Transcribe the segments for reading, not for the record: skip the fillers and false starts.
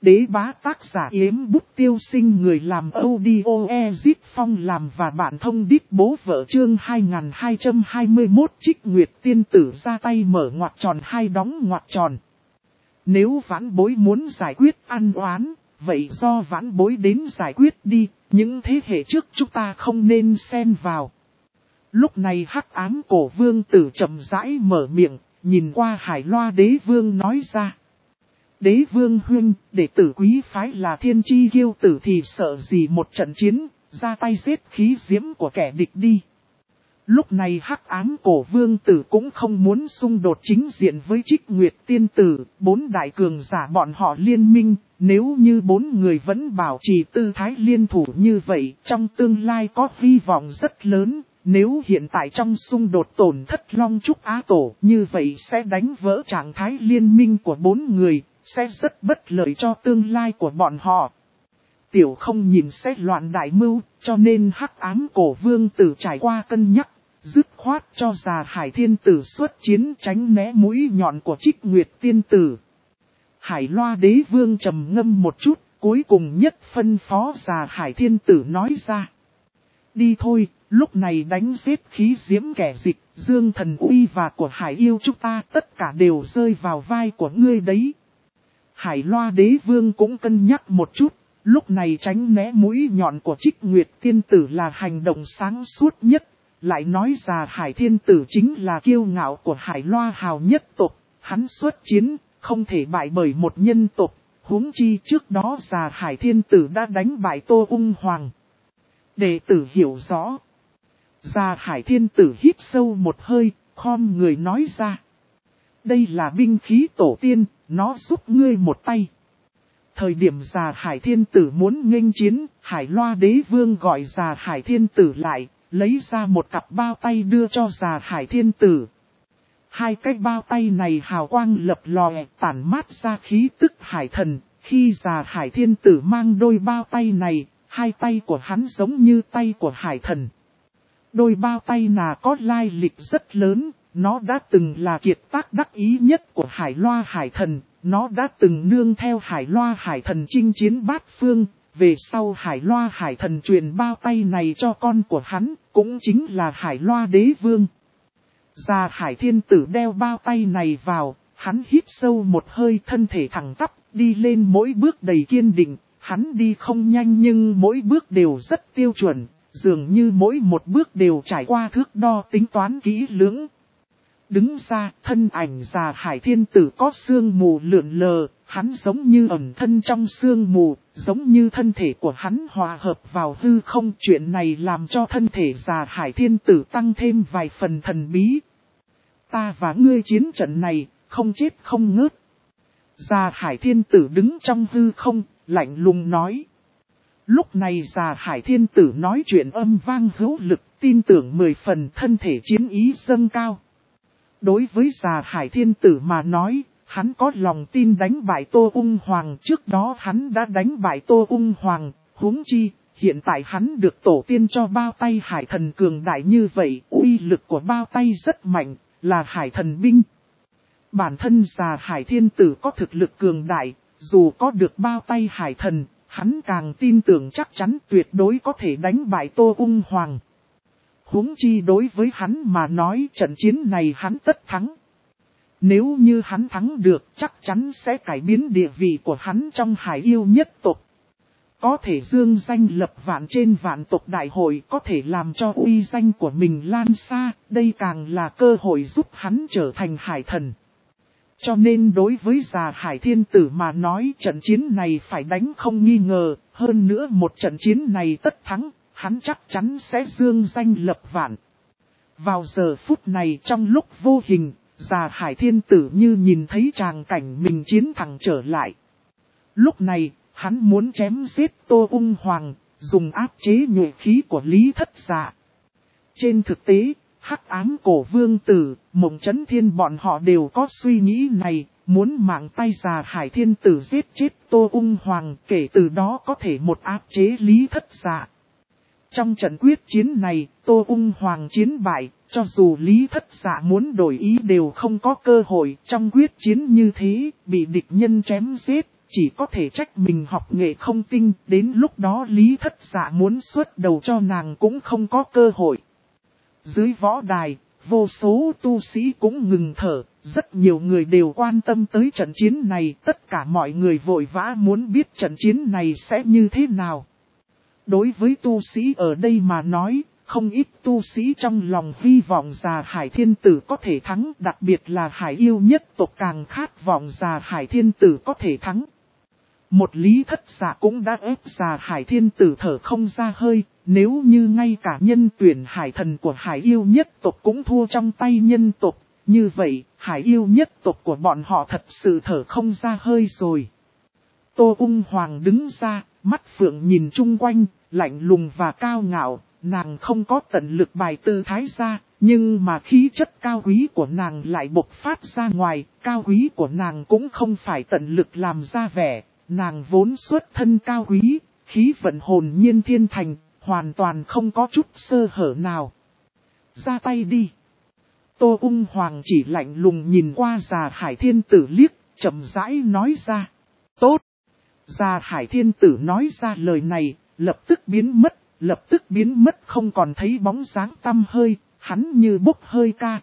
Đế bá tác giả Yếm Bút Tiêu Sinh, người làm audio Ezip Phong làm và bạn thông đít bố vợ. Chương 2221 Trích Nguyệt tiên tử ra tay mở ngoặc tròn hai đóng ngoặc tròn. Nếu vãn bối muốn giải quyết ăn oán, vậy do vãn bối đến giải quyết đi, những thế hệ trước chúng ta không nên xen vào. Lúc này Hắc Ám Cổ Vương tử chậm rãi mở miệng, nhìn qua Hải Loa Đế Vương nói ra. Đế Vương huynh, đệ tử quý phái là Thiên Chi Kiêu tử thì sợ gì một trận chiến, ra tay giết khí diễm của kẻ địch đi. Lúc này Hắc Ám Cổ Vương tử cũng không muốn xung đột chính diện với Trích Nguyệt tiên tử, bốn đại cường giả bọn họ liên minh, nếu như bốn người vẫn bảo trì tư thái liên thủ như vậy, trong tương lai có hy vọng rất lớn. Nếu hiện tại trong xung đột tổn thất Long Trúc Á Tổ, như vậy sẽ đánh vỡ trạng thái liên minh của bốn người, sẽ rất bất lợi cho tương lai của bọn họ. Tiểu không nhìn sẽ loạn đại mưu, cho nên Hắc Ám Cổ Vương tử trải qua cân nhắc, dứt khoát cho Già Hải Thiên tử xuất chiến tránh né mũi nhọn của Trích Nguyệt tiên tử. Hải Loa Đế Vương trầm ngâm một chút, cuối cùng nhất phân phó Già Hải Thiên tử nói ra. Đi thôi, lúc này đánh giết khí diễm kẻ dịch, Dương Thần Uy và của Hải Yêu chúng ta tất cả đều rơi vào vai của ngươi đấy. Hải Loa Đế Vương cũng cân nhắc một chút, lúc này tránh né mũi nhọn của Trích Nguyệt tiên tử là hành động sáng suốt nhất. Lại nói Già Hải Thiên tử chính là kiêu ngạo của Hải Loa hào nhất tộc, hắn xuất chiến, không thể bại bởi một nhân tộc, huống chi trước đó Già Hải Thiên tử đã đánh bại Tô Ung Hoàng. Đệ tử hiểu rõ. Già Hải Thiên tử hít sâu một hơi, khom người nói ra. Đây là binh khí tổ tiên, nó giúp ngươi một tay. Thời điểm Già Hải Thiên tử muốn nghênh chiến, Hải Loa Đế Vương gọi Già Hải Thiên tử lại, lấy ra một cặp bao tay đưa cho Già Hải Thiên tử. Hai cái bao tay này hào quang lập lòe, tản mát ra khí tức hải thần. Khi Già Hải Thiên tử mang đôi bao tay này, hai tay của hắn giống như tay của hải thần. Đôi bao tay nà có lai lịch rất lớn, nó đã từng là kiệt tác đắc ý nhất của Hải Loa hải thần, nó đã từng nương theo Hải Loa hải thần chinh chiến bát phương. Về sau Hải Loa hải thần truyền bao tay này cho con của hắn, cũng chính là Hải Loa Đế Vương. Già Hải Thiên tử đeo bao tay này vào, hắn hít sâu một hơi, thân thể thẳng tắp, đi lên mỗi bước đầy kiên định. Hắn đi không nhanh nhưng mỗi bước đều rất tiêu chuẩn, dường như mỗi một bước đều trải qua thước đo tính toán kỹ lưỡng. Đứng ra, thân ảnh Già Hải Thiên tử có sương mù lượn lờ, hắn giống như ẩn thân trong sương mù, giống như thân thể của hắn hòa hợp vào hư không. Chuyện này làm cho thân thể Già Hải Thiên tử tăng thêm vài phần thần bí. Ta và ngươi chiến trận này, không chết không ngớt. Già Hải Thiên tử đứng trong hư không, lạnh lùng nói. Lúc này Già Hải Thiên tử nói chuyện âm vang hữu lực, tin tưởng 10 phần, thân thể chiến ý dâng cao. Đối với Già Hải Thiên tử mà nói, hắn có lòng tin đánh bại Tô Ung Hoàng. Trước đó hắn đã đánh bại Tô Ung Hoàng, huống chi, hiện tại hắn được tổ tiên cho bao tay hải thần cường đại như vậy. Uy lực của bao tay rất mạnh, là hải thần binh. Bản thân Già Hải Thiên tử có thực lực cường đại, dù có được bao tay hải thần, hắn càng tin tưởng chắc chắn tuyệt đối có thể đánh bại Tô Ung Hoàng. Huống chi đối với hắn mà nói, trận chiến này hắn tất thắng. Nếu như hắn thắng được, chắc chắn sẽ cải biến địa vị của hắn trong Hải Yêu nhất tộc. Có thể dương danh lập vạn trên vạn tộc đại hội, có thể làm cho uy danh của mình lan xa, đây càng là cơ hội giúp hắn trở thành hải thần. Cho nên đối với Già Hải Thiên tử mà nói, trận chiến này phải đánh không nghi ngờ, hơn nữa một trận chiến này tất thắng, hắn chắc chắn sẽ dương danh lập vạn. Vào giờ phút này trong lúc vô hình, Già Hải Thiên tử như nhìn thấy tràng cảnh mình chiến thẳng trở lại. Lúc này, hắn muốn chém giết Tô Ung Hoàng, dùng áp chế nhuệ khí của Lý Thất Dạ. Trên thực tế, Hắc Ám Cổ Vương tử, Mộng Chấn Thiên bọn họ đều có suy nghĩ này, muốn mạng tay Già Hải Thiên tử giết chết Tô Ung Hoàng, kể từ đó có thể một áp chế Lý Thất Dạ. Trong trận quyết chiến này, Tô Ung Hoàng chiến bại, cho dù Lý Thất Dạ muốn đổi ý đều không có cơ hội. Trong quyết chiến như thế, bị địch nhân chém giết, chỉ có thể trách mình học nghệ không tinh, đến lúc đó Lý Thất Dạ muốn xuất đầu cho nàng cũng không có cơ hội. Dưới võ đài, vô số tu sĩ cũng ngừng thở, rất nhiều người đều quan tâm tới trận chiến này, tất cả mọi người vội vã muốn biết trận chiến này sẽ như thế nào. Đối với tu sĩ ở đây mà nói, không ít tu sĩ trong lòng hy vọng già Hải Thiên Tử có thể thắng, đặc biệt là Hải yêu nhất tộc càng khát vọng già Hải Thiên Tử có thể thắng. Một Lý Thất Dạ cũng đã ép già Hải Thiên Tử thở không ra hơi, nếu như ngay cả nhân tuyển hải thần của Hải yêu nhất tộc cũng thua trong tay nhân tộc, như vậy Hải yêu nhất tộc của bọn họ thật sự thở không ra hơi rồi. Tô Ung Hoàng đứng ra, mắt phượng nhìn chung quanh, lạnh lùng và cao ngạo, nàng không có tận lực bài tư thái ra, nhưng mà khí chất cao quý của nàng lại bộc phát ra ngoài, cao quý của nàng cũng không phải tận lực làm ra vẻ, nàng vốn xuất thân cao quý, khí vận hồn nhiên thiên thành, hoàn toàn không có chút sơ hở nào. Ra tay đi. Tô Ung Hoàng chỉ lạnh lùng nhìn qua già Hải Thiên Tử liếc, chậm rãi nói ra. Tốt. Già Hải Thiên Tử nói ra lời này, lập tức biến mất không còn thấy bóng dáng tăm hơi, hắn như bốc hơi ca,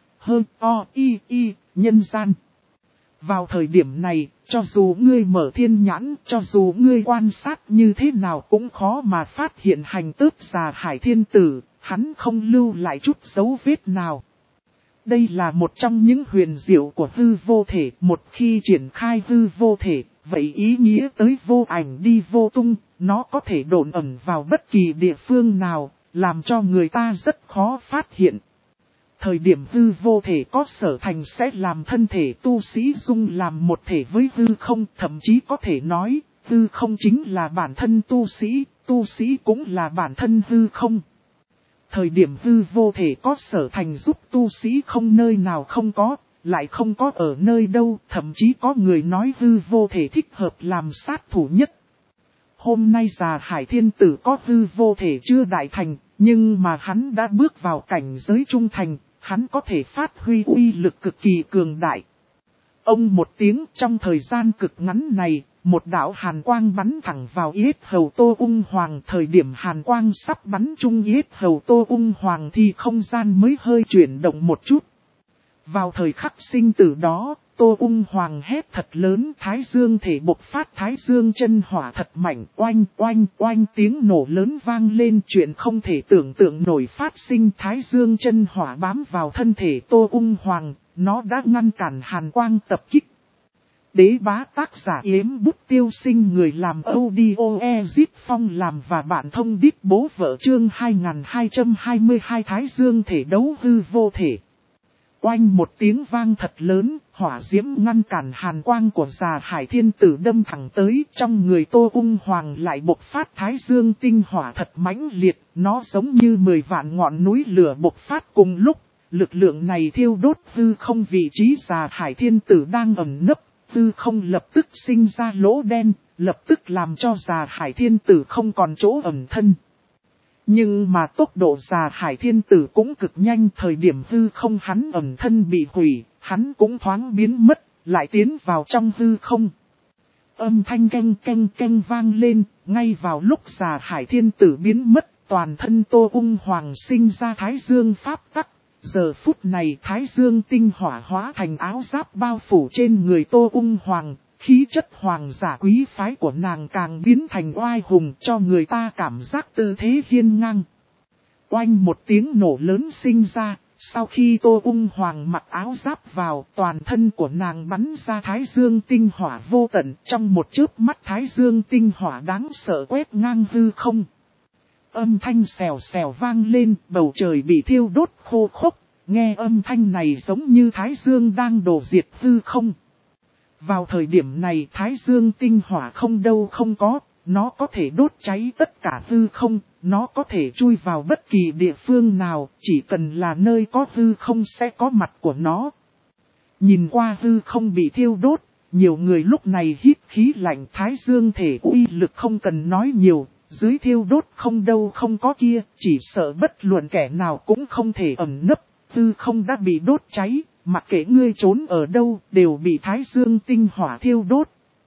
nhân gian. Vào thời điểm này, cho dù ngươi mở thiên nhãn, cho dù ngươi quan sát như thế nào cũng khó mà phát hiện hành tước già Hải Thiên Tử, hắn không lưu lại chút dấu vết nào. Đây là một trong những huyền diệu của hư vô thể, một khi triển khai hư vô thể, vậy ý nghĩa tới vô ảnh đi vô tung, nó có thể độn ẩn vào bất kỳ địa phương nào, làm cho người ta rất khó phát hiện. Thời điểm hư vô thể có sở thành sẽ làm thân thể tu sĩ dung làm một thể với hư không, thậm chí có thể nói, hư không chính là bản thân tu sĩ cũng là bản thân hư không. Thời điểm hư vô thể có sở thành giúp tu sĩ không nơi nào không có, lại không có ở nơi đâu, thậm chí có người nói hư vô thể thích hợp làm sát thủ nhất. Hôm nay già Hải Thiên Tử có hư vô thể chưa đại thành, nhưng mà hắn đã bước vào cảnh giới trung thành, hắn có thể phát huy uy lực cực kỳ cường đại. Ông một tiếng, trong thời gian cực ngắn này, một đạo hàn quang bắn thẳng vào yết hầu Tô Ung Hoàng. Thời điểm hàn quang sắp bắn trúng yết hầu Tô Ung Hoàng thì không gian mới hơi chuyển động một chút. Vào thời khắc sinh tử đó, Tô Ung Hoàng hét thật lớn, thái dương thể bộc phát, thái dương chân hỏa thật mạnh, oanh oanh oanh, tiếng nổ lớn vang lên, chuyện không thể tưởng tượng nổi phát sinh. Thái dương chân hỏa bám vào thân thể Tô Ung Hoàng, nó đã ngăn cản hàn quang tập kích. Đế bá tác giả Yếm Bút Tiêu Sinh, người làm audio Ezit Phong làm và bạn thông đít bố vợ, chương 2222 thái dương thể đấu hư vô thể. Oanh một tiếng vang thật lớn, hỏa diễm ngăn cản hàn quang của già Hải Thiên Tử đâm thẳng tới, trong người Tô Ung Hoàng lại bộc phát thái dương tinh hỏa thật mãnh liệt, nó giống như 10 vạn ngọn núi lửa bộc phát cùng lúc, lực lượng này thiêu đốt hư không vị trí già Hải Thiên Tử đang ẩn nấp, hư không lập tức sinh ra lỗ đen, lập tức làm cho già Hải Thiên Tử không còn chỗ ẩn thân. Nhưng mà tốc độ già Hải Thiên Tử cũng cực nhanh, thời điểm hư không hắn ẩn thân bị hủy, hắn cũng thoáng biến mất, lại tiến vào trong hư không. Âm thanh canh canh canh vang lên, ngay vào lúc già Hải Thiên Tử biến mất, toàn thân Tô Ung Hoàng sinh ra thái dương pháp tắc. Giờ phút này thái dương tinh hỏa hóa thành áo giáp bao phủ trên người Tô Ung Hoàng. Khí chất hoàng giả quý phái của nàng càng biến thành oai hùng, cho người ta cảm giác tư thế hiên ngang. Oanh một tiếng nổ lớn sinh ra, sau khi Tô Ung Hoàng mặc áo giáp vào, toàn thân của nàng bắn ra thái dương tinh hỏa vô tận, trong một chớp mắt thái dương tinh hỏa đáng sợ quét ngang hư không. Âm thanh xèo xèo vang lên, bầu trời bị thiêu đốt khô khốc, nghe âm thanh này giống như thái dương đang đổ diệt hư không. Vào thời điểm này thái dương tinh hỏa không đâu không có, nó có thể đốt cháy tất cả hư không, nó có thể chui vào bất kỳ địa phương nào, chỉ cần là nơi có hư không sẽ có mặt của nó. Nhìn qua hư không bị thiêu đốt, nhiều người lúc này hít khí lạnh, thái dương thể uy lực không cần nói nhiều, dưới thiêu đốt không đâu không có kia, chỉ sợ bất luận kẻ nào cũng không thể ẩn nấp, hư không đã bị đốt cháy. Mặc kệ ngươi trốn ở đâu, đều bị thái dương tinh hỏa thiêu đốt.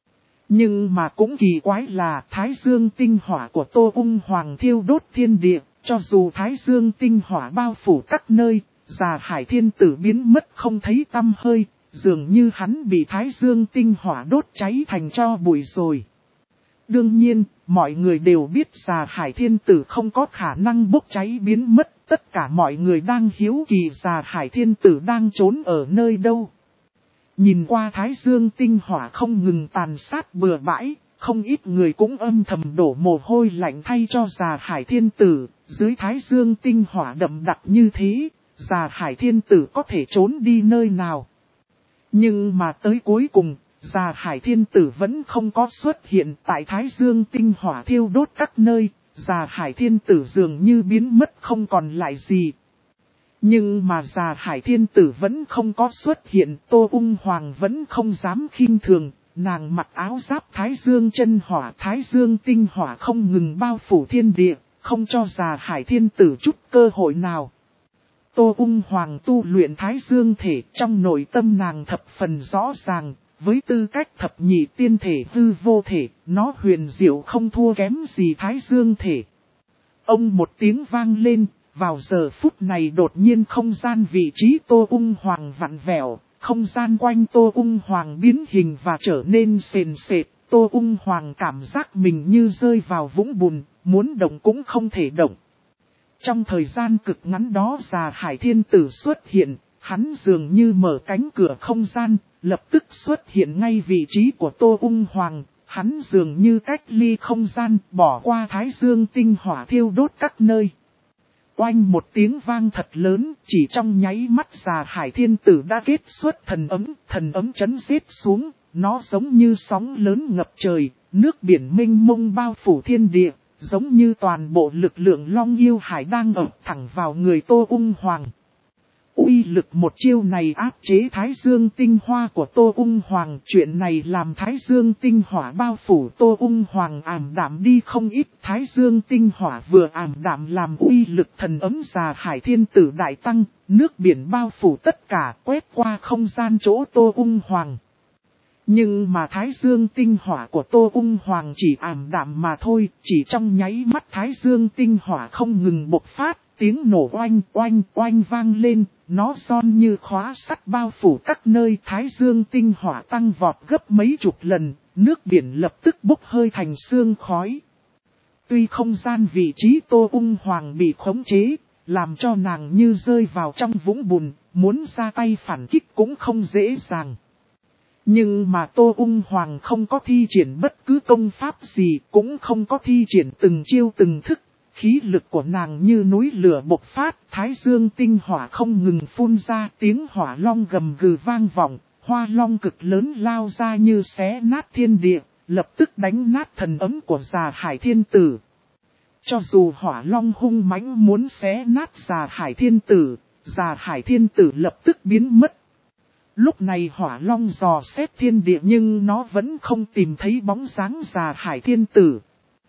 Nhưng mà cũng kỳ quái là Thái Dương tinh hỏa của Tô Ung Hoàng thiêu đốt thiên địa, cho dù Thái Dương tinh hỏa bao phủ các nơi, Già Hải Thiên Tử biến mất không thấy tăm hơi, dường như hắn bị Thái Dương tinh hỏa đốt cháy thành tro bụi rồi. Đương nhiên, mọi người đều biết Già Hải Thiên Tử không có khả năng bốc cháy biến mất, tất cả mọi người đang hiếu kỳ Già Hải Thiên Tử đang trốn ở nơi đâu. Nhìn qua Thái Dương tinh hỏa không ngừng tàn sát bừa bãi, không ít người cũng âm thầm đổ mồ hôi lạnh thay cho Già Hải Thiên Tử, dưới Thái Dương tinh hỏa đậm đặc như thế, Già Hải Thiên Tử có thể trốn đi nơi nào. Nhưng mà tới cuối cùng, Già Hải Thiên Tử vẫn không có xuất hiện tại Thái Dương tinh hỏa thiêu đốt các nơi, Già Hải Thiên Tử dường như biến mất không còn lại gì. Nhưng mà Già Hải Thiên Tử vẫn không có xuất hiện, Tô Ung Hoàng vẫn không dám khinh thường, nàng mặc áo giáp Thái Dương chân hỏa, Thái Dương tinh hỏa không ngừng bao phủ thiên địa, không cho Già Hải Thiên Tử chút cơ hội nào. Tô Ung Hoàng tu luyện Thái Dương thể, trong nội tâm nàng thập phần rõ ràng, với tư cách thập nhị tiên thể hư vô thể, nó huyền diệu không thua kém gì Thái Dương thể. Ông một tiếng vang lên, vào giờ phút này đột nhiên không gian vị trí Tô Ung Hoàng vặn vẹo, không gian quanh Tô Ung Hoàng biến hình và trở nên sền sệt, Tô Ung Hoàng cảm giác mình như rơi vào vũng bùn, muốn động cũng không thể động. Trong thời gian cực ngắn đó Già Hải Thiên Tử xuất hiện, hắn dường như mở cánh cửa không gian, lập tức xuất hiện ngay vị trí của Tô Ung Hoàng, hắn dường như cách ly không gian, bỏ qua Thái Dương tinh hỏa thiêu đốt các nơi. Oanh một tiếng vang thật lớn, chỉ trong nháy mắt Già Hải Thiên Tử đã kết xuất thần ấm chấn giết xuống, nó giống như sóng lớn ngập trời, nước biển mênh mông bao phủ thiên địa, giống như toàn bộ lực lượng Long Yêu Hải đang ập thẳng vào người Tô Ung Hoàng. Uy lực một chiêu này áp chế Thái Dương tinh hoa của Tô Ung Hoàng, chuyện này làm Thái Dương tinh hỏa bao phủ Tô Ung Hoàng ảm đạm đi không ít. Thái Dương tinh hỏa vừa ảm đạm làm uy lực thần ấm Già Hải Thiên Tử đại tăng, nước biển bao phủ tất cả quét qua không gian chỗ Tô Ung Hoàng. Nhưng mà Thái Dương tinh hỏa của Tô Ung Hoàng chỉ ảm đạm mà thôi, chỉ trong nháy mắt Thái Dương tinh hỏa không ngừng bộc phát, tiếng nổ oanh oanh oanh vang lên, nó giòn như khóa sắt bao phủ các nơi. Thái Dương tinh hỏa tăng vọt gấp mấy chục lần, nước biển lập tức bốc hơi thành sương khói. Tuy không gian vị trí Tô Ung Hoàng bị khống chế, làm cho nàng như rơi vào trong vũng bùn, muốn ra tay phản kích cũng không dễ dàng. Nhưng mà Tô Ung Hoàng không có thi triển bất cứ công pháp gì, cũng không có thi triển từng chiêu từng thức. Khí lực của nàng như núi lửa bộc phát, Thái Dương tinh hỏa không ngừng phun ra, tiếng hỏa long gầm gừ vang vọng, hoa long cực lớn lao ra như xé nát thiên địa, lập tức đánh nát thần ấm của Già Hải Thiên Tử. Cho dù hỏa long hung mãnh muốn xé nát Già Hải Thiên Tử, Già Hải Thiên Tử lập tức biến mất. Lúc này hỏa long dò xét thiên địa nhưng nó vẫn không tìm thấy bóng dáng Già Hải Thiên Tử.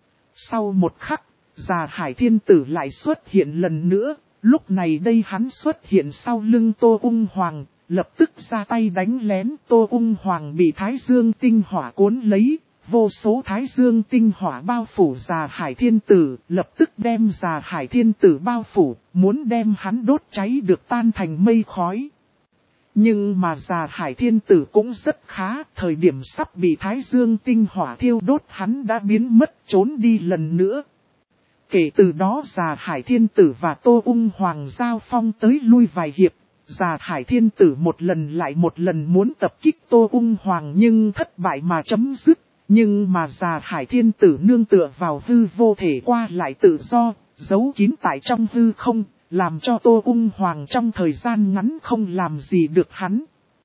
Sau một khắc, Già Hải Thiên Tử lại xuất hiện lần nữa, lúc này đây hắn xuất hiện sau lưng Tô Ung Hoàng, lập tức ra tay đánh lén. Tô Ung Hoàng bị Thái Dương tinh hỏa cuốn lấy, vô số Thái Dương tinh hỏa bao phủ Già Hải Thiên Tử, lập tức đem Già Hải Thiên Tử bao phủ, muốn đem hắn đốt cháy được tan thành mây khói. Nhưng mà Già Hải Thiên Tử cũng rất khá, thời điểm sắp bị Thái Dương tinh hỏa thiêu đốt hắn đã biến mất trốn đi lần nữa. Kể từ đó Già Hải Thiên Tử và Tô Ung Hoàng giao phong tới lui vài hiệp, Già Hải Thiên Tử một lần lại một lần muốn tập kích Tô Ung Hoàng nhưng thất bại mà chấm dứt. Nhưng mà Già Hải Thiên Tử nương tựa vào hư vô thể qua lại tự do, giấu kín tại trong hư không, làm cho Tô Ung Hoàng trong thời gian ngắn không làm gì được hắn.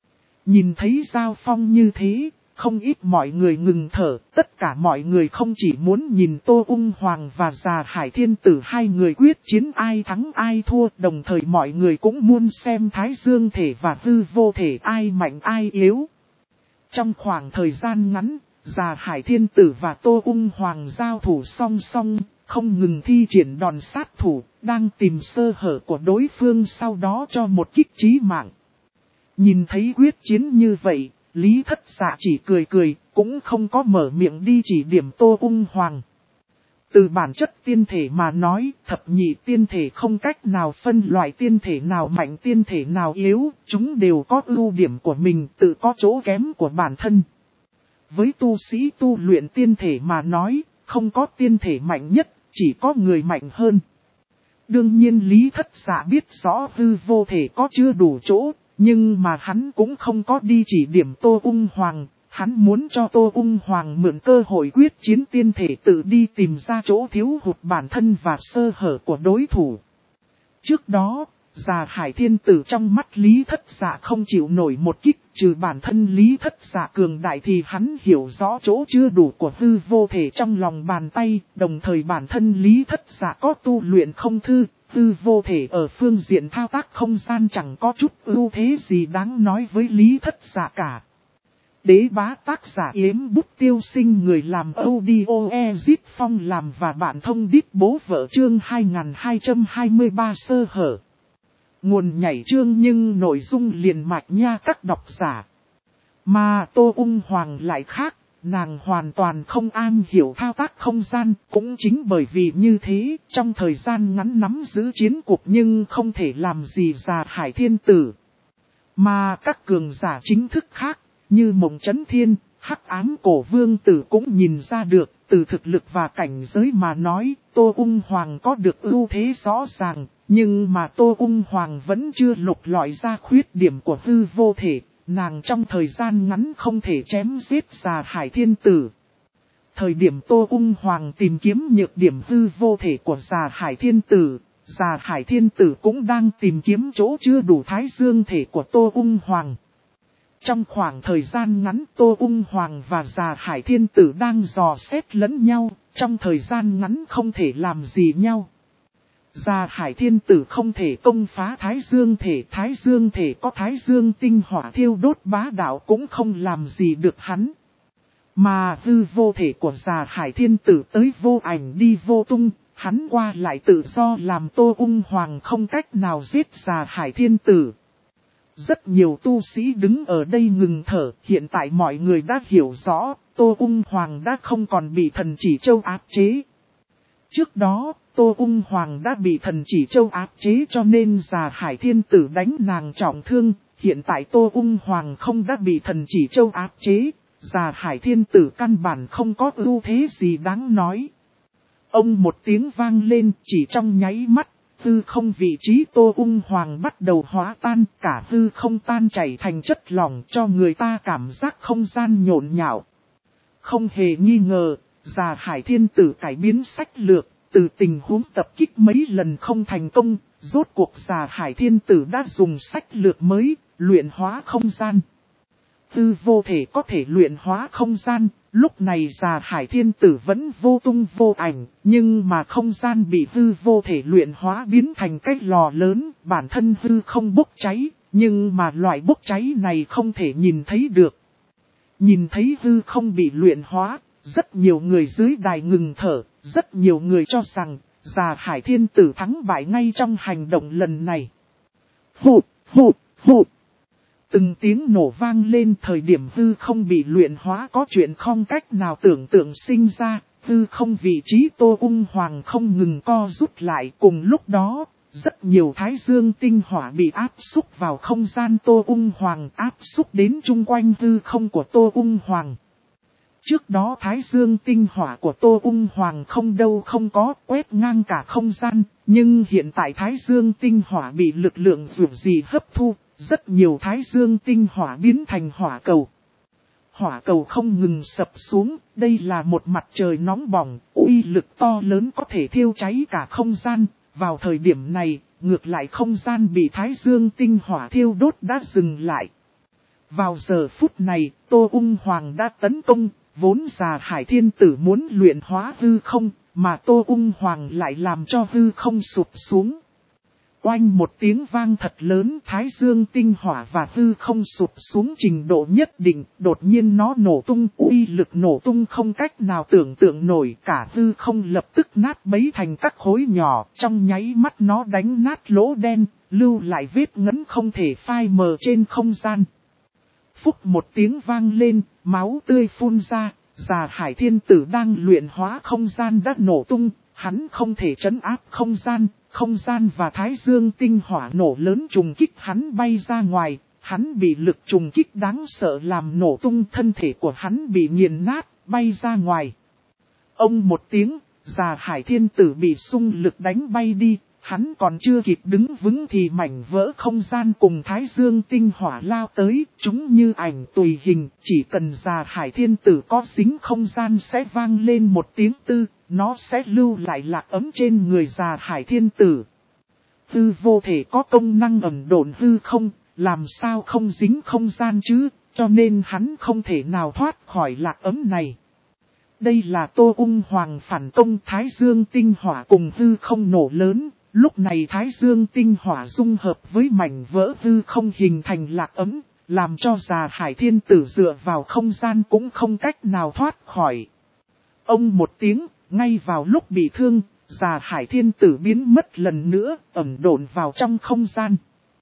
Nhìn thấy giao phong như thế, không ít mọi người ngừng thở, tất cả mọi người không chỉ muốn nhìn Tô Ung Hoàng và Già Hải Thiên Tử hai người quyết chiến ai thắng ai thua, đồng thời mọi người cũng muốn xem Thái Dương thể và hư vô thể ai mạnh ai yếu. Trong khoảng thời gian ngắn, Già Hải Thiên Tử và Tô Ung Hoàng giao thủ song song, không ngừng thi triển đòn sát thủ, đang tìm sơ hở của đối phương sau đó cho một kích chí mạng. Nhìn thấy quyết chiến như vậy, Lý Thất Dạ chỉ cười cười, cũng không có mở miệng đi chỉ điểm Tô Ung Hoàng. Từ bản chất tiên thể mà nói, thập nhị tiên thể không cách nào phân loại tiên thể nào mạnh tiên thể nào yếu, chúng đều có ưu điểm của mình, tự có chỗ kém của bản thân. Với tu sĩ tu luyện tiên thể mà nói, không có tiên thể mạnh nhất, chỉ có người mạnh hơn. Đương nhiên Lý Thất Dạ biết rõ hư vô thể có chưa đủ chỗ, nhưng mà hắn cũng không có đi chỉ điểm Tô Ung Hoàng. Hắn muốn cho Tô Ung Hoàng mượn cơ hội quyết chiến tiên thể tự đi tìm ra chỗ thiếu hụt bản thân và sơ hở của đối thủ. Trước đó, Già Hải Thiên Tử trong mắt Lý Thất Dạ không chịu nổi một kích, trừ bản thân Lý Thất Dạ cường đại thì hắn hiểu rõ chỗ chưa đủ của hư vô thể trong lòng bàn tay, đồng thời bản thân Lý Thất Dạ có tu luyện không thư, hư vô thể ở phương diện thao tác không gian chẳng có chút ưu thế gì đáng nói với Lý Thất Dạ cả. Đế bá tác giả Yếm Bút Tiêu Sinh, người làm audio Ezit Phong làm và bạn thông đít bố vợ chương 2223 sơ hở. Nguồn nhảy chương nhưng nội dung liền mạch nha các độc giả. Mà Tô Ung Hoàng lại khác, nàng hoàn toàn không am hiểu thao tác không gian, cũng chính bởi vì như thế, trong thời gian ngắn nắm giữ chiến cuộc nhưng không thể làm gì Già Hải Thiên Tử. Mà các cường giả chính thức khác, như Mộng Chấn Thiên, Hắc Ám Cổ Vương Tử cũng nhìn ra được, từ thực lực và cảnh giới mà nói, Tô Ung Hoàng có được ưu thế rõ ràng, nhưng mà Tô Ung Hoàng vẫn chưa lục lọi ra khuyết điểm của hư vô thể, nàng trong thời gian ngắn không thể chém giết Già Hải Thiên Tử. Thời điểm Tô Ung Hoàng tìm kiếm nhược điểm hư vô thể của Già Hải Thiên Tử, Già Hải Thiên Tử cũng đang tìm kiếm chỗ chưa đủ thái dương thể của Tô Ung Hoàng. Trong khoảng thời gian ngắn Tô Ung Hoàng và Già Hải Thiên Tử đang dò xét lẫn nhau, trong thời gian ngắn không thể làm gì nhau. Già Hải Thiên Tử không thể công phá Thái Dương thể có Thái Dương tinh hỏa thiêu đốt bá đạo cũng không làm gì được hắn. Mà hư vô thể của Già Hải Thiên Tử tới vô ảnh đi vô tung, hắn qua lại tự do làm Tô Ung Hoàng không cách nào giết Già Hải Thiên Tử. Rất nhiều tu sĩ đứng ở đây ngừng thở, hiện tại mọi người đã hiểu rõ, Tô Ung Hoàng đã không còn bị Thần Chỉ Châu áp chế. Trước đó, Tô Ung Hoàng đã bị Thần Chỉ Châu áp chế cho nên Già Hải Thiên Tử đánh nàng trọng thương, hiện tại Tô Ung Hoàng không đã bị Thần Chỉ Châu áp chế, Già Hải Thiên Tử căn bản không có ưu thế gì đáng nói. Ông một tiếng vang lên chỉ trong nháy mắt. Hư không vị trí Tô Ung Hoàng bắt đầu hóa tan, cả hư không tan chảy thành chất lỏng cho người ta cảm giác không gian nhộn nhạo. Không hề nghi ngờ, Già Hải Thiên Tử cải biến sách lược, từ tình huống tập kích mấy lần không thành công, rốt cuộc Già Hải Thiên Tử đã dùng sách lược mới, luyện hóa không gian. Hư vô thể có thể luyện hóa không gian, lúc này Già Hải Thiên Tử vẫn vô tung vô ảnh, nhưng mà không gian bị hư vô thể luyện hóa biến thành cái lò lớn, bản thân hư không bốc cháy, nhưng mà loại bốc cháy này không thể nhìn thấy được. Nhìn thấy hư không bị luyện hóa, rất nhiều người dưới đài ngừng thở, rất nhiều người cho rằng Già Hải Thiên Tử thắng bại ngay trong hành động lần này. Phụt, phụt, phụt. Từng tiếng nổ vang lên thời điểm hư không bị luyện hóa có chuyện không cách nào tưởng tượng sinh ra, hư không vị trí Tô Ung Hoàng không ngừng co rút lại. Cùng lúc đó, rất nhiều thái dương tinh hỏa bị áp xúc vào không gian Tô Ung Hoàng, áp xúc đến chung quanh hư không của Tô Ung Hoàng. Trước đó thái dương tinh hỏa của Tô Ung Hoàng không đâu không có quét ngang cả không gian, nhưng hiện tại thái dương tinh hỏa bị lực lượng dù gì hấp thu. Rất nhiều thái dương tinh hỏa biến thành hỏa cầu. Hỏa cầu không ngừng sập xuống, đây là một mặt trời nóng bỏng, uy lực to lớn có thể thiêu cháy cả không gian. Vào thời điểm này, ngược lại không gian bị thái dương tinh hỏa thiêu đốt đã dừng lại. Vào giờ phút này, Tô Ung Hoàng đã tấn công, vốn Già Hải Thiên Tử muốn luyện hóa hư không, mà Tô Ung Hoàng lại làm cho hư không sụp xuống. Oanh một tiếng vang thật lớn, thái dương tinh hỏa và hư không sụp xuống trình độ nhất định, đột nhiên nó nổ tung, uy lực nổ tung không cách nào tưởng tượng nổi, cả hư không lập tức nát bấy thành các khối nhỏ, trong nháy mắt nó đánh nát lỗ đen, lưu lại vết ngấn không thể phai mờ trên không gian. phúc một tiếng vang lên, máu tươi phun ra, già Hải Thiên Tử đang luyện hóa không gian đã nổ tung, hắn không thể trấn áp không gian và Thái Dương tinh hỏa nổ lớn trùng kích hắn bay ra ngoài, hắn bị lực trùng kích đáng sợ làm nổ tung, thân thể của hắn bị nghiền nát, bay ra ngoài. Ông một tiếng, già Hải Thiên Tử bị xung lực đánh bay đi, hắn còn chưa kịp đứng vững thì mảnh vỡ không gian cùng Thái Dương tinh hỏa lao tới, chúng như ảnh tùy hình, chỉ cần già Hải Thiên Tử có dính không gian sẽ vang lên một tiếng tư, nó sẽ lưu lại lạc ấm trên người già Hải Thiên Tử. Hư vô thể có công năng ẩn độn hư không, làm sao không dính không gian chứ, cho nên hắn không thể nào thoát khỏi lạc ấm này. Đây là Tô Ung Hoàng phản công Thái Dương tinh hỏa cùng hư không nổ lớn, lúc này Thái Dương tinh hỏa dung hợp với mảnh vỡ hư không hình thành lạc ấm, làm cho già Hải Thiên Tử dựa vào không gian cũng không cách nào thoát khỏi. Ông một tiếng, ngay vào lúc bị thương, già Hải Thiên Tử biến mất lần nữa, ẩn độn vào trong không gian.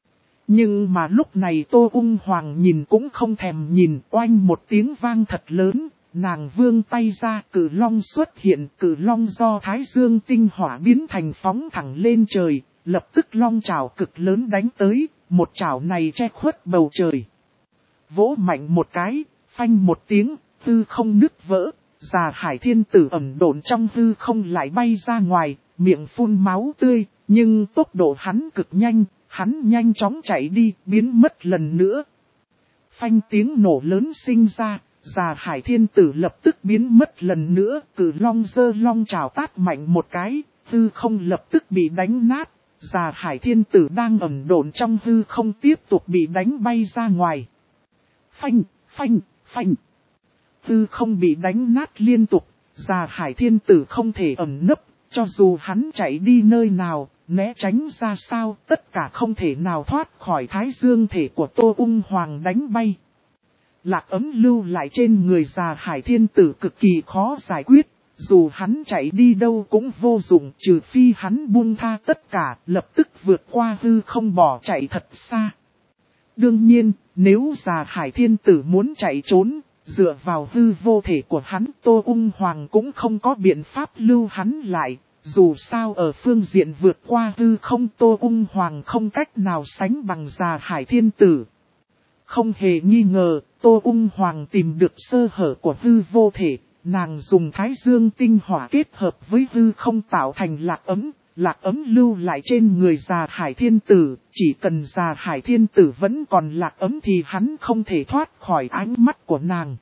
Nhưng mà lúc này Tô Ung Hoàng nhìn cũng không thèm nhìn, oanh một tiếng vang thật lớn, nàng vươn tay ra, cử long xuất hiện, cử long do Thái Dương tinh hỏa biến thành phóng thẳng lên trời, lập tức long trảo cực lớn đánh tới, một trảo này che khuất bầu trời. Vỗ mạnh một cái, phanh một tiếng, hư không nứt vỡ, già Hải Thiên Tử ẩn độn trong hư không lại bay ra ngoài, miệng phun máu tươi, nhưng tốc độ hắn cực nhanh, hắn nhanh chóng chạy đi, biến mất lần nữa. Phanh tiếng nổ lớn sinh ra, già Hải Thiên Tử lập tức biến mất lần nữa, cử long giơ long trảo tát mạnh một cái, hư không lập tức bị đánh nát, già Hải Thiên Tử đang ẩn độn trong hư không tiếp tục bị đánh bay ra ngoài. Phanh, phanh, phanh. Hư không bị đánh nát liên tục, già Hải Thiên Tử không thể ẩn nấp, cho dù hắn chạy đi nơi nào, né tránh ra sao, tất cả không thể nào thoát khỏi Thái Dương thể của Tô Ung Hoàng đánh bay. Lạc ấm lưu lại trên người già Hải Thiên Tử cực kỳ khó giải quyết, dù hắn chạy đi đâu cũng vô dụng, trừ phi hắn buông tha tất cả, lập tức vượt qua hư không bỏ chạy thật xa. Đương nhiên, nếu già Hải Thiên Tử muốn chạy trốn, dựa vào hư vô thể của hắn, Tô Ung Hoàng cũng không có biện pháp lưu hắn lại. Dù sao ở phương diện vượt qua hư không, Tô Ung Hoàng không cách nào sánh bằng già Hải Thiên Tử. Không hề nghi ngờ, Tô Ung Hoàng tìm được sơ hở của hư vô thể, nàng dùng Thái Dương tinh hỏa kết hợp với hư không tạo thành lạc ấm lưu lại trên người già Hải Thiên Tử, chỉ cần già Hải Thiên Tử vẫn còn lạc ấm thì hắn không thể thoát khỏi ánh mắt của nàng.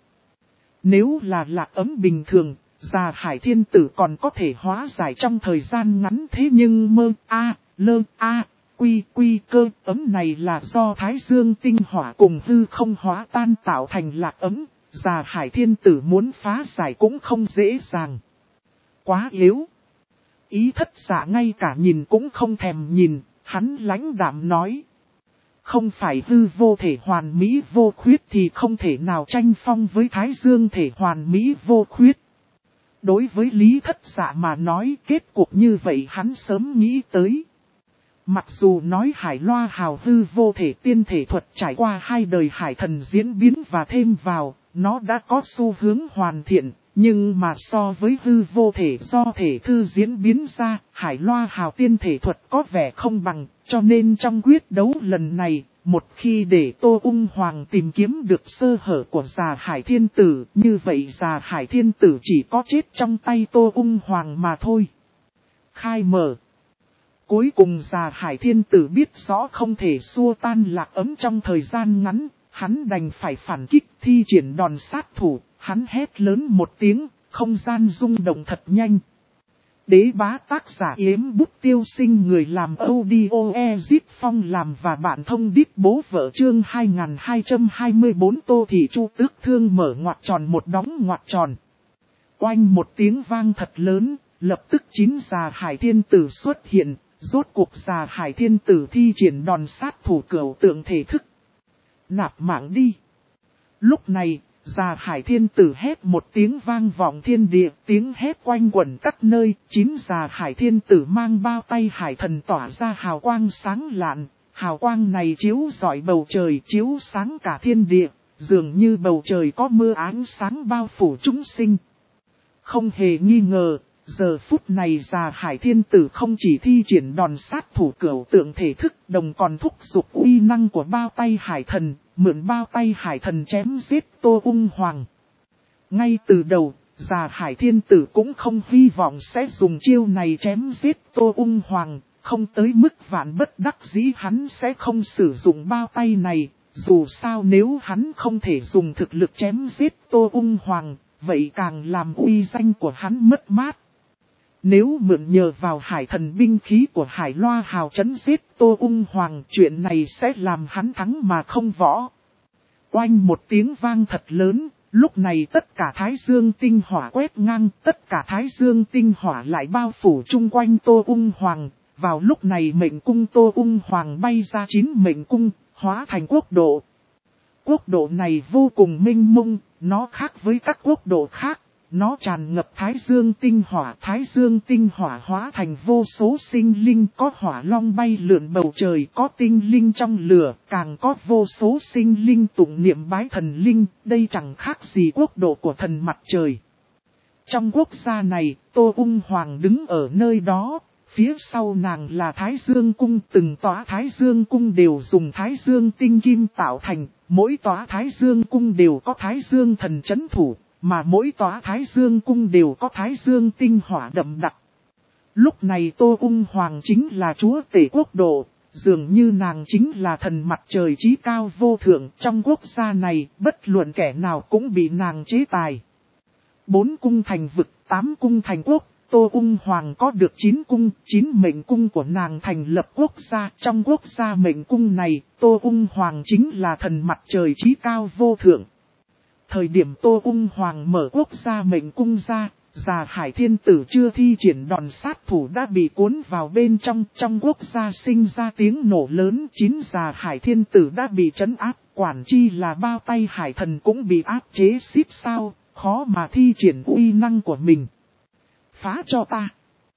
Nếu là lạc ấm bình thường, già Hải Thiên Tử còn có thể hóa giải trong thời gian ngắn, thế nhưng quy cơ ấm này là do Thái Dương tinh hỏa cùng hư không hóa tan tạo thành lạc ấm, già Hải Thiên Tử muốn phá giải cũng không dễ dàng. Quá yếu. Ý Thất Dạ ngay cả nhìn cũng không thèm nhìn, hắn lãnh đạm nói. Không phải hư vô thể hoàn mỹ vô khuyết thì không thể nào tranh phong với Thái Dương thể hoàn mỹ vô khuyết. Đối với Lý Thất Dạ mà nói, kết cục như vậy hắn sớm nghĩ tới. Mặc dù nói Hải Loa Hào hư vô thể tiên thể thuật trải qua 2 đời hải thần diễn biến và thêm vào, nó đã có xu hướng hoàn thiện, nhưng mà so với hư vô thể do thể thư diễn biến ra, Hải Loa Hào tiên thể thuật có vẻ không bằng, cho nên trong quyết đấu lần này, một khi để Tô Ung Hoàng tìm kiếm được sơ hở của già Hải Thiên Tử, như vậy già Hải Thiên Tử chỉ có chết trong tay Tô Ung Hoàng mà thôi. Khai mở. Cuối cùng già Hải Thiên Tử biết rõ không thể xua tan lạc ấm trong thời gian ngắn, hắn đành phải phản kích thi triển đòn sát thủ, hắn hét lớn một tiếng, không gian rung động thật nhanh. Đế bá tác giả Yếm Bút Tiêu Sinh, người làm audio Ezip Phong làm và bạn thông đít bố vợ chương 2224 Tô Thị Chu Tước Thương mở ngoặc tròn một đóng ngoặc tròn. Oanh một tiếng vang thật lớn, lập tức 9 già Hải Thiên Tử xuất hiện, rốt cuộc già Hải Thiên Tử thi triển đòn sát thủ cửu tượng thể thức. Nạp mạng đi. Lúc này, già Hải Thiên Tử hét một tiếng vang vọng thiên địa, tiếng hét quanh quẩn các nơi, 9 già Hải Thiên Tử mang bao tay hải thần tỏa ra hào quang sáng lạn, hào quang này chiếu rọi bầu trời, chiếu sáng cả thiên địa, dường như bầu trời có mưa ánh sáng bao phủ chúng sinh. Không hề nghi ngờ, giờ phút này Già Hải Thiên Tử không chỉ thi triển đòn sát thủ cửu tượng thể thức, đồng còn thúc giục uy năng của bao tay hải thần, mượn bao tay hải thần chém giết Tô Ung Hoàng. Ngay từ đầu, Già Hải Thiên Tử cũng không hy vọng sẽ dùng chiêu này chém giết Tô Ung Hoàng, không tới mức vạn bất đắc dĩ hắn sẽ không sử dụng bao tay này, dù sao nếu hắn không thể dùng thực lực chém giết Tô Ung Hoàng, vậy càng làm uy danh của hắn mất mát. Nếu mượn nhờ vào hải thần binh khí của Hải Loa Hào trấn giết Tô Ung Hoàng, chuyện này sẽ làm hắn thắng mà không võ. Oanh một tiếng vang thật lớn, lúc này tất cả Thái Dương tinh hỏa quét ngang, tất cả Thái Dương tinh hỏa lại bao phủ chung quanh Tô Ung Hoàng. Vào lúc này mệnh cung Tô Ung Hoàng bay ra 9 mệnh cung, hóa thành quốc độ. Quốc độ này vô cùng minh mông, nó khác với các quốc độ khác. Nó tràn ngập Thái Dương tinh hỏa hóa thành vô số sinh linh, có hỏa long bay lượn bầu trời, có tinh linh trong lửa, càng có vô số sinh linh tụng niệm bái thần linh, đây chẳng khác gì quốc độ của thần mặt trời. Trong quốc gia này, Tô Ung Hoàng đứng ở nơi đó, phía sau nàng là Thái Dương cung, từng tòa Thái Dương cung đều dùng Thái Dương tinh kim tạo thành, mỗi tòa Thái Dương cung đều có Thái Dương thần trấn thủ. Mà mỗi tòa Thái Dương cung đều có Thái Dương tinh hỏa đậm đặc. Lúc này Tô Ung Hoàng chính là chúa tể quốc độ, dường như nàng chính là thần mặt trời chí cao vô thượng. Trong quốc gia này, bất luận kẻ nào cũng bị nàng chế tài. 4 cung thành vực, 8 cung thành quốc, Tô Ung Hoàng có được 9 cung, 9 mệnh cung của nàng thành lập quốc gia. Trong quốc gia mệnh cung này, Tô Ung Hoàng chính là thần mặt trời chí cao vô thượng. Thời điểm Tô Ung Hoàng mở quốc gia mệnh cung ra, Già Hải Thiên Tử chưa thi triển đòn sát thủ đã bị cuốn vào bên trong quốc gia sinh ra tiếng nổ lớn. 9 Già Hải Thiên Tử đã bị trấn áp, quản chi là bao tay hải thần cũng bị áp chế xíp sao, khó mà thi triển uy năng của mình. Phá cho ta!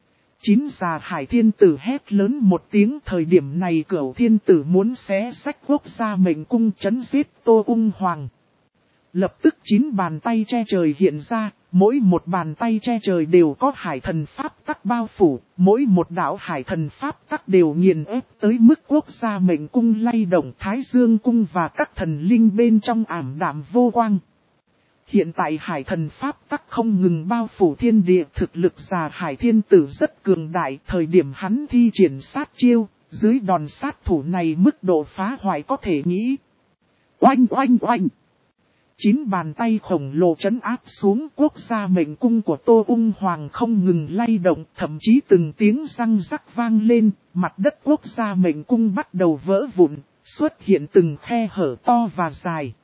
9 Già Hải Thiên Tử hét lớn một tiếng, thời điểm này Cửu Thiên Tử muốn xé xách quốc gia mệnh cung trấn giết Tô Ung Hoàng. Lập tức 9 bàn tay che trời hiện ra, mỗi một bàn tay che trời đều có hải thần pháp tắc bao phủ, mỗi một đạo hải thần pháp tắc đều nghiền ép tới mức quốc gia mệnh cung lay động, Thái Dương cung và các thần linh bên trong ảm đạm vô quang. Hiện tại hải thần pháp tắc không ngừng bao phủ thiên địa, thực lực Già Hải Thiên Tử rất cường đại, thời điểm hắn thi triển sát chiêu, dưới đòn sát thủ này mức độ phá hoại có thể nghĩ. Oanh oanh oanh! 9 bàn tay khổng lồ trấn áp xuống, quốc gia mệnh cung của Tô Ung Hoàng không ngừng lay động, thậm chí từng tiếng răng rắc vang lên, mặt đất quốc gia mệnh cung bắt đầu vỡ vụn, xuất hiện từng khe hở to và dài.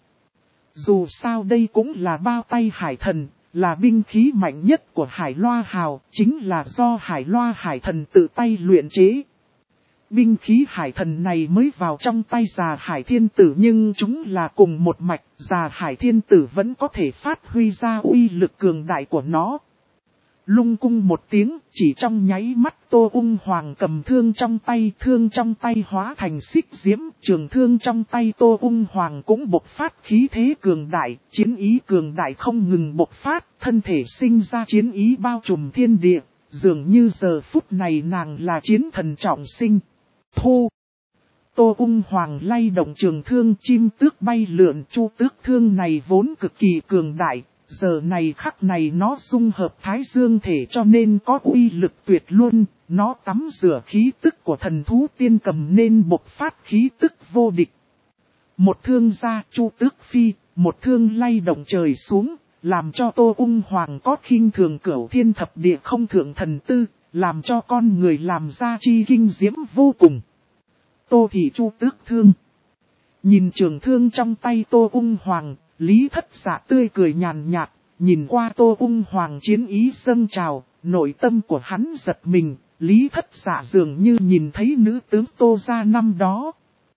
Dù sao đây cũng là bao tay hải thần, là binh khí mạnh nhất của Hải Loa Hào, chính là do Hải Loa Hải thần tự tay luyện chế. Binh khí hải thần này mới vào trong tay Già Hải Thiên Tử nhưng chúng là cùng một mạch, Già Hải Thiên Tử vẫn có thể phát huy ra uy lực cường đại của nó. Lung cung một tiếng, chỉ trong nháy mắt Tô Ung Hoàng cầm thương trong tay hóa thành xích diễm, trường thương trong tay Tô Ung Hoàng cũng bộc phát khí thế cường đại, chiến ý cường đại không ngừng bộc phát, thân thể sinh ra chiến ý bao trùm thiên địa, dường như giờ phút này nàng là chiến thần trọng sinh. Thu! Tô Ung Hoàng lay động trường thương, chim tước bay lượn, chu tước thương này vốn cực kỳ cường đại. Giờ này khắc này nó dung hợp Thái Dương thể cho nên có uy lực tuyệt luôn, nó tắm rửa khí tức của thần thú tiên cầm nên bộc phát khí tức vô địch. Một thương ra chu tước phi, một thương lay động trời xuống, làm cho Tô Ung Hoàng có khinh thường Cửu Thiên Thập Địa không thượng thần tư, làm cho con người làm ra chi kinh diễm vô cùng. Tô thị chu tước thương. Nhìn trường thương trong tay Tô Ung Hoàng, Lý Thất Dạ tươi cười nhàn nhạt, nhìn qua Tô Ung Hoàng chiến ý dâng trào, nội tâm của hắn giật mình, Lý Thất Dạ dường như nhìn thấy nữ tướng Tô gia năm đó.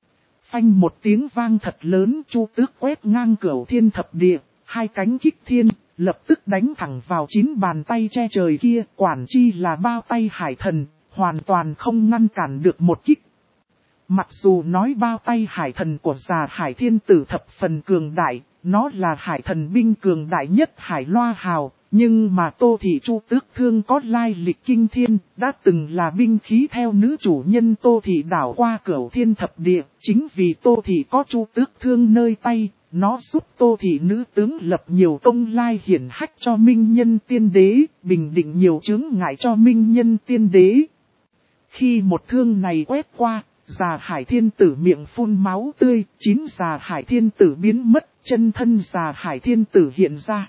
Phanh một tiếng vang thật lớn, chu tước quét ngang Cửu Thiên Thập Địa, hai cánh kích thiên, lập tức đánh thẳng vào 9 bàn tay che trời kia, quản chi là bao tay hải thần, hoàn toàn không ngăn cản được một kích. Mặc dù nói bao tay hải thần của Già Hải Thiên Tử thập phần cường đại, nó là hải thần binh cường đại nhất Hải Loa Hào, nhưng mà Tô Thị Chu Tước Thương có lai lịch kinh thiên, đã từng là binh khí theo nữ chủ nhân Tô Thị đảo qua Cửu Thiên Thập Địa, chính vì Tô Thị có Chu Tước Thương nơi tay, nó giúp Tô Thị nữ tướng lập nhiều công lai hiển hách cho Minh Nhân Tiên Đế, bình định nhiều chướng ngại cho Minh Nhân Tiên Đế. Khi một thương này quét qua, Già Hải Thiên Tử miệng phun máu tươi, 9 Già Hải Thiên Tử biến mất, chân thân Già Hải Thiên Tử hiện ra.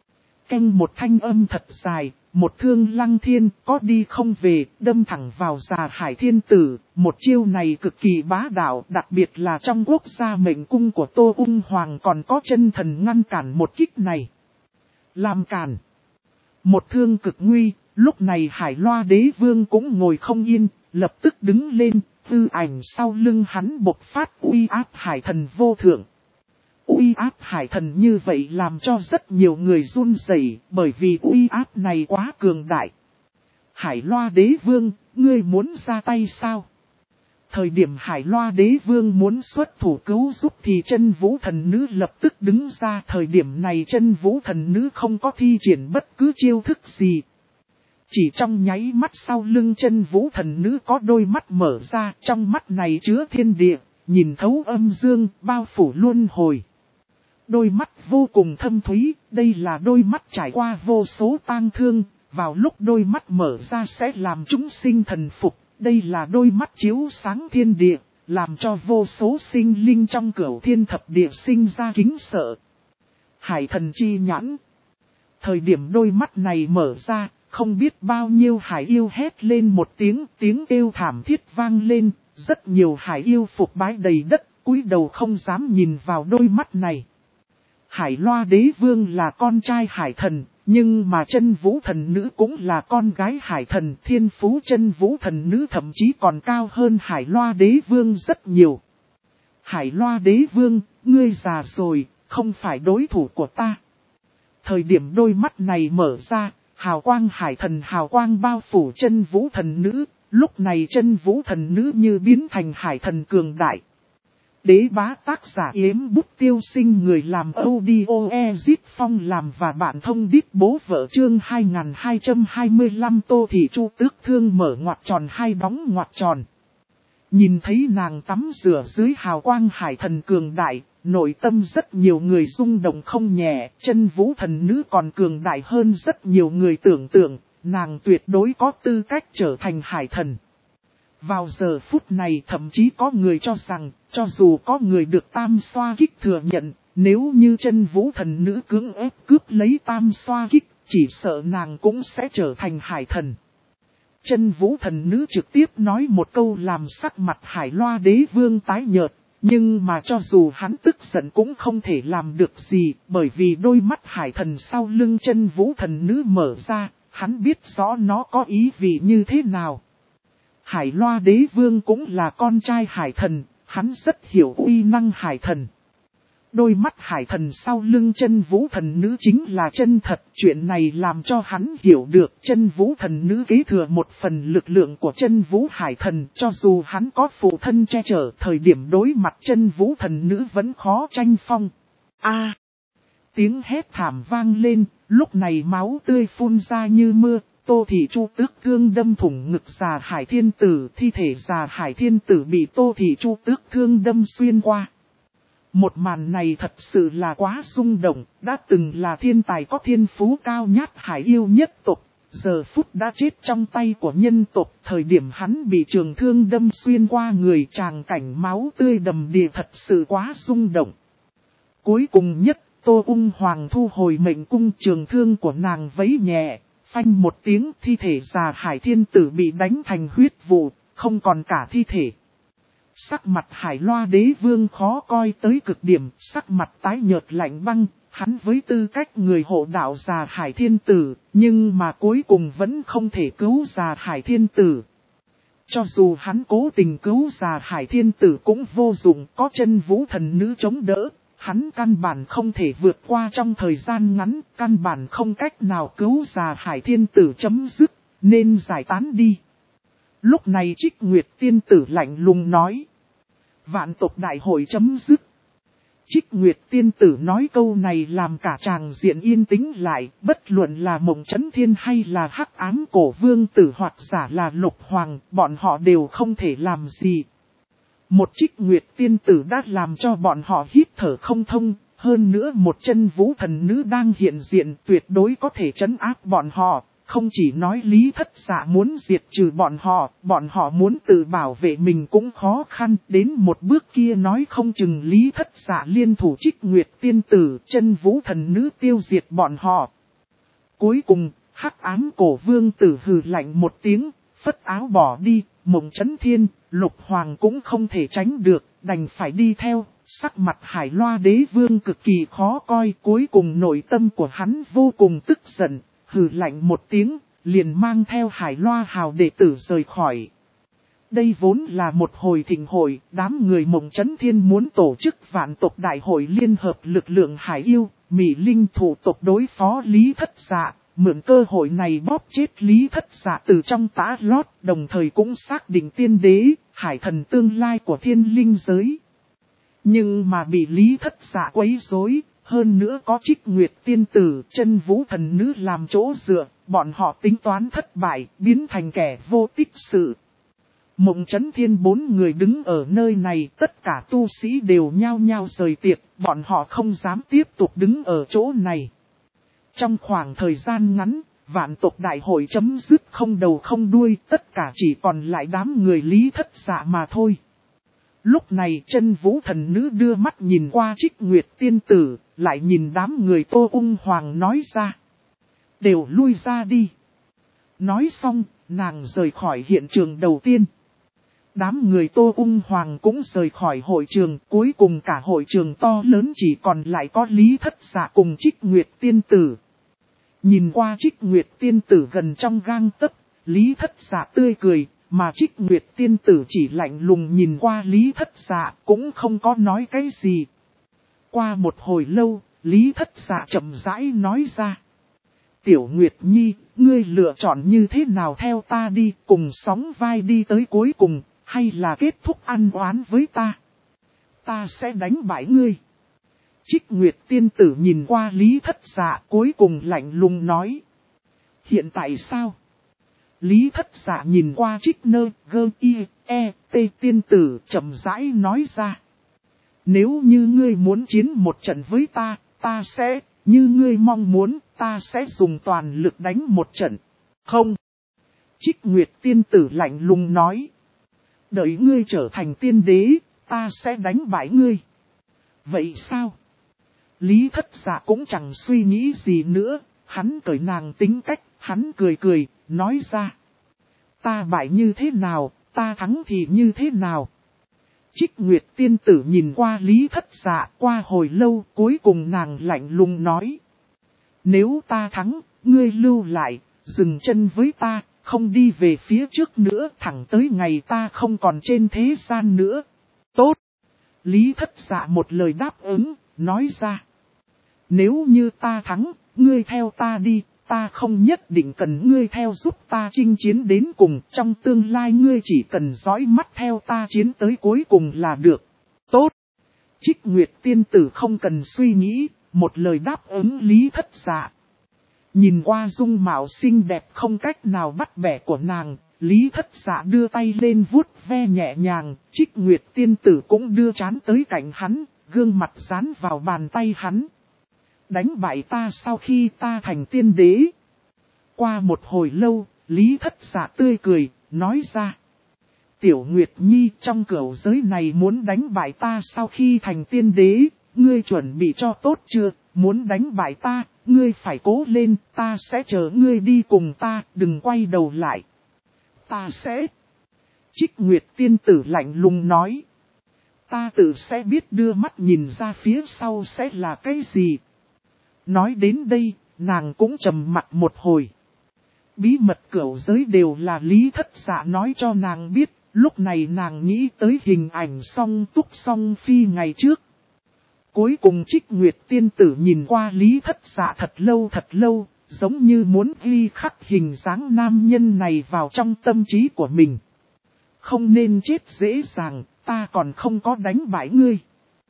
Canh một thanh âm thật dài, một thương lăng thiên, có đi không về, đâm thẳng vào Già Hải Thiên Tử. Một chiêu này cực kỳ bá đạo, đặc biệt là trong quốc gia mệnh cung của Tô Ung Hoàng còn có chân thần ngăn cản một kích này. Làm cản. Một thương cực nguy, lúc này Hải Loa Đế Vương cũng ngồi không yên, lập tức đứng lên, tư ảnh sau lưng hắn bộc phát uy áp hải thần vô thượng. Uy áp hải thần như vậy làm cho rất nhiều người run rẩy, bởi vì uy áp này quá cường đại. Hải Loa Đế Vương, ngươi muốn ra tay sao? Thời điểm Hải Loa Đế Vương muốn xuất thủ cứu giúp thì Chân Vũ Thần Nữ lập tức đứng ra. Thời điểm này Chân Vũ Thần Nữ không có thi triển bất cứ chiêu thức gì. Chỉ trong nháy mắt sau lưng Chân Vũ Thần Nữ có đôi mắt mở ra, trong mắt này chứa thiên địa, nhìn thấu âm dương, bao phủ luân hồi. Đôi mắt vô cùng thâm thúy, đây là đôi mắt trải qua vô số tang thương, vào lúc đôi mắt mở ra sẽ làm chúng sinh thần phục. Đây là đôi mắt chiếu sáng thiên địa, làm cho vô số sinh linh trong Cửu Thiên Thập Địa sinh ra kính sợ. Hải thần chi nhãn. Thời điểm đôi mắt này mở ra, không biết bao nhiêu hải yêu hét lên một tiếng kêu thảm thiết vang lên, rất nhiều hải yêu phục bái đầy đất, cúi đầu không dám nhìn vào đôi mắt này. Hải Loa Đế Vương là con trai hải thần, nhưng mà Chân Vũ Thần Nữ cũng là con gái hải thần. Thiên phú Chân Vũ Thần Nữ thậm chí còn cao hơn Hải Loa Đế Vương rất nhiều. Hải Loa Đế Vương, ngươi già rồi, không phải đối thủ của ta. Thời điểm đôi mắt này mở ra, hào quang hải thần hào quang bao phủ Chân Vũ Thần Nữ, lúc này Chân Vũ Thần Nữ như biến thành hải thần cường đại. Đế bá tác giả Yếm Bút Tiêu Sinh, người làm audio Ezit Phong làm và bạn thông đít bố vợ chương 2225. Tô Thị Chu Tước Thương mở ngoặc tròn hai đóng ngoặc tròn. Nhìn thấy nàng tắm rửa dưới hào quang hải thần cường đại, nội tâm rất nhiều người rung động không nhẹ. Chân Vũ Thần Nữ còn cường đại hơn rất nhiều người tưởng tượng, nàng tuyệt đối có tư cách trở thành hải thần. Vào giờ phút này thậm chí có người cho rằng, cho dù có người được tam xoa kích thừa nhận, nếu như Chân Vũ Thần Nữ cưỡng ép cướp lấy tam xoa kích, chỉ sợ nàng cũng sẽ trở thành hải thần. Chân Vũ Thần Nữ trực tiếp nói một câu làm sắc mặt Hải Loa Đế Vương tái nhợt, nhưng mà cho dù hắn tức giận cũng không thể làm được gì, bởi vì đôi mắt hải thần sau lưng Chân Vũ Thần Nữ mở ra, hắn biết rõ nó có ý vị như thế nào. Hải Loa Đế Vương cũng là con trai hải thần, hắn rất hiểu uy năng hải thần. Đôi mắt hải thần sau lưng Chân Vũ Thần Nữ chính là chân thật, chuyện này làm cho hắn hiểu được Chân Vũ Thần Nữ kế thừa một phần lực lượng của Chân Vũ Hải Thần, cho dù hắn có phụ thân che chở, thời điểm đối mặt Chân Vũ Thần Nữ vẫn khó tranh phong. Tiếng hét thảm vang lên, lúc này máu tươi phun ra như mưa. Tô Thị Chu Tước Thương đâm thủng ngực Già Hải Thiên Tử, thi thể Già Hải Thiên Tử bị Tô Thị Chu Tước Thương đâm xuyên qua. Một màn này thật sự là quá rung động, đã từng là thiên tài có thiên phú cao nhát hải yêu nhất tộc, giờ phút đã chết trong tay của nhân tộc. Thời điểm hắn bị trường thương đâm xuyên qua người, tràng cảnh máu tươi đầm đìa thật sự quá rung động. Cuối cùng nhất, Tô Ung Hoàng thu hồi mệnh cung, trường thương của nàng vấy nhẹ. Phanh một tiếng, thi thể Già Hải Thiên Tử bị đánh thành huyết vụ, không còn cả thi thể. Sắc mặt Hải Loa Đế Vương khó coi tới cực điểm, sắc mặt tái nhợt lạnh băng, hắn với tư cách người hộ đạo Già Hải Thiên Tử, nhưng mà cuối cùng vẫn không thể cứu Già Hải Thiên Tử. Cho dù hắn cố tình cứu Già Hải Thiên Tử cũng vô dụng, có Chân Vũ Thần Nữ chống đỡ. Hắn căn bản không thể vượt qua trong thời gian ngắn, căn bản không cách nào cứu Già Hải Thiên Tử chấm dứt, nên giải tán đi. Lúc này Trích Nguyệt Tiên Tử lạnh lùng nói. Vạn tộc đại hội chấm dứt. Trích Nguyệt tiên tử nói câu này làm cả tràng diện yên tĩnh lại, bất luận là Mộng Chấn Thiên hay là Hắc Ám Cổ Vương tử hoặc giả là Lục Hoàng, bọn họ đều không thể làm gì. Một Trích Nguyệt tiên tử đã làm cho bọn họ hít thở không thông, hơn nữa một chân vũ thần nữ đang hiện diện tuyệt đối có thể trấn áp bọn họ. Không chỉ nói Lý Thất Dạ muốn diệt trừ bọn họ muốn tự bảo vệ mình cũng khó khăn. Đến một bước kia nói không chừng Lý Thất Dạ liên thủ Trích Nguyệt tiên tử, chân vũ thần nữ tiêu diệt bọn họ. Cuối cùng, Hắc Ám Cổ Vương tử hừ lạnh một tiếng, phất áo bỏ đi, Mộng Chấn Thiên, Lục Hoàng cũng không thể tránh được, đành phải đi theo. Sắc mặt Hải Loa Đế Vương cực kỳ khó coi, cuối cùng nội tâm của hắn vô cùng tức giận. Hừ lạnh một tiếng, liền mang theo Hải Loa Hào đệ tử rời khỏi. Đây vốn là một hồi thịnh hội, đám người Mộng Chấn Thiên muốn tổ chức vạn tộc đại hội liên hợp lực lượng Hải Yêu, Mỹ Linh thủ tộc đối phó Lý Thất Dạ, mượn cơ hội này bóp chết Lý Thất Dạ từ trong tã lót, đồng thời cũng xác định tiên đế, hải thần tương lai của thiên linh giới. Nhưng mà bị Lý Thất Dạ quấy rối. Hơn nữa có Trích Nguyệt tiên tử, chân vũ thần nữ làm chỗ dựa, bọn họ tính toán thất bại, biến thành kẻ vô tích sự. Mộng Chấn Thiên 4 người đứng ở nơi này, tất cả tu sĩ đều nhao nhao rời tiệc, bọn họ không dám tiếp tục đứng ở chỗ này. Trong khoảng thời gian ngắn, vạn tộc đại hội chấm dứt không đầu không đuôi, tất cả chỉ còn lại đám người Lý Thất Dạ mà thôi. Lúc này chân vũ thần nữ đưa mắt nhìn qua Trích Nguyệt tiên tử, lại nhìn đám người Tô Ung Hoàng nói ra. Đều lui ra đi. Nói xong, nàng rời khỏi hiện trường đầu tiên. Đám người Tô Ung Hoàng cũng rời khỏi hội trường, cuối cùng cả hội trường to lớn chỉ còn lại có Lý Thất Dạ cùng Trích Nguyệt tiên tử. Nhìn qua Trích Nguyệt tiên tử gần trong gang tấc, Lý Thất Dạ tươi cười. Mà Trích Nguyệt tiên tử chỉ lạnh lùng nhìn qua Lý Thất Dạ cũng không có nói cái gì. Qua một hồi lâu, Lý Thất Dạ chậm rãi nói ra. Tiểu Nguyệt Nhi, ngươi lựa chọn như thế nào theo ta đi, cùng sóng vai đi tới cuối cùng, hay là kết thúc ăn oán với ta? Ta sẽ đánh bại ngươi. Trích Nguyệt tiên tử nhìn qua Lý Thất Dạ cuối cùng lạnh lùng nói. Hiện tại sao? Lý Thất Dạ nhìn qua Trích Nơ Gơ Y E T tiên tử chậm rãi nói ra. Nếu như ngươi muốn chiến một trận với ta, ta sẽ, như ngươi mong muốn, ta sẽ dùng toàn lực đánh một trận. Không. Trích Nguyệt tiên tử lạnh lùng nói. Đợi ngươi trở thành tiên đế, ta sẽ đánh bại ngươi. Vậy sao? Lý Thất Dạ cũng chẳng suy nghĩ gì nữa, hắn cởi nàng tính cách, hắn cười cười, nói ra. Ta bại như thế nào, ta thắng thì như thế nào? Trích Nguyệt tiên tử nhìn qua Lý Thất Dạ qua hồi lâu, cuối cùng nàng lạnh lùng nói. Nếu ta thắng, ngươi lưu lại, dừng chân với ta, không đi về phía trước nữa, thẳng tới ngày ta không còn trên thế gian nữa. Tốt! Lý Thất Dạ một lời đáp ứng, nói ra. Nếu như ta thắng, ngươi theo ta đi, ta không nhất định cần ngươi theo giúp ta chinh chiến đến cùng. Trong tương lai ngươi chỉ cần dõi mắt theo ta chiến tới cuối cùng là được. Tốt! Trích Nguyệt tiên tử không cần suy nghĩ, một lời đáp ứng Lý Thất Dạ. Nhìn qua dung mạo xinh đẹp không cách nào bắt bẻ của nàng, Lý Thất Dạ đưa tay lên vuốt ve nhẹ nhàng, Trích Nguyệt tiên tử cũng đưa trán tới cạnh hắn, gương mặt dán vào bàn tay hắn. Đánh bại ta sau khi ta thành tiên đế. Qua một hồi lâu, Lý Thất Dạ tươi cười, nói ra. Tiểu Nguyệt Nhi trong cửu giới này muốn đánh bại ta sau khi thành tiên đế, ngươi chuẩn bị cho tốt chưa? Muốn đánh bại ta, ngươi phải cố lên, ta sẽ chờ ngươi đi cùng ta, đừng quay đầu lại. Ta sẽ. Trích Nguyệt tiên tử lạnh lùng nói. Ta tự sẽ biết đưa mắt nhìn ra phía sau sẽ là cái gì. Nói đến đây, nàng cũng trầm mặt một hồi. Bí mật cửu giới đều là Lý Thất Dạ nói cho nàng biết, lúc này nàng nghĩ tới hình ảnh song túc song phi ngày trước. Cuối cùng Trích Nguyệt tiên tử nhìn qua Lý Thất Dạ thật lâu, giống như muốn ghi khắc hình dáng nam nhân này vào trong tâm trí của mình. Không nên chết dễ dàng, ta còn không có đánh bại ngươi.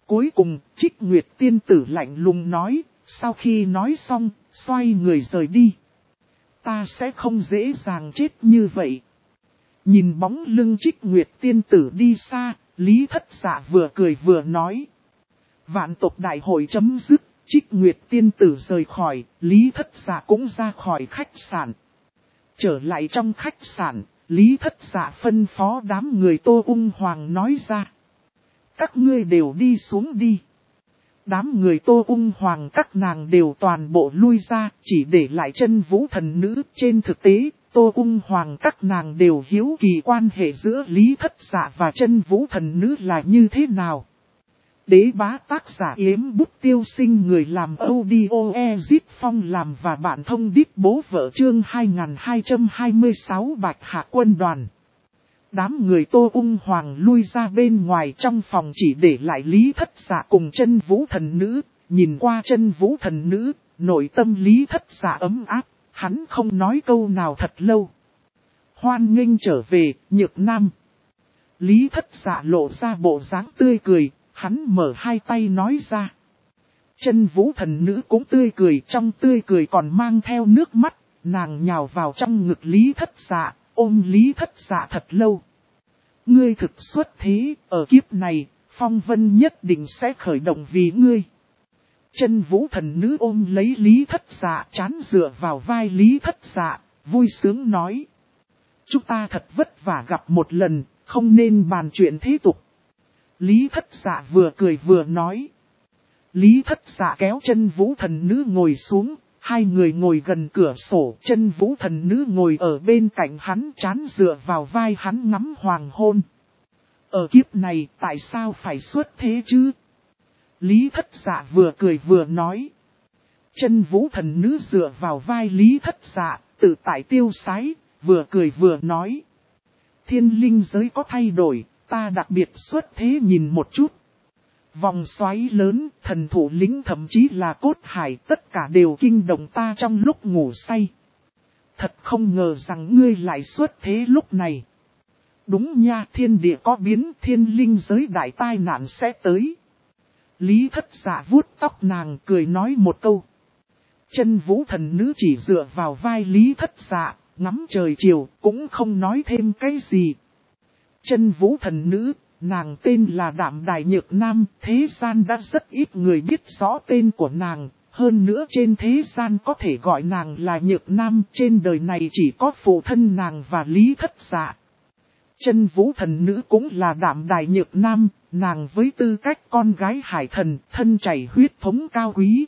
Cuối cùng, Trích Nguyệt tiên tử lạnh lùng nói, sau khi nói xong, xoay người rời đi. Ta sẽ không dễ dàng chết như vậy. Nhìn bóng lưng Trích Nguyệt tiên tử đi xa, Lý Thất Dạ vừa cười vừa nói. Vạn tộc đại hội chấm dứt, Trích Nguyệt tiên tử rời khỏi, Lý Thất Dạ cũng ra khỏi khách sạn. Trở lại trong khách sạn, Lý Thất Dạ phân phó đám người Tô Ung Hoàng nói ra. Các ngươi đều đi xuống đi. Đám người Tô Ung Hoàng các nàng đều toàn bộ lui ra, chỉ để lại Chân Vũ thần nữ. Trên thực tế, Tô Ung Hoàng các nàng đều hiếu kỳ quan hệ giữa Lý Thất Dạ và Chân Vũ thần nữ là như thế nào. Đế bá tác giả Yếm Bút Tiêu Sinh, người làm audio Ezit Phong làm và bản thông điệp bố vợ chương 2226 Bạch Hạ quân đoàn. Đám người Tô Ung Hoàng lui ra bên ngoài, trong phòng chỉ để lại Lý Thất Dạ cùng Chân Vũ thần nữ. Nhìn qua Chân Vũ thần nữ, nội tâm Lý Thất Dạ ấm áp, hắn không nói câu nào thật lâu. Hoan nghênh trở về, Nhược Nam. Lý Thất Dạ lộ ra bộ dáng tươi cười, hắn mở hai tay nói ra. Chân Vũ thần nữ cũng tươi cười, trong tươi cười còn mang theo nước mắt, nàng nhào vào trong ngực Lý Thất Dạ, ôm Lý Thất Dạ thật lâu. Ngươi thực xuất thế, ở kiếp này, phong vân nhất định sẽ khởi động vì ngươi. Chân Vũ thần nữ ôm lấy Lý Thất Dạ, trán dựa vào vai Lý Thất Dạ, vui sướng nói. Chúng ta thật vất vả gặp một lần, không nên bàn chuyện thế tục. Lý Thất Dạ vừa cười vừa nói. Lý Thất Dạ kéo Chân Vũ thần nữ ngồi xuống, hai người ngồi gần cửa sổ. Chân Vũ thần nữ ngồi ở bên cạnh hắn, trán dựa vào vai hắn ngắm hoàng hôn. Ở kiếp này tại sao phải xuất thế chứ? Lý Thất Dạ vừa cười vừa nói. Chân Vũ thần nữ dựa vào vai Lý Thất Dạ, tự tại tiêu sái, vừa cười vừa nói. Thiên linh giới có thay đổi, ta đặc biệt xuất thế nhìn một chút. Vòng xoáy lớn, thần thủ lĩnh thậm chí là cốt hải, tất cả đều kinh động ta trong lúc ngủ say. Thật không ngờ rằng ngươi lại xuất thế lúc này. Đúng nha, thiên địa có biến, thiên linh giới đại tai nạn sẽ tới. Lý Thất Dạ vuốt tóc nàng, cười nói một câu. Chân Vũ thần nữ chỉ dựa vào vai Lý Thất Dạ, ngắm trời chiều, cũng không nói thêm cái gì. Chân Vũ thần nữ, nàng tên là Đạm Đài Nhược Nam, thế gian đã rất ít người biết rõ tên của nàng. Hơn nữa trên thế gian có thể gọi nàng là Nhược Nam, trên đời này chỉ có phụ thân nàng và Lý Thất Dạ. Chân Vũ thần nữ cũng là Đạm Đài Nhược Nam, nàng với tư cách con gái hải thần, thân chảy huyết thống cao quý.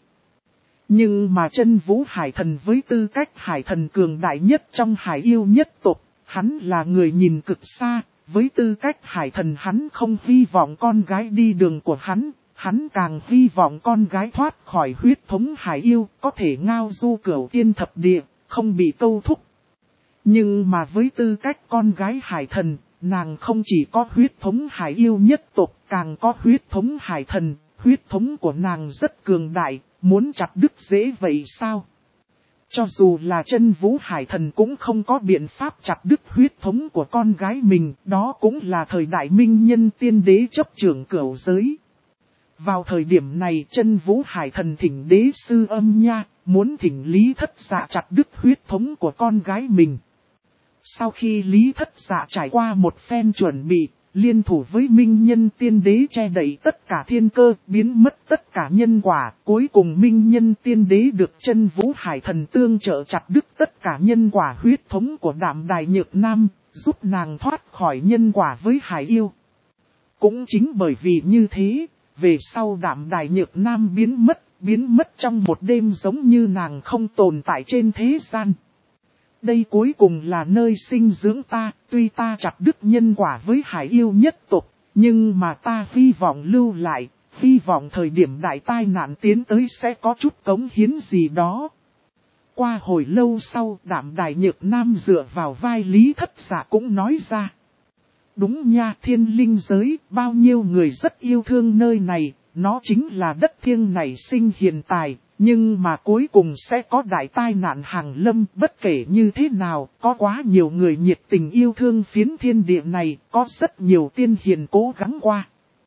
Nhưng mà Chân Vũ hải thần với tư cách hải thần cường đại nhất trong hải yêu nhất tộc, hắn là người nhìn cực xa, với tư cách hải thần hắn không hy vọng con gái đi đường của hắn càng hy vọng con gái thoát khỏi huyết thống hải yêu, có thể ngao du cửu tiên thập địa, không bị câu thúc. Nhưng mà với tư cách con gái hải thần, nàng không chỉ có huyết thống hải yêu nhất tộc, càng có huyết thống hải thần, huyết thống của nàng rất cường đại, muốn chặt đứt dễ vậy sao? Cho dù là Chân Vũ hải thần cũng không có biện pháp chặt đứt huyết thống của con gái mình, đó cũng là thời đại minh nhân tiên đế chấp trưởng cửu giới. Vào thời điểm này Chân Vũ hải thần thỉnh đế sư Âm Nha, muốn thỉnh Lý Thất Dạ chặt đứt huyết thống của con gái mình. Sau khi Lý Thất Dạ trải qua một phen chuẩn bị, liên thủ với minh nhân tiên đế che đậy tất cả thiên cơ, biến mất tất cả nhân quả, cuối cùng minh nhân tiên đế được Chân Vũ hải thần tương trợ chặt đứt tất cả nhân quả huyết thống của Đạm Đài Nhược Nam, giúp nàng thoát khỏi nhân quả với hải yêu. Cũng chính bởi vì như thế, về sau Đạm Đài Nhược Nam biến mất trong một đêm, giống như nàng không tồn tại trên thế gian. Đây cuối cùng là nơi sinh dưỡng ta, tuy ta chặt đứt nhân quả với hải yêu nhất tộc, nhưng mà ta hy vọng lưu lại, hy vọng thời điểm đại tai nạn tiến tới sẽ có chút cống hiến gì đó. Qua hồi lâu sau, Đạm Đài Nhược Nam dựa vào vai Lý Thất Dạ cũng nói ra. Đúng nha, thiên linh giới, bao nhiêu người rất yêu thương nơi này, nó chính là đất thiêng nảy sinh hiền tài. Nhưng mà cuối cùng sẽ có đại tai nạn hàng lâm, bất kể như thế nào, có quá nhiều người nhiệt tình yêu thương phiến thiên địa này, có rất nhiều tiên hiền cố gắng qua.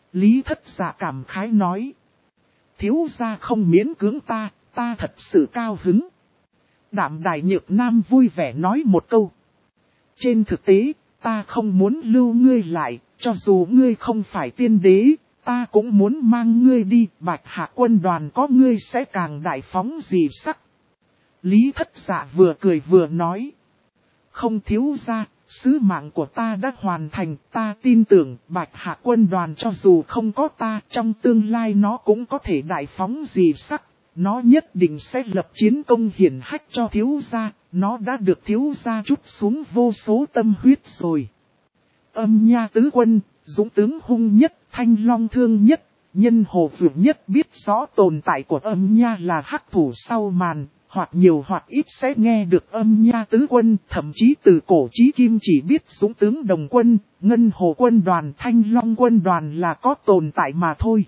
Lý Thất Dạ cảm khái nói. Thiếu gia không miễn cưỡng ta, ta thật sự cao hứng. Đạm Đài Nhược Nam vui vẻ nói một câu. Trên thực tế, ta không muốn lưu ngươi lại, cho dù ngươi không phải tiên đế, ta cũng muốn mang ngươi đi, Bạch Hạ quân đoàn có ngươi sẽ càng đại phóng dị sắc. Lý Thất Dạ vừa cười vừa nói. Không thiếu gia, sứ mạng của ta đã hoàn thành, ta tin tưởng Bạch Hạ quân đoàn cho dù không có ta, trong tương lai nó cũng có thể đại phóng dị sắc. Nó nhất định sẽ lập chiến công hiển hách cho thiếu gia, nó đã được thiếu gia trút xuống vô số tâm huyết rồi. Âm Nha tứ quân, dũng tướng hung nhất, thanh long thương nhất, nhân hồ vượng nhất biết rõ tồn tại của Âm Nha là hắc thủ sau màn, hoặc nhiều hoặc ít sẽ nghe được Âm Nha tứ quân, thậm chí từ cổ chí kim chỉ biết dũng tướng đồng quân, ngân hồ quân đoàn, thanh long quân đoàn là có tồn tại mà thôi.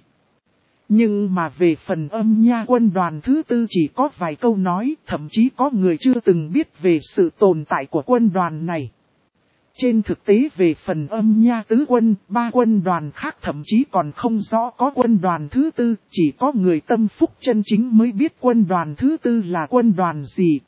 Nhưng mà về phần Âm Nha quân đoàn thứ tư chỉ có vài câu nói, thậm chí có người chưa từng biết về sự tồn tại của quân đoàn này. Trên thực tế về phần Âm Nha tứ quân, ba quân đoàn khác thậm chí còn không rõ có quân đoàn thứ tư, chỉ có người tâm phúc chân chính mới biết quân đoàn thứ tư là quân đoàn gì.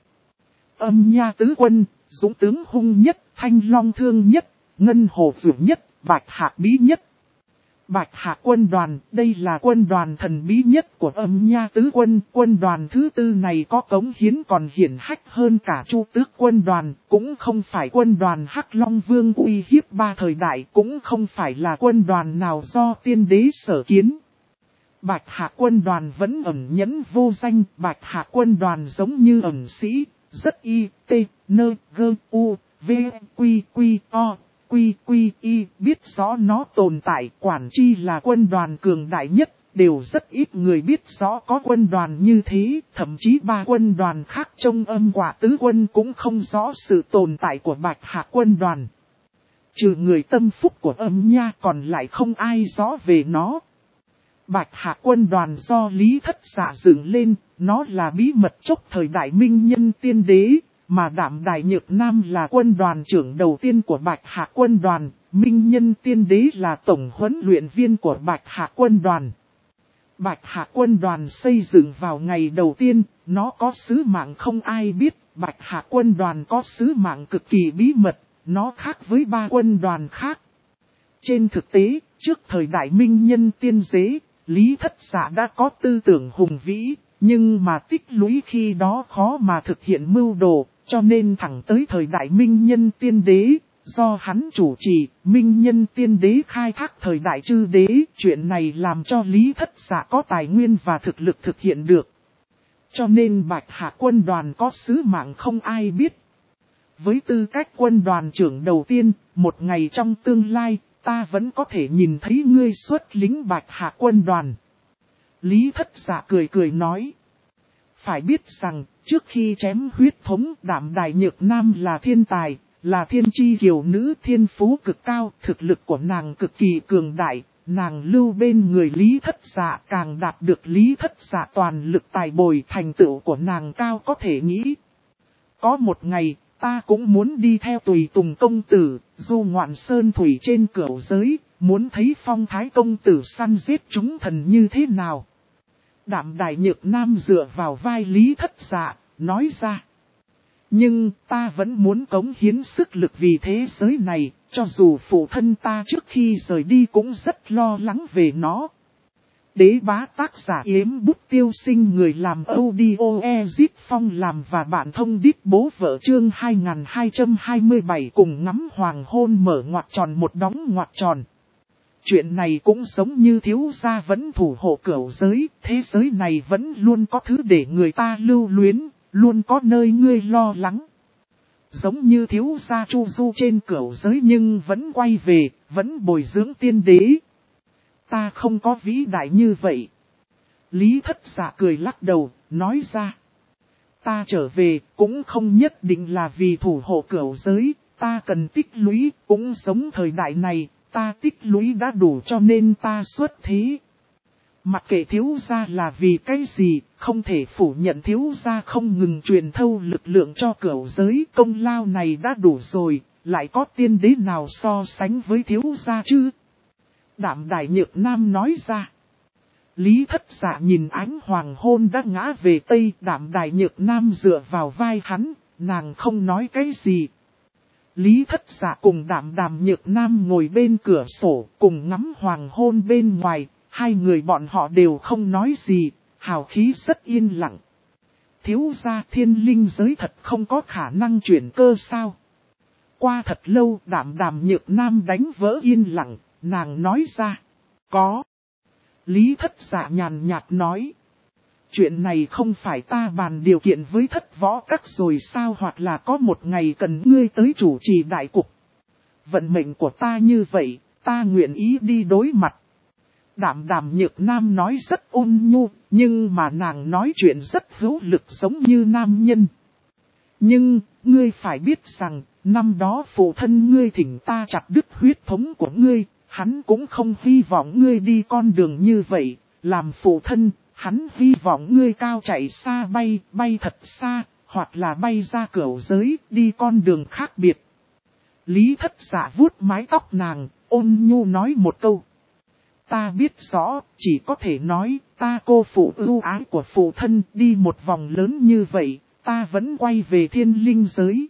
Âm Nha tứ quân, dũng tướng hung nhất, thanh long thương nhất, ngân hồ vượng nhất, bạch hạc bí nhất. Bạch Hạ quân đoàn, đây là quân đoàn thần bí nhất của Âm Nha tứ quân. Quân đoàn thứ tư này có cống hiến còn hiển hách hơn cả Chu Tước quân đoàn, cũng không phải quân đoàn Hắc Long Vương uy hiếp ba thời đại, cũng không phải là quân đoàn nào do tiên đế sở kiến. Bạch Hạ quân đoàn vẫn ẩn nhẫn vô danh, Bạch Hạ quân đoàn giống như ẩn sĩ, rất y, t, nơ, gơ, u, v, quy, quy, o. Quy quy y biết rõ nó tồn tại, quản chi là quân đoàn cường đại nhất, đều rất ít người biết rõ có quân đoàn như thế, thậm chí ba quân đoàn khác trong Âm Quả tứ quân cũng không rõ sự tồn tại của Bạch Hạ quân đoàn. Trừ người tâm phúc của Âm Nha còn lại không ai rõ về nó. Bạch Hạ quân đoàn do Lý Thất Dạ dựng lên, nó là bí mật chốc thời đại minh nhân tiên đế. Mà Đạm Đài Nhược Nam là quân đoàn trưởng đầu tiên của Bạch Hạ quân đoàn, Minh Nhân Tiên Đế là tổng huấn luyện viên của Bạch Hạ quân đoàn. Bạch Hạ quân đoàn xây dựng vào ngày đầu tiên, nó có sứ mạng không ai biết, Bạch Hạ quân đoàn có sứ mạng cực kỳ bí mật, nó khác với ba quân đoàn khác. Trên thực tế, trước thời đại Minh Nhân Tiên Đế, Lý Thất Dạ đã có tư tưởng hùng vĩ, nhưng mà tích lũy khi đó khó mà thực hiện mưu đồ. Cho nên thẳng tới thời đại Minh Nhân Tiên Đế, do hắn chủ trì, Minh Nhân Tiên Đế khai thác thời đại Chư Đế, chuyện này làm cho Lý Thất Dạ có tài nguyên và thực lực thực hiện được. Cho nên Bạch Hạ quân đoàn có sứ mạng không ai biết. Với tư cách quân đoàn trưởng đầu tiên, một ngày trong tương lai, ta vẫn có thể nhìn thấy ngươi xuất lính Bạch Hạ quân đoàn. Lý Thất Dạ cười cười nói. Phải biết rằng, trước khi chém huyết thống, Đạm Đài Nhược Nam là thiên tài, là thiên chi kiều nữ, thiên phú cực cao, thực lực của nàng cực kỳ cường đại, nàng lưu bên người Lý Thất Dạ càng đạt được Lý Thất Dạ toàn lực tài bồi, thành tựu của nàng cao có thể nghĩ. Có một ngày, ta cũng muốn đi theo tùy tùng công tử, du ngoạn sơn thủy trên cửu giới, muốn thấy phong thái công tử săn giết chúng thần như thế nào. Đạm Đài Nhược Nam dựa vào vai Lý Thất Dạ, nói ra. Nhưng ta vẫn muốn cống hiến sức lực vì thế giới này, cho dù phụ thân ta trước khi rời đi cũng rất lo lắng về nó. Đế bá tác giả Yếm Bút Tiêu Sinh, người làm audio Ezit Phong làm và bạn thông đít bố vợ chương 2227 cùng ngắm hoàng hôn mở ngoặc tròn một đóng ngoặc tròn. Chuyện này cũng giống như thiếu gia vẫn thủ hộ cửu giới, thế giới này vẫn luôn có thứ để người ta lưu luyến, luôn có nơi ngươi lo lắng. Giống như thiếu gia chu du trên cửu giới nhưng vẫn quay về, vẫn bồi dưỡng tiên đế. Ta không có vĩ đại như vậy. Lý Thất Dạ cười lắc đầu, nói ra. Ta trở về cũng không nhất định là vì thủ hộ cửu giới, ta cần tích lũy, cũng giống thời đại này. Ta tích lũy đã đủ cho nên ta xuất thế. Mặc kệ thiếu gia là vì cái gì, không thể phủ nhận thiếu gia không ngừng truyền thâu lực lượng cho cửu giới, công lao này đã đủ rồi, lại có tiên đế nào so sánh với thiếu gia chứ? Đạm Đài Nhược Nam nói ra. Lý Thất Dạ nhìn ánh hoàng hôn đã ngã về Tây. Đạm Đài Nhược Nam dựa vào vai hắn, nàng không nói cái gì. Lý Thất Dạ cùng Đạm Nhược Nam ngồi bên cửa sổ cùng ngắm hoàng hôn bên ngoài. Hai người bọn họ đều không nói gì, hào khí rất yên lặng. Thiếu gia thiên linh giới thật không có khả năng chuyển cơ sao? Qua thật lâu Đạm Nhược Nam đánh vỡ yên lặng, nàng nói ra. Có. Lý Thất Dạ nhàn nhạt nói. Chuyện này không phải ta bàn điều kiện với Thất Võ Các rồi sao, hoặc là có một ngày cần ngươi tới chủ trì đại cục. Vận mệnh của ta như vậy, ta nguyện ý đi đối mặt. Đạm Nhược Nam nói rất ôn nhu, nhưng mà nàng nói chuyện rất hữu lực giống như nam nhân. Nhưng, ngươi phải biết rằng, năm đó phụ thân ngươi thỉnh ta chặt đứt huyết thống của ngươi, hắn cũng không hy vọng ngươi đi con đường như vậy, làm phụ thân, hắn hy vọng ngươi cao chạy xa bay thật xa, hoặc là bay ra cửu giới, đi con đường khác biệt. Lý Thất Dạ vuốt mái tóc nàng, ôn nhu nói một câu. Ta biết rõ, chỉ có thể nói, ta cô phụ ưu ái của phụ thân đi một vòng lớn như vậy, ta vẫn quay về thiên linh giới.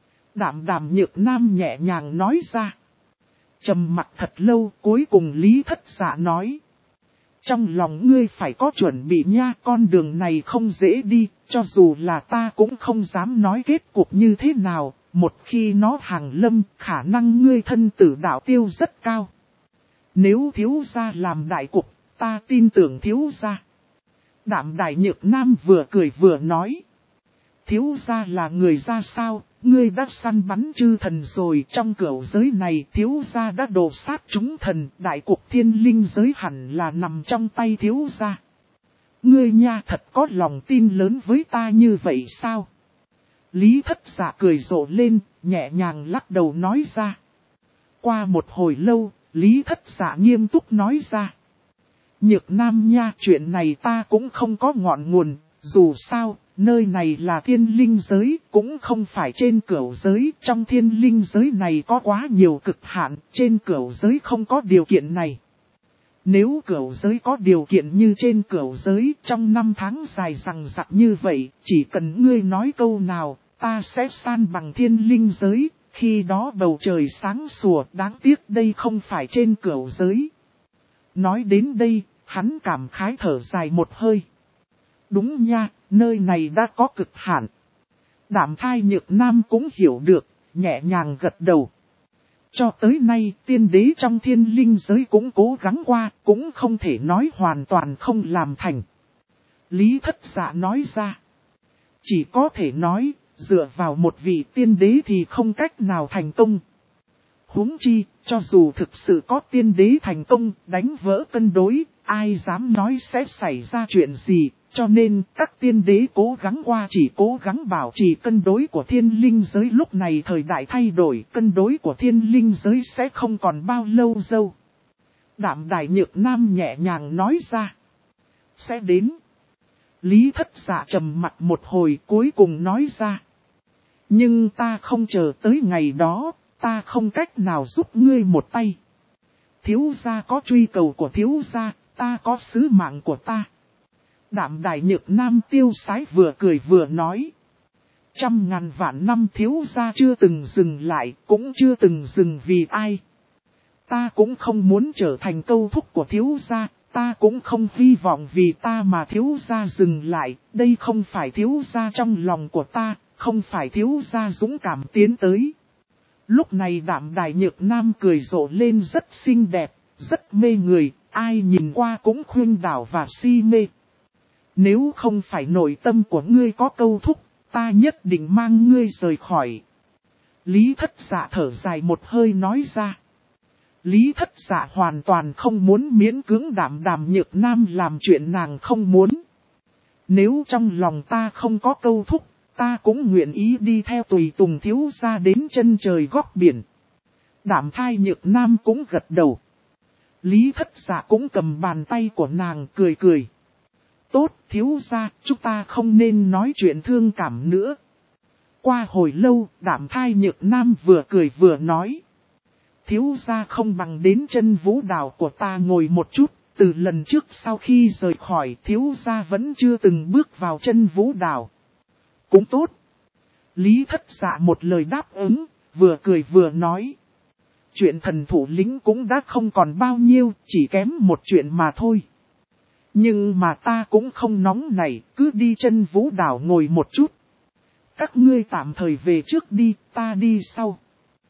Đạm Nhược Nam nhẹ nhàng nói ra. Trầm mặc thật lâu, cuối cùng Lý Thất Dạ nói. Trong lòng ngươi phải có chuẩn bị nha, con đường này không dễ đi, cho dù là ta cũng không dám nói kết cục như thế nào, một khi nó hàng lâm, khả năng ngươi thân tử đạo tiêu rất cao. Nếu thiếu gia làm đại cục, ta tin tưởng thiếu gia. Đạm Đài Nhược Nam vừa cười vừa nói. Thiếu gia là người ra sao, ngươi đã săn bắn chư thần rồi, trong cửu giới này thiếu gia đã đồ sát chúng thần, đại cục thiên linh giới hẳn là nằm trong tay thiếu gia. Ngươi nha thật có lòng tin lớn với ta như vậy sao? Lý Thất Dạ cười rộ lên, nhẹ nhàng lắc đầu nói ra. Qua một hồi lâu, Lý Thất Dạ nghiêm túc nói ra. Nhược Nam nha, chuyện này ta cũng không có ngọn nguồn, dù sao, nơi này là thiên linh giới, cũng không phải trên cửu giới. Trong thiên linh giới này có quá nhiều cực hạn, trên cửu giới không có điều kiện này. Nếu cửu giới có điều kiện như trên cửu giới, trong 5 tháng dài rằng rặc như vậy, chỉ cần ngươi nói câu nào, ta sẽ san bằng thiên linh giới. Khi đó bầu trời sáng sủa, đáng tiếc đây không phải trên cửu giới. Nói đến đây, hắn cảm khái thở dài một hơi. Đúng nha, nơi này đã có cực hạn. Đạm Nhược Nam cũng hiểu được, nhẹ nhàng gật đầu. Cho tới nay, tiên đế trong thiên linh giới cũng cố gắng qua, cũng không thể nói hoàn toàn không làm thành. Lý Thất Dạ nói ra. Chỉ có thể nói, dựa vào một vị tiên đế thì không cách nào thành công. Huống chi, cho dù thực sự có tiên đế thành công, đánh vỡ cân đối, ai dám nói sẽ xảy ra chuyện gì, cho nên các tiên đế cố gắng qua chỉ cố gắng bảo trì cân đối của thiên linh giới. Lúc này thời đại thay đổi, cân đối của thiên linh giới sẽ không còn bao lâu dâu. Đạm Đài Nhược Nam nhẹ nhàng nói ra. Sẽ đến. Lý Thất Dạ trầm mặt một hồi cuối cùng nói ra. Nhưng ta không chờ tới ngày đó, ta không cách nào giúp ngươi một tay. Thiếu gia có truy cầu của thiếu gia, ta có sứ mạng của ta. Đạm Đài Nhược Nam tiêu sái vừa cười vừa nói. 100.000 vạn năm thiếu gia chưa từng dừng lại, cũng chưa từng dừng vì ai. Ta cũng không muốn trở thành câu thúc của thiếu gia, ta cũng không hy vọng vì ta mà thiếu gia dừng lại. Đây không phải thiếu gia trong lòng của ta, không phải thiếu gia dũng cảm tiến tới. Lúc này Đạm Đài Nhược Nam cười rộ lên rất xinh đẹp, rất mê người, ai nhìn qua cũng khuynh đảo và si mê. Nếu không phải nội tâm của ngươi có câu thúc, ta nhất định mang ngươi rời khỏi. Lý Thất Dạ thở dài một hơi nói ra. Lý Thất Dạ hoàn toàn không muốn miễn cưỡng Đạm Nhược Nam làm chuyện nàng không muốn. Nếu trong lòng ta không có câu thúc, ta cũng nguyện ý đi theo tùy tùng thiếu gia đến chân trời góc biển. Đạm Nhược Nam cũng gật đầu. Lý Thất Dạ cũng cầm bàn tay của nàng cười cười. Tốt thiếu gia, chúng ta không nên nói chuyện thương cảm nữa. Qua hồi lâu, Đạm Nhược Nam vừa cười vừa nói. Thiếu gia không bằng đến chân vũ đảo của ta ngồi một chút, từ lần trước sau khi rời khỏi thiếu gia vẫn chưa từng bước vào chân vũ đảo. Cũng tốt. Lý Thất Dạ một lời đáp ứng, vừa cười vừa nói. Chuyện thần thủ lĩnh cũng đã không còn bao nhiêu, chỉ kém một chuyện mà thôi. Nhưng mà ta cũng không nóng này, cứ đi chân vũ đảo ngồi một chút. Các ngươi tạm thời về trước đi, ta đi sau.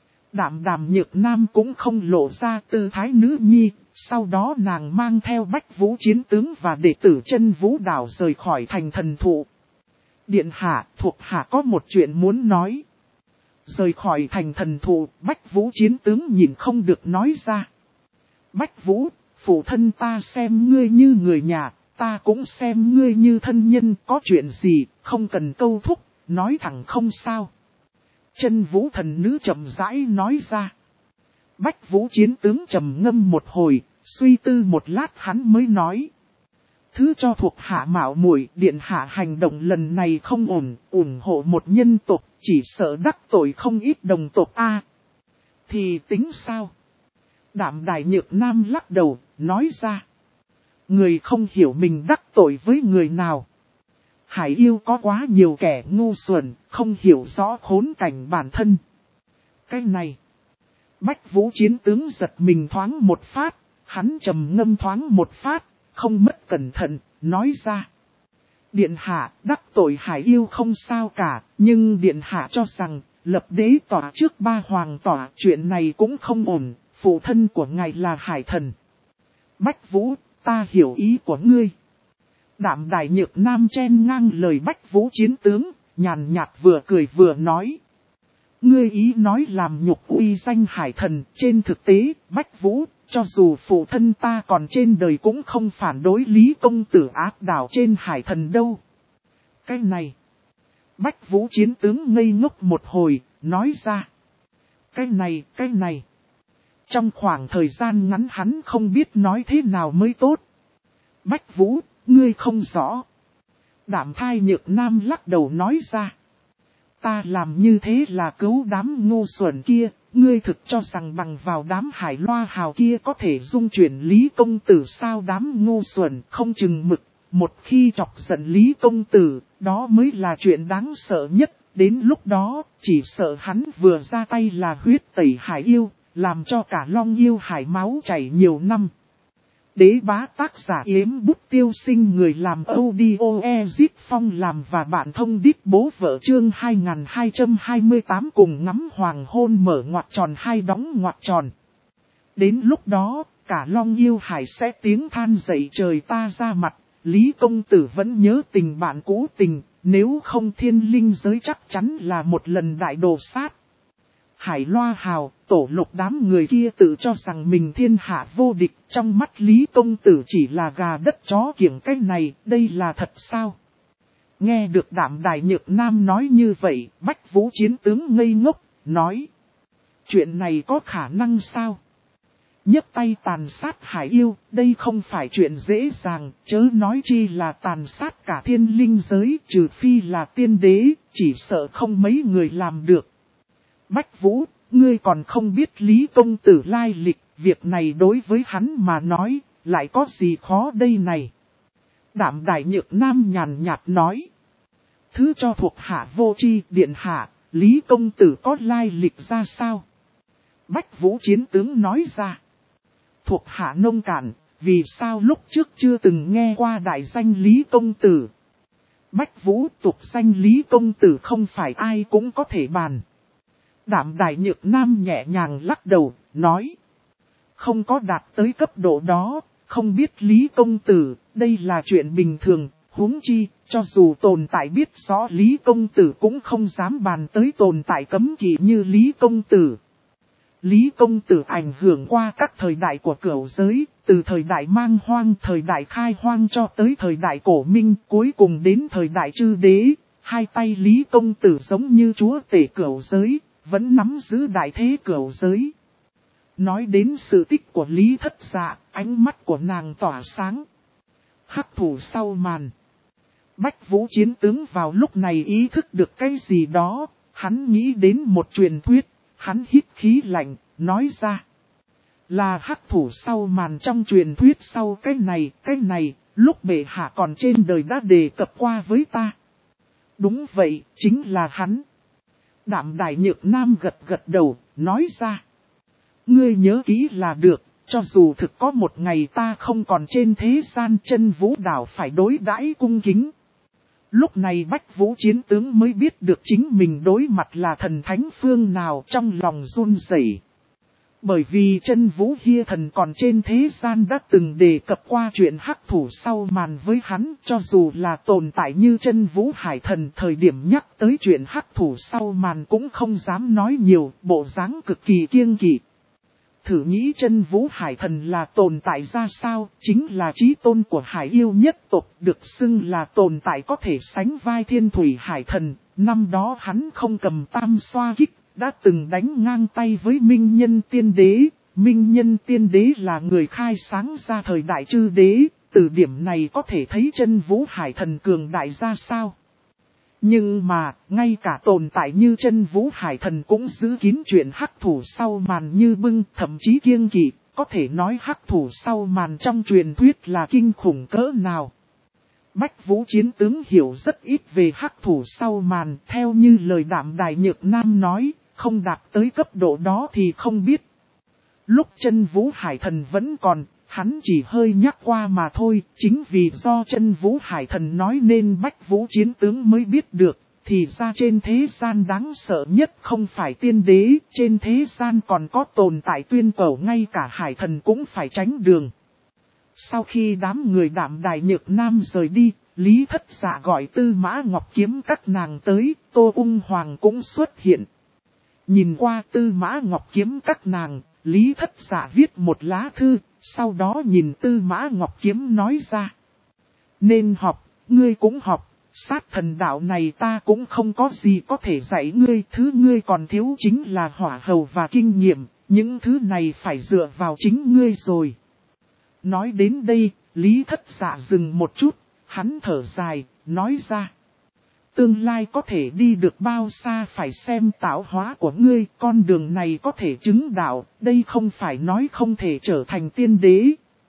Đạm Đàm Nhược Nam cũng không lộ ra tư thái nữ nhi, sau đó nàng mang theo Bách Vũ chiến tướng và đệ tử chân vũ đảo rời khỏi thành thần thụ. Điện hạ, thuộc hạ có một chuyện muốn nói. Rời khỏi thành thần thụ, Bách Vũ chiến tướng nhìn không được nói ra. Bách Vũ, phụ thân ta xem ngươi như người nhà, ta cũng xem ngươi như thân nhân, có chuyện gì, không cần câu thúc, nói thẳng không sao. Chân vũ thần nữ chậm rãi nói ra. Bách Vũ chiến tướng trầm ngâm một hồi, suy tư một lát hắn mới nói. Thứ cho thuộc hạ mạo muội, điện hạ hành động lần này không ổn, ủng hộ một nhân tộc, chỉ sợ đắc tội không ít đồng tộc a. Thì tính sao? Đạm Đài Nhược Nam lắc đầu, nói ra. Người không hiểu mình đắc tội với người nào. Hải yêu có quá nhiều kẻ ngu xuẩn, không hiểu rõ khốn cảnh bản thân. Cái này. Bách Vũ chiến tướng giật mình thoáng một phát, hắn trầm ngâm thoáng một phát, không mất cẩn thận, nói ra. Điện hạ, đắc tội hải yêu không sao cả, nhưng điện hạ cho rằng, lập đế tỏa trước ba hoàng tỏa, chuyện này cũng không ổn, phụ thân của ngài là hải thần. Bách Vũ, ta hiểu ý của ngươi. Đạm Đài Nhược Nam chen ngang lời Bách Vũ chiến tướng, nhàn nhạt vừa cười vừa nói. Ngươi ý nói làm nhục uy danh hải thần, trên thực tế, Bách Vũ, cho dù phụ thân ta còn trên đời cũng không phản đối Lý công tử áp đảo trên hải thần đâu. Cái này, Bách Vũ chiến tướng ngây ngốc một hồi, nói ra. Cái này. Trong khoảng thời gian ngắn hắn không biết nói thế nào mới tốt. Bách Vũ, ngươi không rõ. Đạm Thai Nhược Nam lắc đầu nói ra. Ta làm như thế là cứu đám ngu xuẩn kia, ngươi thực cho rằng bằng vào đám hải loa hào kia có thể dung chuyển Lý công tử sao? Đám ngu xuẩn không chừng mực, một khi chọc giận Lý công tử, đó mới là chuyện đáng sợ nhất, đến lúc đó, chỉ sợ hắn vừa ra tay là huyết tẩy hải yêu, làm cho cả Long Yêu Hải máu chảy nhiều năm. Đế bá tác giả Yếm Bút Tiêu Sinh, người làm audio Ezip Phong làm và bạn thông đít bố vợ chương 2228 cùng ngắm hoàng hôn mở ngoặc tròn hai đóng ngoặc tròn. Đến lúc đó, cả Long Yêu Hải sẽ tiếng than dậy trời ta ra mặt, Lý công tử vẫn nhớ tình bạn cũ tình, nếu không thiên linh giới chắc chắn là một lần đại đồ sát. Hải loa hào, tổ lục đám người kia tự cho rằng mình thiên hạ vô địch, trong mắt Lý công tử chỉ là gà đất chó kiểng. Cái này, đây là thật sao? Nghe được Đạm Đài Nhược Nam nói như vậy, Bách Vũ chiến tướng ngây ngốc, nói. Chuyện này có khả năng sao? Nhấc tay tàn sát hải yêu, đây không phải chuyện dễ dàng, chớ nói chi là tàn sát cả thiên linh giới, trừ phi là tiên đế, chỉ sợ không mấy người làm được. Bách Vũ, ngươi còn không biết Lý công tử lai lịch, việc này đối với hắn mà nói, lại có gì khó đây này. Đạm Đài Nhược Nam nhàn nhạt nói. Thứ cho thuộc hạ vô tri, điện hạ, Lý công tử có lai lịch ra sao? Bách Vũ chiến tướng nói ra. Thuộc hạ nông cạn, vì sao lúc trước chưa từng nghe qua đại danh Lý công tử? Bách Vũ, tục danh Lý công tử không phải ai cũng có thể bàn. Đạm Đài Nhược Nam nhẹ nhàng lắc đầu, nói. Không có đạt tới cấp độ đó, không biết Lý công tử, đây là chuyện bình thường, huống chi, cho dù tồn tại biết rõ Lý công tử cũng không dám bàn tới tồn tại cấm kỵ như Lý công tử. Lý công tử ảnh hưởng qua các thời đại của cửu giới, từ thời đại mang hoang, thời đại khai hoang cho tới thời đại cổ minh, cuối cùng đến thời đại chư đế, hai tay Lý công tử giống như chúa tể cửu giới, vẫn nắm giữ đại thế cửu giới. Nói đến sự tích của Lý Thất Dạ, ánh mắt của nàng tỏa sáng. Hắc thủ sau màn. Bách Vũ chiến tướng vào lúc này ý thức được cái gì đó, hắn nghĩ đến một truyền thuyết, hắn hít khí lạnh, nói ra. Là hắc thủ sau màn trong truyền thuyết sau cái này, lúc bệ hạ còn trên đời đã đề cập qua với ta. Đúng vậy, chính là hắn. Đạm Đài Nhược Nam gật gật đầu, nói ra. Ngươi nhớ kỹ là được, cho dù thực có một ngày ta không còn trên thế gian, Chân Vũ Đảo phải đối đãi cung kính. Lúc này Bách Vũ Chiến tướng mới biết được chính mình đối mặt là thần thánh phương nào, trong lòng run rẩy. Bởi vì Chân Vũ Hia thần còn trên thế gian đã từng đề cập qua chuyện hắc thủ sau màn với hắn, cho dù là tồn tại như Chân Vũ Hải thần thời điểm nhắc tới chuyện hắc thủ sau màn cũng không dám nói nhiều, bộ dáng cực kỳ kiêng kỵ. Thử nghĩ Chân Vũ Hải thần là tồn tại ra sao, chính là chí tôn của hải yêu nhất tộc, được xưng là tồn tại có thể sánh vai Thiên Thủy Hải thần, năm đó hắn không cầm tam xoa kích. Đã từng đánh ngang tay với Minh Nhân Tiên Đế. Minh Nhân Tiên Đế là người khai sáng ra thời đại chư đế, từ điểm này có thể thấy Chân Vũ Hải thần cường đại ra sao. Nhưng mà, ngay cả tồn tại như Chân Vũ Hải thần cũng giữ kín chuyện hắc thủ sau màn như bưng, thậm chí kiêng kỵ, có thể nói hắc thủ sau màn trong truyền thuyết là kinh khủng cỡ nào. Bách Vũ Chiến tướng hiểu rất ít về hắc thủ sau màn, theo như lời Đạm Đài Nhược Nam nói. Không đạt tới cấp độ đó thì không biết. Lúc Chân Vũ Hải thần vẫn còn, hắn chỉ hơi nhắc qua mà thôi. Chính vì do Chân Vũ Hải thần nói nên Bách Vũ Chiến tướng mới biết được. Thì ra trên thế gian đáng sợ nhất không phải tiên đế. Trên thế gian còn có tồn tại tuyên cổ, ngay cả hải thần cũng phải tránh đường. Sau khi đám người Đạm Đài Nhược Nam rời đi, Lý Thất Dạ gọi Tư Mã Ngọc Kiếm các nàng tới. Tô Ung Hoàng cũng xuất hiện. Nhìn qua Tư Mã Ngọc Kiếm các nàng, Lý Thất Dạ viết một lá thư, sau đó nhìn Tư Mã Ngọc Kiếm nói ra. Nên học, ngươi cũng học, sát thần đạo này ta cũng không có gì có thể dạy ngươi, thứ ngươi còn thiếu chính là hỏa hầu và kinh nghiệm, những thứ này phải dựa vào chính ngươi rồi. Nói đến đây, Lý Thất Dạ dừng một chút, hắn thở dài, nói ra. Tương lai có thể đi được bao xa phải xem tạo hóa của ngươi, con đường này có thể chứng đạo, đây không phải nói không thể trở thành tiên đế.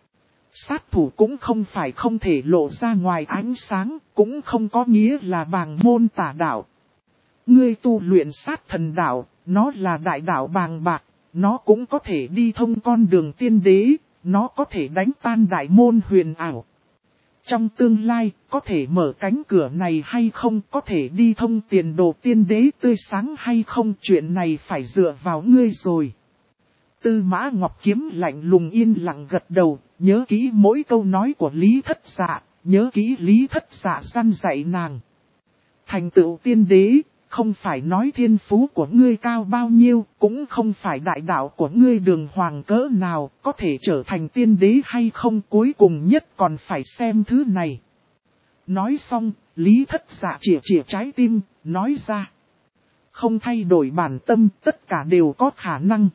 Sát thủ cũng không phải không thể lộ ra ngoài ánh sáng, cũng không có nghĩa là bàng môn tà đạo. Ngươi tu luyện sát thần đạo, nó là đại đạo bàng bạc, nó cũng có thể đi thông con đường tiên đế, nó có thể đánh tan đại môn huyền ảo. Trong tương lai, có thể mở cánh cửa này hay không, có thể đi thông tiền đồ tiên đế tươi sáng hay không, chuyện này phải dựa vào ngươi rồi. Tư Mã Ngọc Kiếm lạnh lùng yên lặng gật đầu, nhớ kỹ mỗi câu nói của Lý Thất Dạ, nhớ kỹ Lý Thất Dạ săn dạy nàng. Thành tựu tiên đế, không phải nói thiên phú của ngươi cao bao nhiêu, cũng không phải đại đạo của ngươi đường hoàng cỡ nào, có thể trở thành tiên đế hay không, cuối cùng nhất còn phải xem thứ này. Nói xong, Lý Thất Dạ chìa trái tim, nói ra. Không thay đổi bản tâm, tất cả đều có khả năng.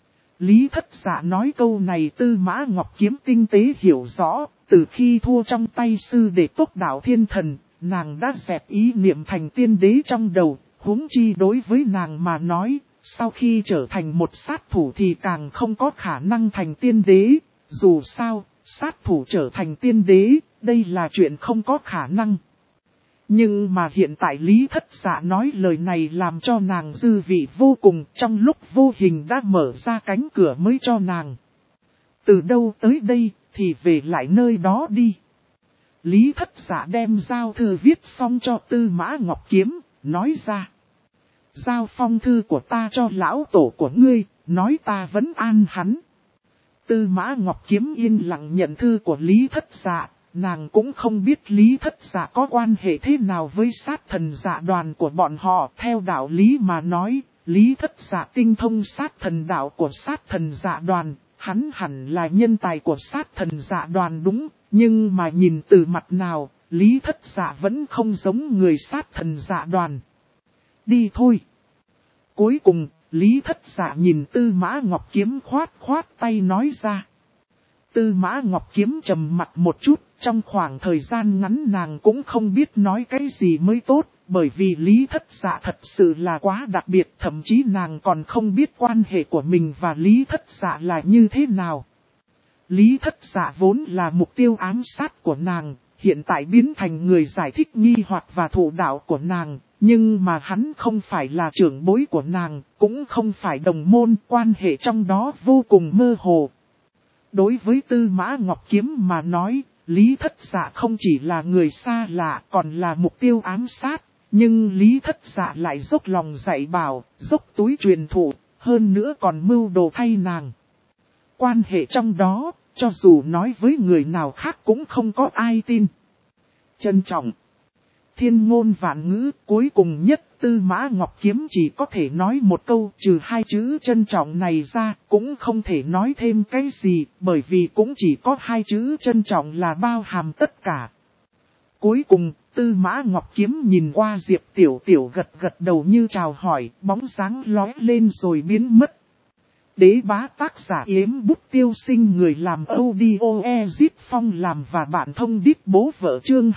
Lý Thất Dạ nói câu này Tư Mã Ngọc Kiếm tinh tế hiểu rõ, từ khi thua trong tay sư đệ Tốc Đạo Thiên Thần, nàng đã dẹp ý niệm thành tiên đế trong đầu, huống chi đối với nàng mà nói, sau khi trở thành một sát thủ thì càng không có khả năng thành tiên đế, dù sao, sát thủ trở thành tiên đế, đây là chuyện không có khả năng. Nhưng mà hiện tại Lý Thất Dạ nói lời này làm cho nàng dư vị vô cùng, trong lúc vô hình đã mở ra cánh cửa mới cho nàng. Từ đâu tới đây, thì về lại nơi đó đi. Lý Thất Dạ đem giao thư viết xong cho Tư Mã Ngọc Kiếm, nói ra. Giao phong thư của ta cho lão tổ của ngươi, nói ta vẫn an hắn. Tư Mã Ngọc Kiếm yên lặng nhận thư của Lý Thất Dạ, nàng cũng không biết Lý Thất Dạ có quan hệ thế nào với sát thần dạ đoàn của bọn họ. Theo đạo lý mà nói, Lý Thất Dạ tinh thông sát thần đạo của sát thần dạ đoàn, hắn hẳn là nhân tài của sát thần dạ đoàn đúng, nhưng mà nhìn từ mặt nào, Lý Thất Dạ vẫn không giống người sát thần dạ đoàn. Đi thôi. Cuối cùng, Lý Thất Dạ nhìn Tư Mã Ngọc Kiếm khoát tay nói ra. Tư Mã Ngọc Kiếm trầm mặt một chút, trong khoảng thời gian ngắn nàng cũng không biết nói cái gì mới tốt, Bởi vì Lý Thất Dạ thật sự là quá đặc biệt, thậm chí nàng còn không biết quan hệ của mình và Lý Thất Dạ là như thế nào. Lý Thất Dạ vốn là mục tiêu ám sát của nàng, hiện tại biến thành người giải thích nghi hoặc và thủ đạo của nàng, nhưng mà hắn không phải là trưởng bối của nàng, cũng không phải đồng môn, quan hệ trong đó vô cùng mơ hồ. Đối với Tư Mã Ngọc Kiếm mà nói, Lý Thất Dạ không chỉ là người xa lạ còn là mục tiêu ám sát, nhưng Lý Thất Dạ lại dốc lòng dạy bảo, dốc túi truyền thụ, hơn nữa còn mưu đồ thay nàng. Quan hệ trong đó, cho dù nói với người nào khác cũng không có ai tin. Trân trọng. Thiên ngôn vạn ngữ, cuối cùng nhất Tư Mã Ngọc Kiếm chỉ có thể nói một câu, trừ hai chữ trân trọng này ra, cũng không thể nói thêm cái gì, bởi vì cũng chỉ có hai chữ trân trọng là bao hàm tất cả. Cuối cùng, Tư Mã Ngọc Kiếm nhìn qua Diệp Tiểu Tiểu gật gật đầu như chào hỏi, bóng sáng lóe lên rồi biến mất. Đế bá tác giả Yếm Bút Tiêu Sinh, người làm audio Ezip Phong làm và bạn thông điệp bố vợ chương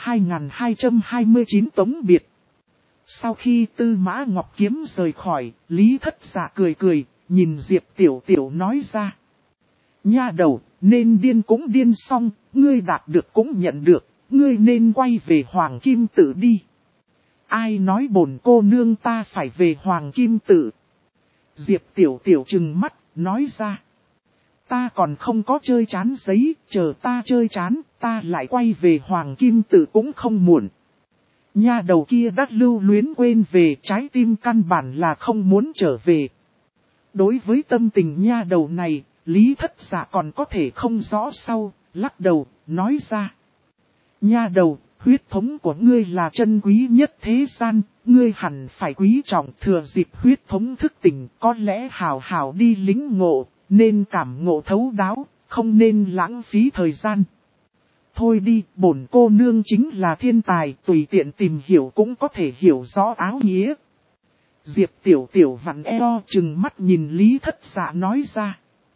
2229 tống biệt. Sau khi Tư Mã Ngọc Kiếm rời khỏi, Lý Thất Dạ cười cười, nhìn Diệp Tiểu Tiểu nói ra. Nha đầu, nên điên cũng điên xong, ngươi đạt được cũng nhận được, ngươi nên quay về Hoàng Kim Tự đi. Ai nói bổn cô nương ta phải về Hoàng Kim Tự? Diệp Tiểu Tiểu trừng mắt, nói ra. Ta còn không có chơi chán giấy, chờ ta chơi chán, ta lại quay về Hoàng Kim Tự cũng không muộn. Nha đầu kia đã lưu luyến quên về, trái tim căn bản là không muốn trở về. Đối với tâm tình nha đầu này, Lý Thất Dạ còn có thể không rõ sau, lắc đầu, nói ra. Nha đầu, huyết thống của ngươi là chân quý nhất thế gian, ngươi hẳn phải quý trọng, thừa dịp huyết thống thức tỉnh, có lẽ hào hào đi lính ngộ, nên cảm ngộ thấu đáo, không nên lãng phí thời gian. Thôi đi, bổn cô nương chính là thiên tài, tùy tiện tìm hiểu cũng có thể hiểu rõ áo nghĩa. Diệp Tiểu Tiểu vặn eo chừng mắt nhìn Lý Thất Dạ nói ra.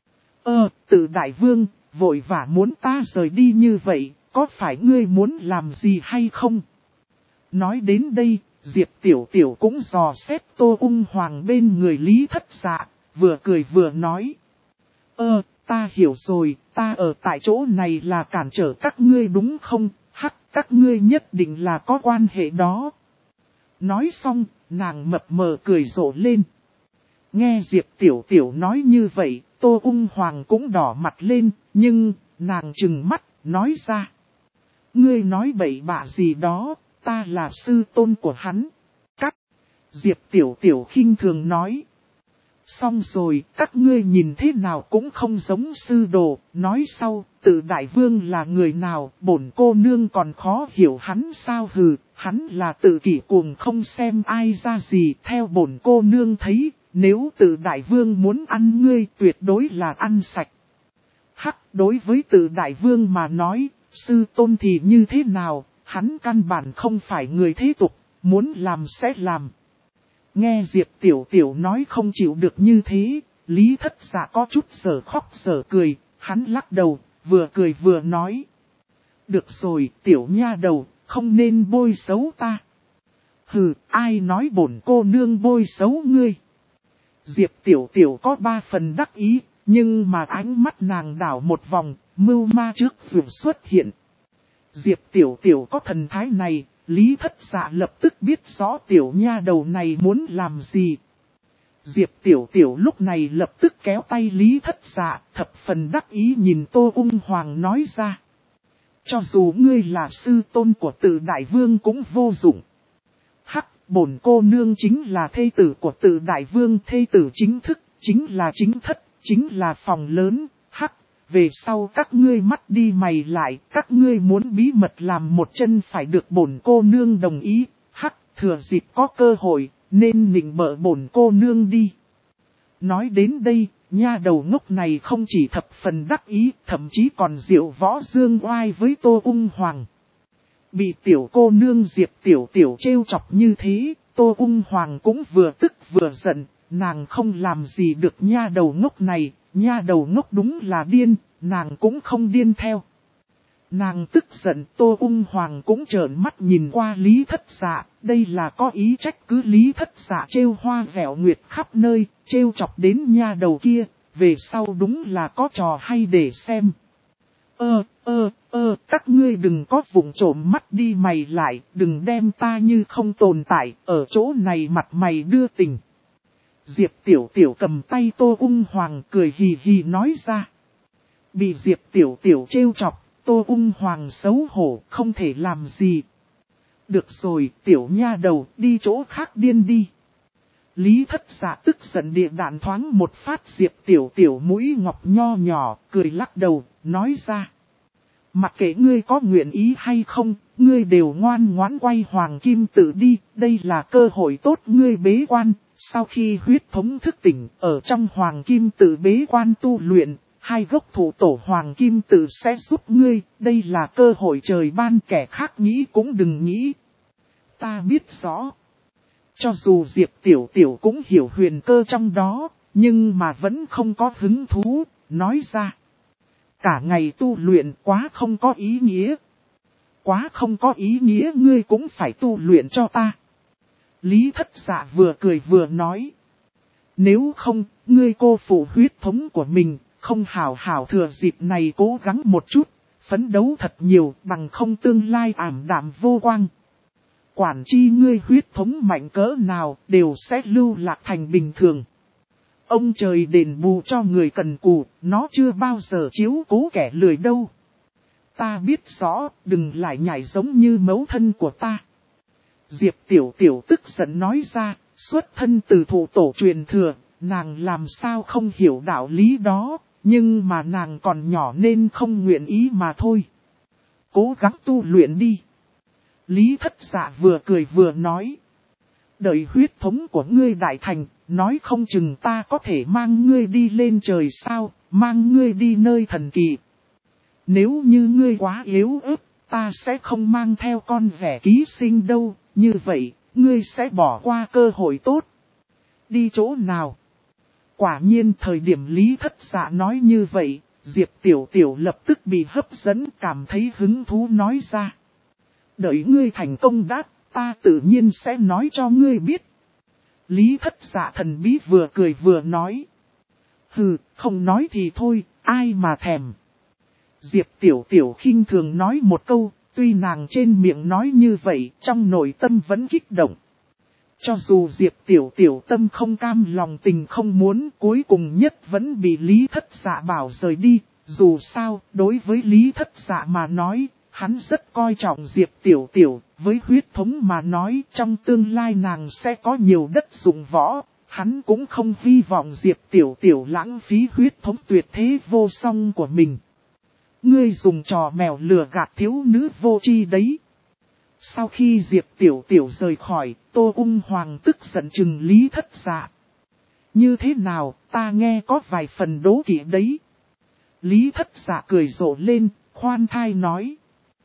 Tự đại vương, vội vã muốn ta rời đi như vậy, có phải ngươi muốn làm gì hay không? Nói đến đây, Diệp Tiểu Tiểu cũng dò xét Tô Ung Hoàng bên người Lý Thất Dạ, vừa cười vừa nói. Ta hiểu rồi, ta ở tại chỗ này là cản trở các ngươi đúng không? Hắc, các ngươi nhất định là có quan hệ đó. Nói xong, nàng mập mờ cười rộ lên. Nghe Diệp Tiểu Tiểu nói như vậy, Tô Ung Hoàng cũng đỏ mặt lên, nhưng, nàng trừng mắt, nói ra. Ngươi nói bậy bạ gì đó, ta là sư tôn của hắn. Cắt. Diệp Tiểu Tiểu khinh thường nói. Xong rồi, các ngươi nhìn thế nào cũng không giống sư đồ, nói sau, Tự đại vương là người nào, bổn cô nương còn khó hiểu hắn sao hừ, hắn là tự kỷ cuồng không xem ai ra gì, theo bổn cô nương thấy, nếu Tự đại vương muốn ăn ngươi tuyệt đối là ăn sạch. Hắc, đối với Tự đại vương mà nói, sư tôn thì như thế nào, hắn căn bản không phải người thế tục, muốn làm sẽ làm. Nghe Diệp Tiểu Tiểu nói không chịu được như thế, Lý Thất Dạ có chút giờ khóc giờ cười, hắn lắc đầu, vừa cười vừa nói. Được rồi, Tiểu nha đầu, không nên bôi xấu ta. Hừ, ai nói bổn cô nương bôi xấu ngươi. Diệp Tiểu Tiểu có 3 phần đắc ý, nhưng mà ánh mắt nàng đảo một vòng, mưu ma trước vượt xuất hiện. Diệp Tiểu Tiểu có thần thái này, Lý Thất Dạ lập tức biết rõ tiểu nha đầu này muốn làm gì. Diệp Tiểu Tiểu lúc này lập tức kéo tay Lý Thất Dạ, thập phần đắc ý nhìn Tô Ung Hoàng nói ra. Cho dù ngươi là sư tôn của Tự đại vương cũng vô dụng. Hắc, bổn cô nương chính là thê tử của Tự đại vương, thê tử chính thức, chính là chính thất, chính là phòng lớn. Hắc, về sau các ngươi mắt đi mày lại, các ngươi muốn bí mật làm một chân phải được bổn cô nương đồng ý. Hắc, thừa dịp có cơ hội, nên nịnh bợ bổn cô nương đi. Nói đến đây, nha đầu ngốc này không chỉ thập phần đắc ý, thậm chí còn diệu võ dương oai với Tô Ung Hoàng. Bị tiểu cô nương Diệp Tiểu Tiểu trêu chọc như thế, Tô Ung Hoàng cũng vừa tức vừa giận, nàng không làm gì được nha đầu ngốc này, nha đầu ngốc đúng là điên, nàng cũng không điên theo. Nàng tức giận, Tô Ung Hoàng cũng trợn mắt nhìn qua Lý Thất Dạ, đây là có ý trách cứ Lý Thất Dạ trêu hoa vẻo nguyệt khắp nơi, trêu chọc đến nha đầu kia, về sau đúng là có trò hay để xem. Các ngươi đừng có vụng trộm mắt đi mày lại, đừng đem ta như không tồn tại, ở chỗ này mặt mày đưa tình. Diệp Tiểu Tiểu cầm tay Tô Ung Hoàng cười hì hì nói ra. Bị Diệp Tiểu Tiểu trêu chọc, Tô Ung Hoàng xấu hổ, không thể làm gì. Được rồi, tiểu nha đầu, đi chỗ khác điên đi. Lý Thất Dạ tức giận địa đạn thoáng một phát Diệp Tiểu Tiểu mũi ngọc nho nhỏ, cười lắc đầu, nói ra. Mặc kệ ngươi có nguyện ý hay không, ngươi đều ngoan ngoãn quay Hoàng Kim Tự đi, đây là cơ hội tốt ngươi bế quan. Sau khi huyết thống thức tỉnh, ở trong Hoàng Kim Tự bế quan tu luyện, hai gốc thủ tổ Hoàng Kim Tự sẽ giúp ngươi, đây là cơ hội trời ban, kẻ khác nghĩ cũng đừng nghĩ. Ta biết rõ. Cho dù Diệp Tiểu Tiểu cũng hiểu huyền cơ trong đó, nhưng mà vẫn không có hứng thú, nói ra. Cả ngày tu luyện quá không có ý nghĩa. Quá không có ý nghĩa ngươi cũng phải tu luyện cho ta. Lý Thất Dạ vừa cười vừa nói. Nếu không, ngươi cô phụ huyết thống của mình, không hảo hảo thừa dịp này cố gắng một chút, phấn đấu thật nhiều bằng không tương lai ảm đạm vô quang. Quản chi ngươi huyết thống mạnh cỡ nào đều sẽ lưu lạc thành bình thường. Ông trời đền bù cho người cần cù, nó chưa bao giờ chiếu cố kẻ lười đâu. Ta biết rõ, đừng lại nhảy giống như mẫu thân của ta. Diệp Tiểu Tiểu tức giận nói ra, xuất thân từ thủ tổ truyền thừa, nàng làm sao không hiểu đạo lý đó, nhưng mà nàng còn nhỏ nên không nguyện ý mà thôi. Cố gắng tu luyện đi. Lý Thất Dạ vừa cười vừa nói. Đợi huyết thống của ngươi đại thành, nói không chừng ta có thể mang ngươi đi lên trời sao, mang ngươi đi nơi thần kỳ. Nếu như ngươi quá yếu ớt, ta sẽ không mang theo con vẻ ký sinh đâu, như vậy, ngươi sẽ bỏ qua cơ hội tốt. Đi chỗ nào? Quả nhiên thời điểm Lý Thất Dạ nói như vậy, Diệp Tiểu Tiểu lập tức bị hấp dẫn cảm thấy hứng thú nói ra. Đợi ngươi thành công đã, ta tự nhiên sẽ nói cho ngươi biết. Lý Thất Dạ thần bí vừa cười vừa nói. Hừ, không nói thì thôi, ai mà thèm. Diệp Tiểu Tiểu khinh thường nói một câu, tuy nàng trên miệng nói như vậy, trong nội tâm vẫn kích động. Cho dù Diệp Tiểu Tiểu tâm không cam lòng tình không muốn, cuối cùng nhất vẫn bị Lý Thất Dạ bảo rời đi. Dù sao, đối với Lý Thất Dạ mà nói, hắn rất coi trọng Diệp Tiểu Tiểu, với huyết thống mà nói trong tương lai nàng sẽ có nhiều đất dụng võ. Hắn cũng không hy vọng Diệp Tiểu Tiểu lãng phí huyết thống tuyệt thế vô song của mình. Ngươi dùng trò mèo lừa gạt thiếu nữ vô tri đấy. Sau khi Diệp Tiểu Tiểu rời khỏi, Tô Ung Hoàng tức giận chừng Lý Thất Dạ. Như thế nào, ta nghe có vài phần đố kỵ đấy. Lý Thất Dạ cười rộ lên, khoan thai nói.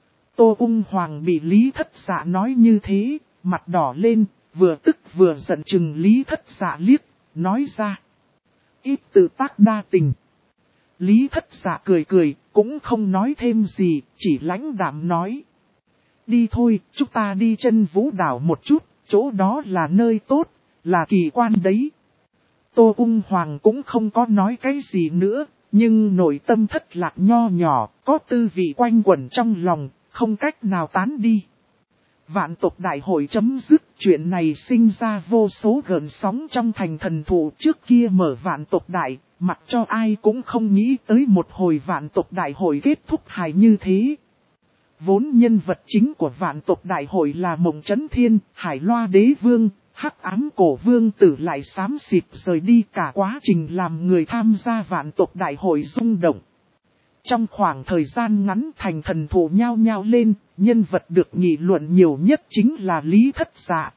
Tô Ung Hoàng bị Lý Thất Dạ nói như thế, mặt đỏ lên, vừa tức vừa giận chừng Lý Thất Dạ liếc, nói ra. Ít tự tác đa tình. Lý Thất Dạ cười cười, cũng không nói thêm gì, chỉ lãnh đạm nói. Đi thôi, chúng ta đi Chân Vũ Đảo một chút, chỗ đó là nơi tốt, là kỳ quan đấy. Tô Ung Hoàng cũng không có nói cái gì nữa, nhưng nội tâm thất lạc nho nhỏ, có tư vị quanh quẩn trong lòng, không cách nào tán đi. Vạn tộc đại hội chấm dứt, chuyện này sinh ra vô số gợn sóng trong thành thần thụ trước kia mở vạn tộc đại, mặc cho ai cũng không nghĩ tới một hồi vạn tộc đại hội kết thúc hài như thế. Vốn nhân vật chính của vạn tộc đại hội là Mộng Chấn Thiên, Hải Loa Đế Vương, Hắc Ám Cổ Vương Tử lại xám xịt rời đi, cả quá trình làm người tham gia vạn tộc đại hội rung động. Trong khoảng thời gian ngắn thành thần thụ nhao nhao lên, nhân vật được nghị luận nhiều nhất chính là Lý Thất Dạ.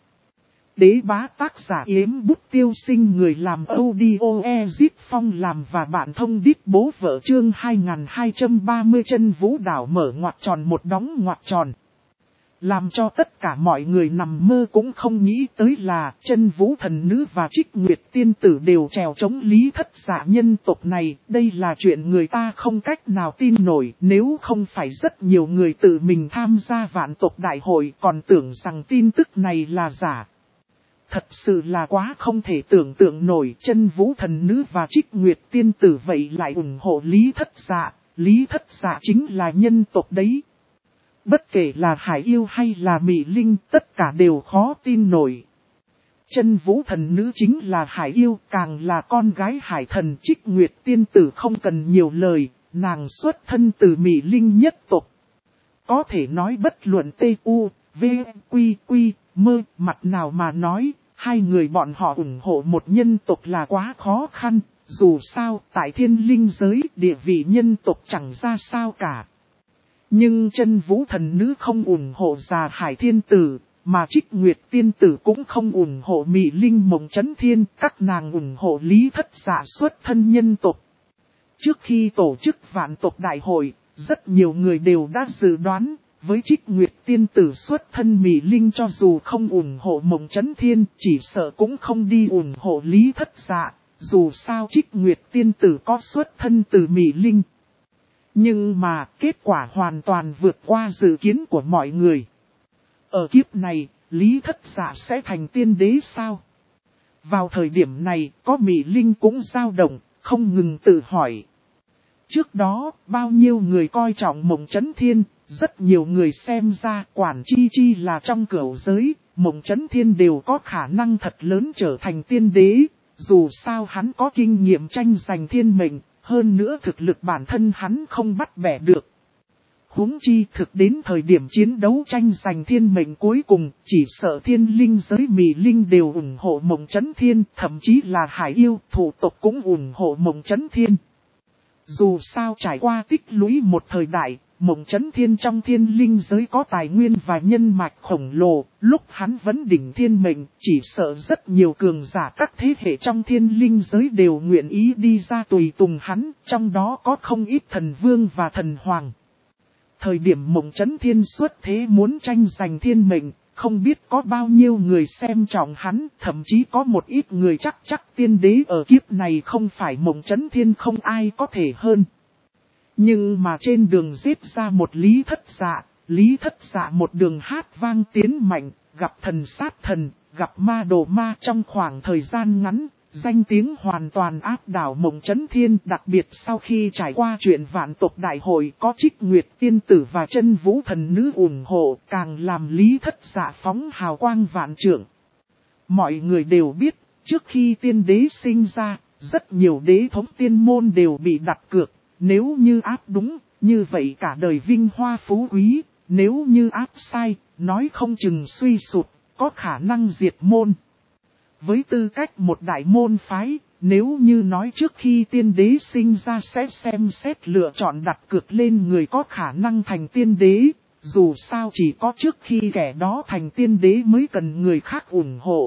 Đế bá tác giả Yếm Bút Tiêu Sinh, người làm audio Ezit Phong làm và bạn thông đít bố vợ chương 2230 Chân Vũ Đảo mở ngoặc tròn một đóng ngoặc tròn. Làm cho tất cả mọi người nằm mơ cũng không nghĩ tới là Chân Vũ thần nữ và Trích Nguyệt tiên tử đều trèo chống Lý Thất Dạ nhân tộc này. Đây là chuyện người ta không cách nào tin nổi, nếu không phải rất nhiều người tự mình tham gia vạn tộc đại hội còn tưởng rằng tin tức này là giả. Thật sự là quá không thể tưởng tượng nổi, Chân Vũ thần nữ và Trích Nguyệt tiên tử vậy lại ủng hộ Lý Thất Dạ. Lý Thất Dạ chính là nhân tộc đấy. Bất kể là hải yêu hay là mị linh, tất cả đều khó tin nổi. Chân Vũ thần nữ chính là hải yêu, càng là con gái hải thần. Trích Nguyệt tiên tử không cần nhiều lời, nàng xuất thân từ mị linh nhất tộc. Có thể nói bất luận T.U, V, Quy, Quy, Mơ, mặt nào mà nói, hai người bọn họ ủng hộ một nhân tộc là quá khó khăn. Dù sao, tại thiên linh giới, địa vị nhân tộc chẳng ra sao cả. Nhưng Chân Vũ thần nữ không ủng hộ già hải thiên tử, mà Trích Nguyệt tiên tử cũng không ủng hộ mị linh mộng chấn thiên, các nàng ủng hộ Lý Thất Dạ xuất thân nhân tộc. Trước khi tổ chức vạn tộc đại hội, rất nhiều người đều đã dự đoán, với Trích Nguyệt tiên tử xuất thân mị linh cho dù không ủng hộ mộng chấn thiên, chỉ sợ cũng không đi ủng hộ Lý Thất Dạ, dù sao Trích Nguyệt tiên tử có xuất thân từ mị linh. Nhưng mà kết quả hoàn toàn vượt qua dự kiến của mọi người. Ở kiếp này, Lý Thất Dạ sẽ thành tiên đế sao? Vào thời điểm này, có mị linh cũng dao động, không ngừng tự hỏi. Trước đó, bao nhiêu người coi trọng mộng chấn thiên, rất nhiều người xem ra quản chi là trong cửu giới, mộng chấn thiên đều có khả năng thật lớn trở thành tiên đế. Dù sao hắn có kinh nghiệm tranh giành thiên mệnh. Hơn nữa thực lực bản thân hắn không bắt bẻ được. Huống chi thực đến thời điểm chiến đấu tranh giành thiên mệnh cuối cùng, chỉ sợ thiên linh giới mị linh đều ủng hộ mộng chấn thiên, thậm chí là hải yêu, thủ tộc cũng ủng hộ mộng chấn thiên. Dù sao trải qua tích lũy một thời đại, mộng chấn thiên trong thiên linh giới có tài nguyên và nhân mạch khổng lồ, lúc hắn vẫn đỉnh thiên mệnh, chỉ sợ rất nhiều cường giả các thế hệ trong thiên linh giới đều nguyện ý đi ra tùy tùng hắn, trong đó có không ít thần vương và thần hoàng. Thời điểm mộng chấn thiên xuất thế muốn tranh giành thiên mệnh, không biết có bao nhiêu người xem trọng hắn, thậm chí có một ít người chắc tiên đế ở kiếp này không phải mộng chấn thiên không ai có thể hơn. Nhưng mà trên đường giết ra một Lý Thất Dạ một đường hát vang tiến mạnh, gặp thần sát thần, gặp ma đồ ma trong khoảng thời gian ngắn, danh tiếng hoàn toàn áp đảo mộng chấn thiên. Đặc biệt sau khi trải qua chuyện vạn tộc đại hội có Trích Nguyệt tiên tử và Chân Vũ thần nữ ủng hộ, càng làm Lý Thất Dạ phóng hào quang vạn trượng. Mọi người đều biết, trước khi tiên đế sinh ra, rất nhiều đế thống tiên môn đều bị đặt cược. Nếu như áp đúng, như vậy cả đời vinh hoa phú quý, nếu như áp sai, nói không chừng suy sụp, có khả năng diệt môn. Với tư cách một đại môn phái, nếu như nói trước khi tiên đế sinh ra sẽ xem xét lựa chọn đặt cược lên người có khả năng thành tiên đế, dù sao chỉ có trước khi kẻ đó thành tiên đế mới cần người khác ủng hộ.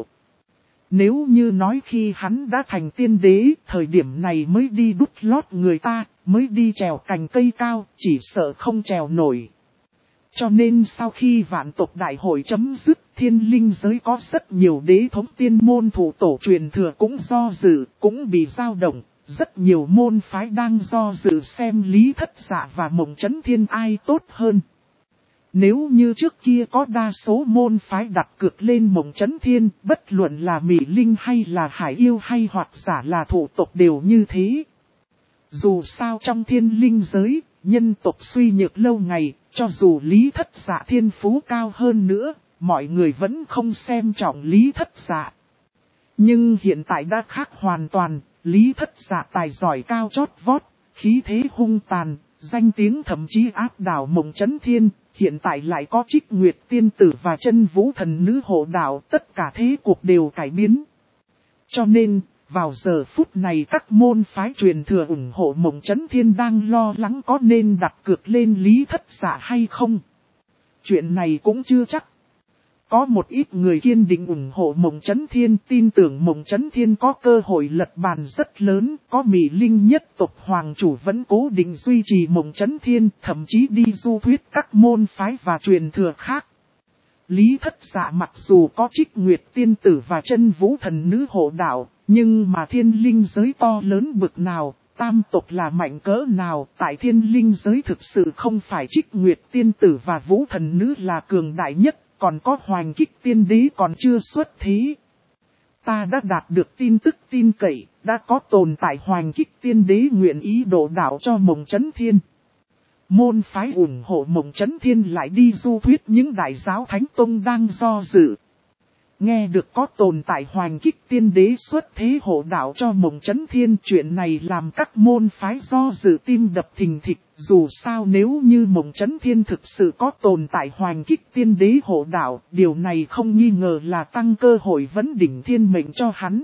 Nếu như nói khi hắn đã thành tiên đế, thời điểm này mới đi đút lót người ta, mới đi trèo cành cây cao, chỉ sợ không trèo nổi. Cho nên sau khi vạn tộc đại hội chấm dứt, thiên linh giới có rất nhiều đế thống tiên môn thủ tổ truyền thừa cũng do dự, cũng bị dao động. Rất nhiều môn phái đang do dự xem Lý Thất Dạ và mộng chấn thiên ai tốt hơn. Nếu như trước kia có đa số môn phái đặt cược lên mộng chấn thiên, bất luận là mị linh hay là hải yêu hay hoặc giả là thủ tộc đều như thế. Dù sao trong thiên linh giới, nhân tộc suy nhược lâu ngày, cho dù Lý Thất Dạ thiên phú cao hơn nữa, mọi người vẫn không xem trọng Lý Thất Dạ. Nhưng hiện tại đã khác hoàn toàn, Lý Thất Dạ tài giỏi cao chót vót, khí thế hung tàn, danh tiếng thậm chí áp đảo mộng chấn thiên, hiện tại lại có Trích Nguyệt tiên tử và Chân Vũ thần nữ hộ đạo, tất cả thế cuộc đều cải biến. Cho nên, vào giờ phút này các môn phái truyền thừa ủng hộ mộng chấn thiên đang lo lắng có nên đặt cược lên Lý Thất Dạ hay không. Chuyện này cũng chưa chắc. Có một ít người kiên định ủng hộ mộng chấn thiên, tin tưởng mộng chấn thiên có cơ hội lật bàn rất lớn, có mị linh nhất tộc hoàng chủ vẫn cố định duy trì mộng chấn thiên, thậm chí đi du thuyết các môn phái và truyền thừa khác. Lý Thất Dạ mặc dù có Trích Nguyệt tiên tử và Chân Vũ thần nữ hộ đạo, nhưng mà thiên linh giới to lớn bực nào, tam tộc là mạnh cỡ nào, tại thiên linh giới thực sự không phải Trích Nguyệt tiên tử và Vũ thần nữ là cường đại nhất, còn có Hoành Kích tiên đế còn chưa xuất thế. Ta đã đạt được tin tức tin cậy, đã có tồn tại Hoành Kích tiên đế nguyện ý độ đạo cho Mộng Chấn Thiên. Môn phái ủng hộ Mộng Chấn Thiên lại đi du thuyết những đại giáo thánh tông đang do dự. Nghe được có tồn tại Hoành Kích tiên đế xuất thế hộ đạo cho Mộng Chấn Thiên, chuyện này làm các môn phái do dự tim đập thình thịch. Dù sao nếu như Mộng Chấn Thiên thực sự có tồn tại Hoành Kích tiên đế hộ đạo, điều này không nghi ngờ là tăng cơ hội vấn đỉnh thiên mệnh cho hắn.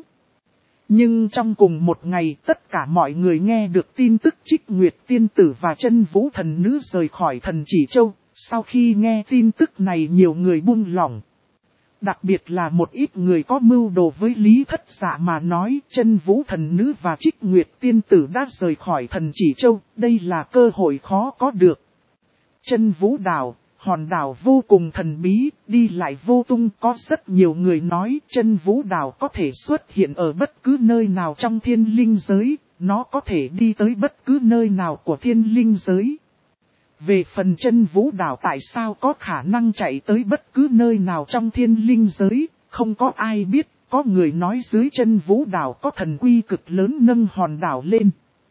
Nhưng trong cùng một ngày, tất cả mọi người nghe được tin tức Trích Nguyệt tiên tử và Chân Vũ thần nữ rời khỏi Thần Chỉ Châu. Sau khi nghe tin tức này, nhiều người buông lỏng. Đặc biệt là một ít người có mưu đồ với Lý Thất Dạ mà nói, Chân Vũ thần nữ và Trích Nguyệt tiên tử đã rời khỏi Thần Chỉ Châu, đây là cơ hội khó có được. Chân Vũ đảo, hòn đảo vô cùng thần bí, đi lại vô tung. Có rất nhiều người nói Chân Vũ đảo có thể xuất hiện ở bất cứ nơi nào trong thiên linh giới, nó có thể đi tới bất cứ nơi nào của thiên linh giới. Về phần Chân Vũ đảo tại sao có khả năng chạy tới bất cứ nơi nào trong thiên linh giới, không có ai biết. Có người nói dưới Chân Vũ đảo có thần uy cực lớn nâng hòn đảo lên.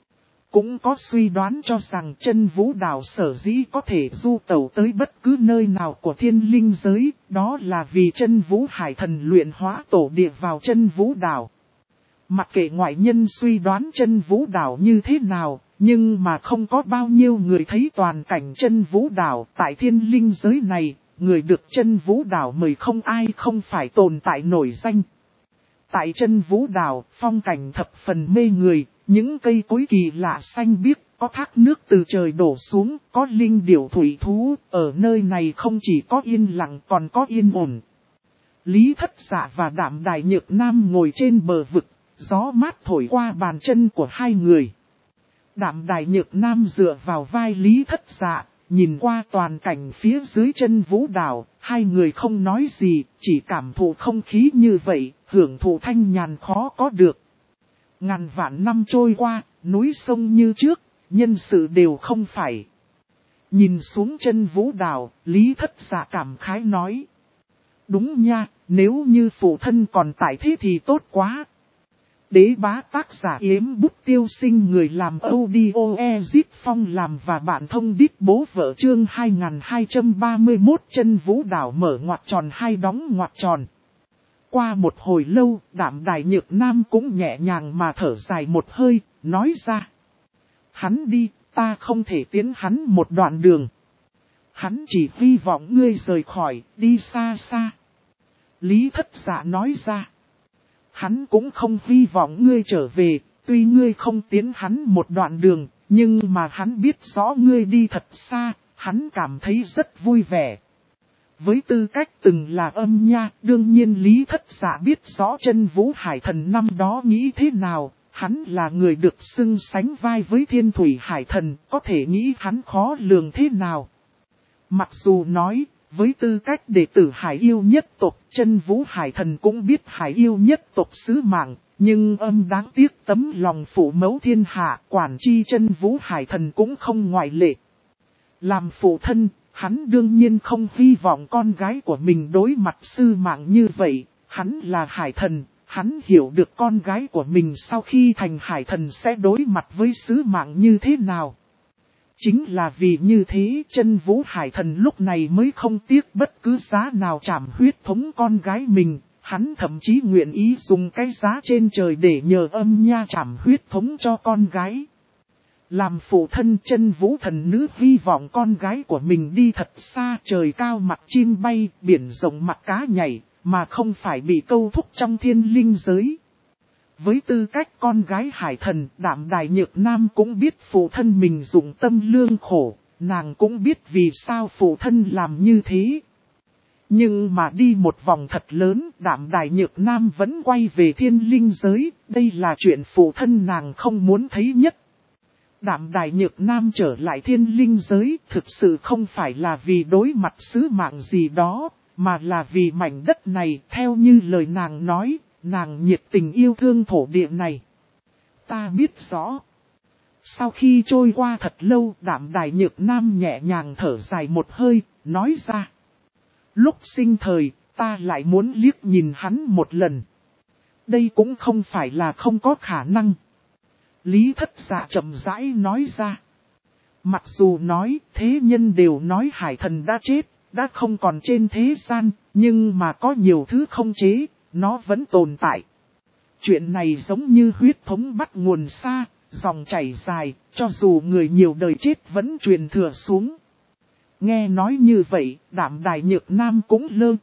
Cũng có suy đoán cho rằng Chân Vũ đảo sở dĩ có thể du tẩu tới bất cứ nơi nào của thiên linh giới, đó là vì Chân Vũ hải thần luyện hóa tổ địa vào Chân Vũ đảo. Mặc kệ ngoại nhân suy đoán Chân Vũ đảo như thế nào, nhưng mà không có bao nhiêu người thấy toàn cảnh Chân Vũ đảo. Tại thiên linh giới này, người được Chân Vũ đảo mời không ai không phải tồn tại nổi danh. Tại Chân Vũ đảo, phong cảnh thập phần mê người, những cây cối kỳ lạ xanh biếc, có thác nước từ trời đổ xuống, có linh điểu thủy thú, ở nơi này không chỉ có yên lặng còn có yên ổn. Lý Thất Dạ và Đạm Đài Nhược Nam ngồi trên bờ vực, gió mát thổi qua bàn chân của hai người. Đạm Đài Nhược Nam dựa vào vai Lý Thất Dạ, nhìn qua toàn cảnh phía dưới Chân Vũ đảo, hai người không nói gì, chỉ cảm thụ không khí như vậy, hưởng thụ thanh nhàn khó có được. Ngàn vạn năm trôi qua, núi sông như trước, nhân sự đều không phải. Nhìn xuống Chân Vũ đảo, Lý Thất Dạ cảm khái nói. Đúng nha, nếu như phụ thân còn tại thế thì tốt quá. Đế bá tác giả Yếm Bút Tiêu Sinh, người làm audio Ezip Phong làm và bạn thông đít bố vợ chương 2231 Chân Vũ đảo mở ngoặc tròn hai đóng ngoặc tròn. Qua một hồi lâu, Đạm Đài Nhược Nam cũng nhẹ nhàng mà thở dài một hơi, nói ra. Hắn đi, ta không thể tiến hắn một đoạn đường. Hắn chỉ hy vọng ngươi rời khỏi, đi xa xa. Lý Thất Dạ nói ra. Hắn cũng không hy vọng ngươi trở về, tuy ngươi không tiến hắn một đoạn đường, nhưng mà hắn biết rõ ngươi đi thật xa, hắn cảm thấy rất vui vẻ. Với tư cách từng là âm nha, đương nhiên Lý Thất Dạ biết rõ Chân Vũ hải thần năm đó nghĩ thế nào, hắn là người được xưng sánh vai với Thiên Thủy hải thần, có thể nghĩ hắn khó lường thế nào. Mặc dù nói, với tư cách đệ tử hải yêu nhất tộc, Chân Vũ hải thần cũng biết hải yêu nhất tộc sứ mạng, nhưng đáng tiếc tấm lòng phụ mẫu thiên hạ, quản chi Chân Vũ hải thần cũng không ngoại lệ. Làm phụ thân, hắn đương nhiên không hy vọng con gái của mình đối mặt sư mạng như vậy, hắn là hải thần, hắn hiểu được con gái của mình sau khi thành hải thần sẽ đối mặt với sứ mạng như thế nào. Chính là vì như thế Chân Vũ hải thần lúc này mới không tiếc bất cứ giá nào trảm huyết thống con gái mình, hắn thậm chí nguyện ý dùng cái giá trên trời để nhờ âm nha trảm huyết thống cho con gái. Làm phụ thân Chân Vũ thần nữ hy vọng con gái của mình đi thật xa, trời cao mặt chim bay, biển rộng mặt cá nhảy, mà không phải bị câu thúc trong thiên linh giới. Với tư cách con gái hải thần, Đạm Đài Nhược Nam cũng biết phụ thân mình dụng tâm lương khổ, nàng cũng biết vì sao phụ thân làm như thế. Nhưng mà đi một vòng thật lớn, Đạm Đài Nhược Nam vẫn quay về thiên linh giới, đây là chuyện phụ thân nàng không muốn thấy nhất. Đạm Đài Nhược Nam trở lại thiên linh giới thực sự không phải là vì đối mặt sứ mạng gì đó, mà là vì mảnh đất này. Theo như lời nàng nói, nàng nhiệt tình yêu thương thổ địa này. Ta biết rõ. Sau khi trôi qua thật lâu, Đạm Đài Nhược Nam nhẹ nhàng thở dài một hơi, nói ra. Lúc sinh thời, ta lại muốn liếc nhìn hắn một lần. Đây cũng không phải là không có khả năng. Lý Thất Dạ chậm rãi nói ra. Mặc dù nói thế nhân đều nói hải thần đã chết, đã không còn trên thế gian, nhưng mà có nhiều thứ không chế, nó vẫn tồn tại. Chuyện này giống như huyết thống bắt nguồn xa, dòng chảy dài, cho dù người nhiều đời chết vẫn truyền thừa xuống. Nghe nói như vậy, Đạm Đài Nhược Nam cũng lơ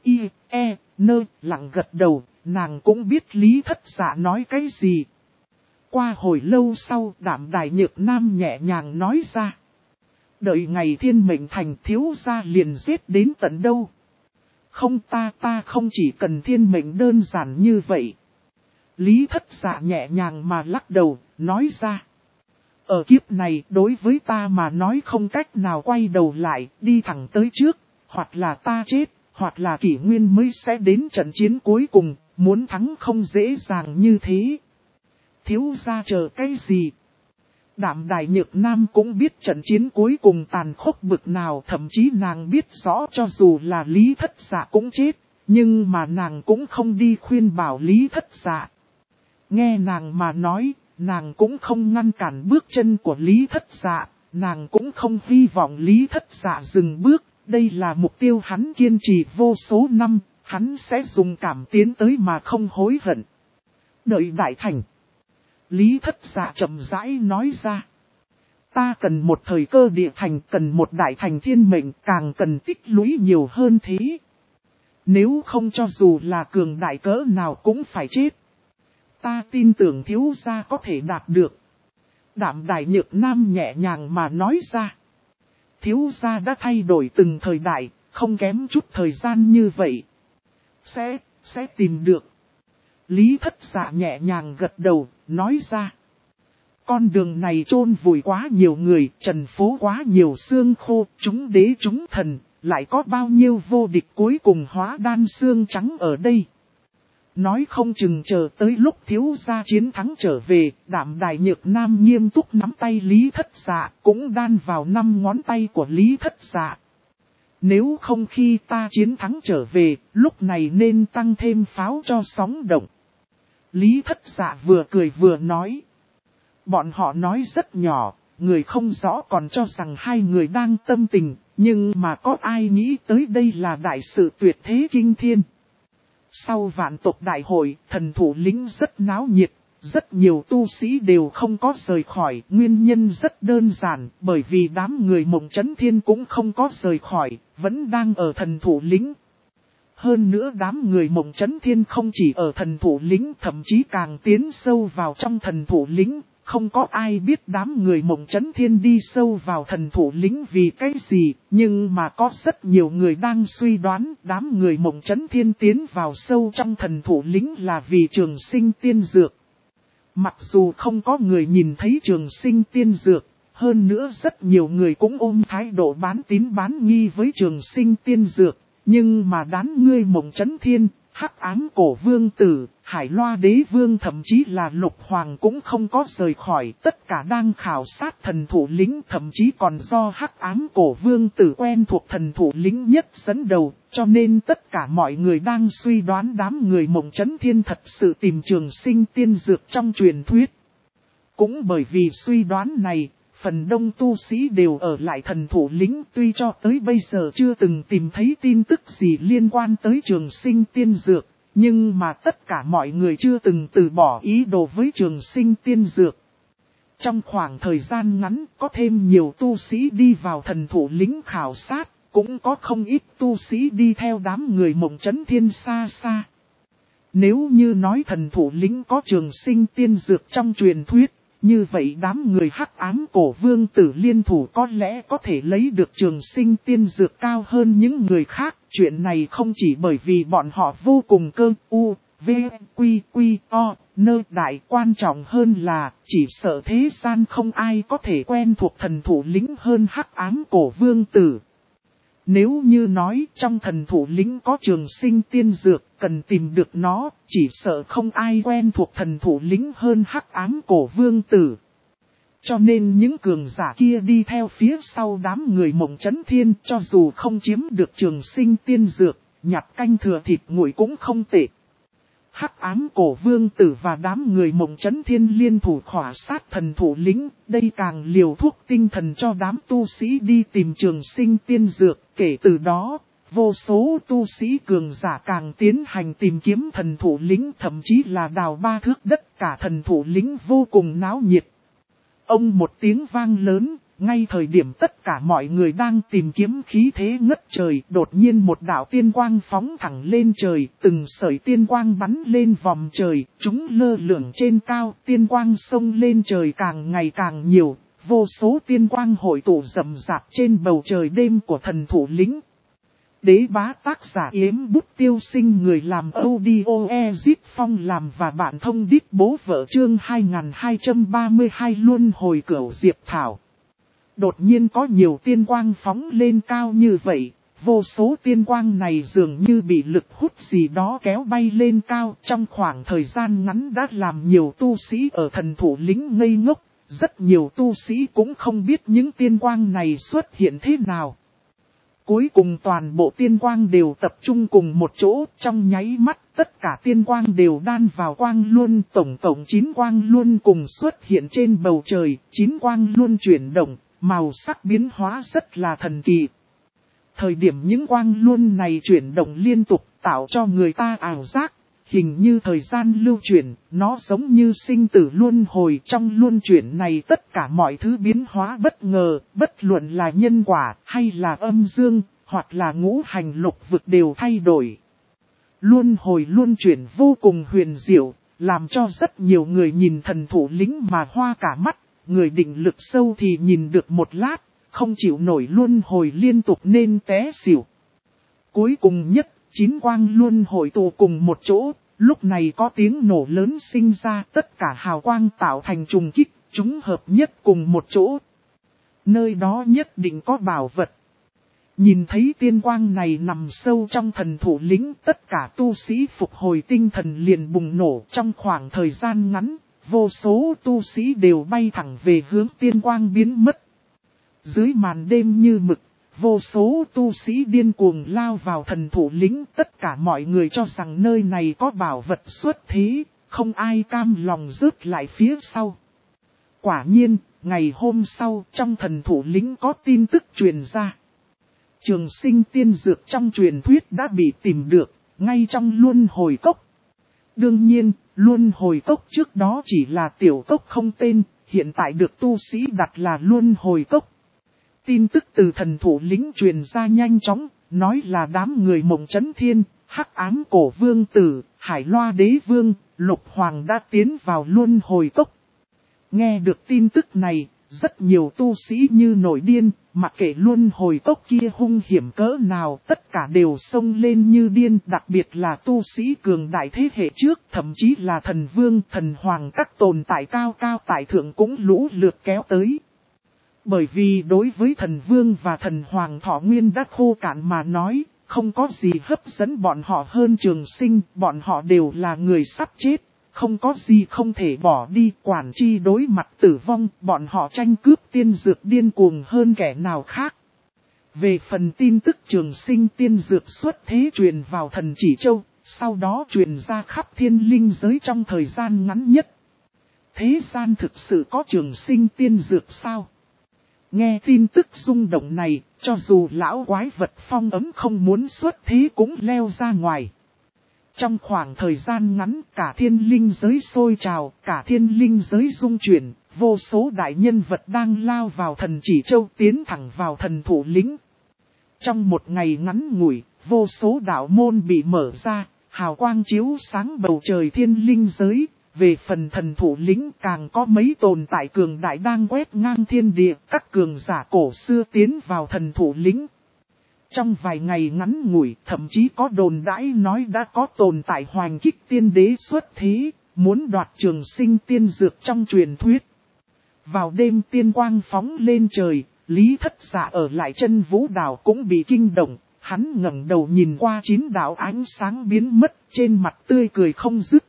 lặng gật đầu, nàng cũng biết Lý Thất Dạ nói cái gì. Qua hồi lâu sau, Đạm Đài Nhược Nam nhẹ nhàng nói ra. Đợi ngày thiên mệnh thành, thiếu gia liền giết đến tận đâu. Không, ta không chỉ cần thiên mệnh đơn giản như vậy. Lý Thất Dạ nhẹ nhàng mà lắc đầu, nói ra. Ở kiếp này, đối với ta mà nói không cách nào quay đầu lại, đi thẳng tới trước, hoặc là ta chết, hoặc là kỷ nguyên mới sẽ đến trận chiến cuối cùng, muốn thắng không dễ dàng như thế. Thiếu gia chờ cái gì? Đạm Đài Nhược Nam cũng biết trận chiến cuối cùng tàn khốc bực nào, thậm chí nàng biết rõ cho dù là Lý Thất Dạ cũng chết, nhưng mà nàng cũng không đi khuyên bảo Lý Thất Dạ. Nghe nàng mà nói, nàng cũng không ngăn cản bước chân của Lý Thất Dạ, nàng cũng không hy vọng Lý Thất Dạ dừng bước, đây là mục tiêu hắn kiên trì vô số năm, hắn sẽ dùng cảm tiến tới mà không hối hận. Đợi đại thành. Lý Thất Dạ chậm rãi nói ra. Ta cần một thời cơ địa thành, cần một đại thành thiên mệnh, càng cần tích lũy nhiều hơn thế. Nếu không cho dù là cường đại cỡ nào cũng phải chết. Ta tin tưởng thiếu gia có thể đạt được. Đạm Đài Nhược Nam nhẹ nhàng mà nói ra. Thiếu gia đã thay đổi từng thời đại, không kém chút thời gian như vậy. Sẽ tìm được. Lý Thất Dạ nhẹ nhàng gật đầu, nói ra. Con đường này chôn vùi quá nhiều người, trần phố quá nhiều xương khô, chúng đế chúng thần, lại có bao nhiêu vô địch cuối cùng hóa đan xương trắng ở đây. Nói không chừng chờ tới lúc thiếu gia chiến thắng trở về, Đạm Đài Nhược Nam nghiêm túc nắm tay Lý Thất Dạ, cũng đan vào 5 ngón tay của Lý Thất Dạ. Nếu không khi ta chiến thắng trở về, lúc này nên tăng thêm pháo cho sóng động. Lý Thất Dạ vừa cười vừa nói. Bọn họ nói rất nhỏ, người không rõ còn cho rằng hai người đang tâm tình, nhưng mà có ai nghĩ tới đây là đại sự tuyệt thế kinh thiên. Sau vạn tộc đại hội, thần thủ lĩnh rất náo nhiệt, rất nhiều tu sĩ đều không có rời khỏi, nguyên nhân rất đơn giản, bởi vì đám người Mộng Chấn Thiên cũng không có rời khỏi, vẫn đang ở thần thủ lĩnh. Hơn nữa đám người Mộng Chấn Thiên không chỉ ở thần thủ lĩnh, thậm chí càng tiến sâu vào trong thần thủ lĩnh. Không có ai biết đám người Mộng Chấn Thiên đi sâu vào thần thủ lĩnh vì cái gì, nhưng mà có rất nhiều người đang suy đoán đám người Mộng Chấn Thiên tiến vào sâu trong thần thủ lĩnh là vì Trường Sinh Tiên Dược. Mặc dù không có người nhìn thấy Trường Sinh Tiên Dược, hơn nữa rất nhiều người cũng ôm thái độ bán tín bán nghi với Trường Sinh Tiên Dược, nhưng mà đám người Mộng Chấn Thiên, Hắc Ám Cổ Vương Tử, Hải Loa Đế Vương thậm chí là Lục Hoàng cũng không có rời khỏi, tất cả đang khảo sát thần thủ lĩnh, thậm chí còn do Hắc Ám Cổ Vương Tử quen thuộc thần thủ lĩnh nhất dẫn đầu, cho nên tất cả mọi người đang suy đoán đám người Mộng Chấn Thiên thật sự tìm Trường Sinh Tiên Dược trong truyền thuyết. Cũng bởi vì suy đoán này, phần đông tu sĩ đều ở lại thần thủ lĩnh, tuy cho tới bây giờ chưa từng tìm thấy tin tức gì liên quan tới Trường Sinh Tiên Dược, nhưng mà tất cả mọi người chưa từng từ bỏ ý đồ với Trường Sinh Tiên Dược. Trong khoảng thời gian ngắn, có thêm nhiều tu sĩ đi vào thần thủ lĩnh khảo sát, cũng có không ít tu sĩ đi theo đám người Mộng Chấn Thiên xa xa. Nếu như nói thần thủ lĩnh có Trường Sinh Tiên Dược trong truyền thuyết, như vậy đám người Hắc Ám Cổ Vương Tử liên thủ có lẽ có thể lấy được Trường Sinh Tiên Dược cao hơn những người khác. Chuyện này không chỉ bởi vì bọn họ vô cùng cơ nơ đại, quan trọng hơn là chỉ sợ thế gian không ai có thể quen thuộc thần thủ lĩnh hơn Hắc Ám Cổ Vương Tử. Nếu như nói trong thần thủ lĩnh có trường sinh tiên dược, cần tìm được nó, chỉ sợ không ai quen thuộc thần thủ lĩnh hơn Hắc Ám Cổ Vương Tử. Cho nên những cường giả kia đi theo phía sau đám người Mộng Chấn Thiên, cho dù không chiếm được trường sinh tiên dược, nhặt canh thừa thịt nguội cũng không tệ. Hắc Ám Cổ Vương Tử và đám người Mộng Chấn Thiên liên thủ khỏa sát thần thủ lĩnh, đây càng liều thuốc tinh thần cho đám tu sĩ đi tìm trường sinh tiên dược. Kể từ đó, vô số tu sĩ cường giả càng tiến hành tìm kiếm thần thủ lĩnh, thậm chí là đào 3 thước đất, cả thần thủ lĩnh vô cùng náo nhiệt. Ông một tiếng vang lớn, ngay thời điểm tất cả mọi người đang tìm kiếm khí thế ngất trời, đột nhiên một đạo tiên quang phóng thẳng lên trời, từng sợi tiên quang bắn lên vòm trời, chúng lơ lửng trên cao, tiên quang xông lên trời càng ngày càng nhiều, vô số tiên quang hội tụ rầm rạp trên bầu trời đêm của thần thủ lĩnh. Đế bá tác giả Yếm Bút Tiêu Sinh, người làm audio Ezit Phong làm và bạn thông đít bố vợ, chương 2232 luân hồi cửu diệp thảo. Đột nhiên có nhiều tiên quang phóng lên cao như vậy, vô số tiên quang này dường như bị lực hút gì đó kéo bay lên cao, trong khoảng thời gian ngắn đã làm nhiều tu sĩ ở thần thủ lĩnh ngây ngốc, rất nhiều tu sĩ cũng không biết những tiên quang này xuất hiện thế nào. Cuối cùng toàn bộ tiên quang đều tập trung cùng một chỗ, trong nháy mắt tất cả tiên quang đều đan vào quang luân, tổng 9 quang luân cùng xuất hiện trên bầu trời, 9 quang luân chuyển động, màu sắc biến hóa rất là thần kỳ. Thời điểm những quang luân này chuyển động liên tục tạo cho người ta ảo giác, hình như thời gian lưu chuyển, nó giống như sinh tử luân hồi. Trong luân chuyển này tất cả mọi thứ biến hóa bất ngờ, bất luận là nhân quả hay là âm dương, hoặc là ngũ hành lục vực đều thay đổi. Luân hồi luân chuyển vô cùng huyền diệu, làm cho rất nhiều người nhìn thần thủ lĩnh mà hoa cả mắt, người định lực sâu thì nhìn được một lát, không chịu nổi luân hồi liên tục nên té xỉu. Cuối cùng nhất, 9 quang luân hồi tụ cùng một chỗ, lúc này có tiếng nổ lớn sinh ra, tất cả hào quang tạo thành trùng kích, chúng hợp nhất cùng một chỗ. Nơi đó nhất định có bảo vật. Nhìn thấy tiên quang này nằm sâu trong thần thủ lĩnh, tất cả tu sĩ phục hồi tinh thần liền bùng nổ. Trong khoảng thời gian ngắn, vô số tu sĩ đều bay thẳng về hướng tiên quang biến mất. Dưới màn đêm như mực, vô số tu sĩ điên cuồng lao vào thần thủ lĩnh, tất cả mọi người cho rằng nơi này có bảo vật xuất thế, không ai cam lòng rớt lại phía sau. Quả nhiên, ngày hôm sau trong thần thủ lĩnh có tin tức truyền ra. Trường sinh tiên dược trong truyền thuyết đã bị tìm được, ngay trong luân hồi cốc. Đương nhiên, luân hồi cốc trước đó chỉ là tiểu cốc không tên, hiện tại được tu sĩ đặt là luân hồi cốc. Tin tức từ thần thủ lĩnh truyền ra nhanh chóng, nói là đám người Mộng Chấn Thiên, Hắc Ám Cổ Vương Tử, Hải Loa Đế Vương, Lục Hoàng đã tiến vào luân hồi cốc. Nghe được tin tức này, rất nhiều tu sĩ như nổi điên, mặc kệ luân hồi cốc kia hung hiểm cỡ nào, tất cả đều xông lên như điên, đặc biệt là tu sĩ cường đại thế hệ trước, thậm chí là thần vương, thần hoàng, các tồn tại cao cao tại thượng cũng lũ lượt kéo tới. Bởi vì đối với thần vương và thần hoàng thọ nguyên đã khô cạn mà nói, không có gì hấp dẫn bọn họ hơn trường sinh, bọn họ đều là người sắp chết, không có gì không thể bỏ đi, quản chi đối mặt tử vong, bọn họ tranh cướp tiên dược điên cuồng hơn kẻ nào khác. Về phần tin tức trường sinh tiên dược xuất thế truyền vào thần Chỉ Châu, sau đó truyền ra khắp thiên linh giới trong thời gian ngắn nhất. Thế gian thực sự có trường sinh tiên dược sao? Nghe tin tức rung động này, cho dù lão quái vật phong ấm không muốn xuất thế cũng leo ra ngoài. Trong khoảng thời gian ngắn, cả thiên linh giới sôi trào, cả thiên linh giới rung chuyển, vô số đại nhân vật đang lao vào thần Chỉ Châu, tiến thẳng vào thần thủ lĩnh. Trong một ngày ngắn ngủi, vô số đạo môn bị mở ra, hào quang chiếu sáng bầu trời thiên linh giới. Về phần thần thủ lĩnh càng có mấy tồn tại cường đại đang quét ngang thiên địa, các cường giả cổ xưa tiến vào thần thủ lĩnh. Trong vài ngày ngắn ngủi, thậm chí có đồn đãi nói đã có tồn tại hoành kích tiên đế xuất thế, muốn đoạt trường sinh tiên dược trong truyền thuyết. Vào đêm tiên quang phóng lên trời, Lý Thất Dạ ở lại Chân Vũ Đảo cũng bị kinh động, hắn ngẩng đầu nhìn qua 9 đạo ánh sáng biến mất, trên mặt tươi cười không dứt.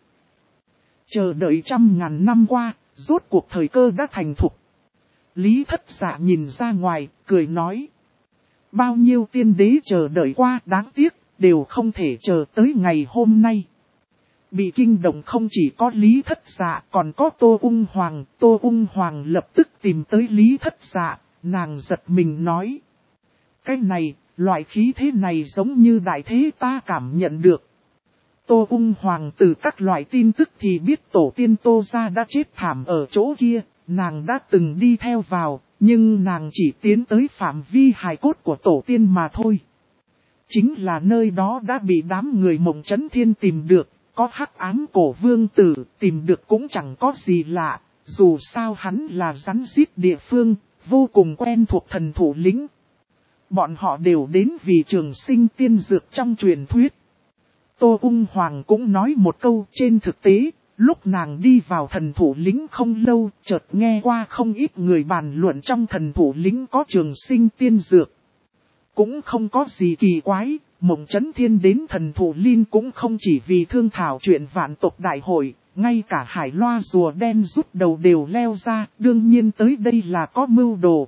Chờ đợi 100.000 năm qua, rốt cuộc thời cơ đã thành thục. Lý Thất Dạ nhìn ra ngoài, cười nói. Bao nhiêu tiên đế chờ đợi qua, đáng tiếc, đều không thể chờ tới ngày hôm nay. Bị kinh động không chỉ có Lý Thất Dạ, còn có Tô Ung Hoàng. Tô Ung Hoàng lập tức tìm tới Lý Thất Dạ, nàng giật mình nói. Cái này, loại khí thế này giống như đại thế ta cảm nhận được. Tô Ung Hoàng từ các loại tin tức thì biết tổ tiên Tô gia đã chết thảm ở chỗ kia, nàng đã từng đi theo vào, nhưng nàng chỉ tiến tới phạm vi hài cốt của tổ tiên mà thôi. Chính là nơi đó đã bị đám người Mộng Chấn Thiên tìm được, có hắc ám cổ vương tử, tìm được cũng chẳng có gì lạ, dù sao hắn là rắn rít địa phương, vô cùng quen thuộc thần thủ lĩnh. Bọn họ đều đến vì trường sinh tiên dược trong truyền thuyết. Tô Ung Hoàng cũng nói một câu, trên thực tế, lúc nàng đi vào thần thủ lĩnh không lâu, chợt nghe qua không ít người bàn luận trong thần thủ lĩnh có trường sinh tiên dược. Cũng không có gì kỳ quái, Mộng Chấn Thiên đến thần thủ linh cũng không chỉ vì thương thảo chuyện vạn tộc đại hội, ngay cả hải loa rùa đen rút đầu đều leo ra, đương nhiên tới đây là có mưu đồ.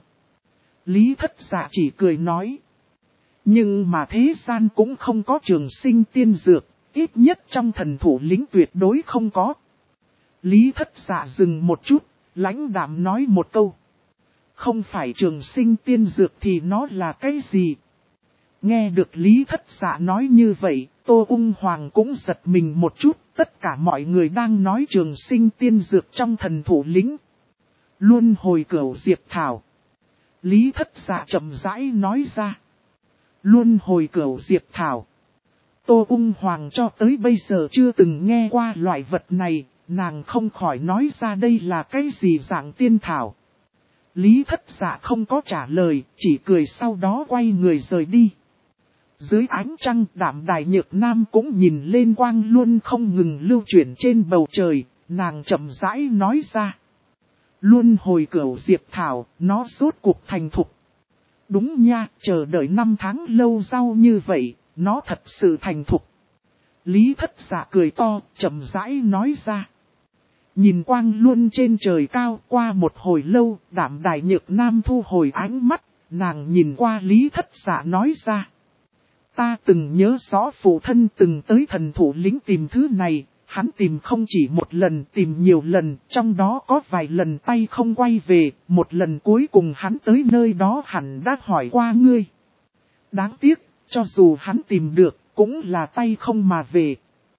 Lý Thất Dạ chỉ cười nói. Nhưng mà thế gian cũng không có trường sinh tiên dược, ít nhất trong thần thủ lĩnh tuyệt đối không có. Lý Thất Dạ dừng một chút, lãnh đạm nói một câu. Không phải trường sinh tiên dược thì nó là cái gì? Nghe được Lý Thất Dạ nói như vậy, Tô Ung Hoàng cũng giật mình một chút, tất cả mọi người đang nói trường sinh tiên dược trong thần thủ lĩnh. Luân hồi cửu diệp thảo. Lý Thất Dạ chậm rãi nói ra. Luân hồi cửu diệp thảo. Tô Ung Hoàng cho tới bây giờ chưa từng nghe qua loại vật này, nàng không khỏi nói ra đây là cái gì dạng tiên thảo. Lý Thất Dạ không có trả lời, chỉ cười sau đó quay người rời đi. Dưới ánh trăng, Đạm Đài Nhược Nam cũng nhìn lên quang luôn không ngừng lưu chuyển trên bầu trời, nàng chậm rãi nói ra. Luân hồi cửu diệp thảo, nó rốt cuộc thành thục. Đúng nha, chờ đợi 5 tháng lâu sau như vậy, nó thật sự thành thục. Lý Thất Dạ cười to, chậm rãi nói ra. Nhìn quang luôn trên trời cao, qua một hồi lâu, Đạm Đài Nhược Nam thu hồi ánh mắt, nàng nhìn qua Lý Thất Dạ nói ra. Ta từng nhớ rõ phụ thân từng tới thần thủ lĩnh tìm thứ này, hắn tìm không chỉ một lần, tìm nhiều lần, trong đó có vài lần tay không quay về, một lần cuối cùng hắn tới nơi đó hẳn đã hỏi qua ngươi. Đáng tiếc, cho dù hắn tìm được, cũng là tay không mà về.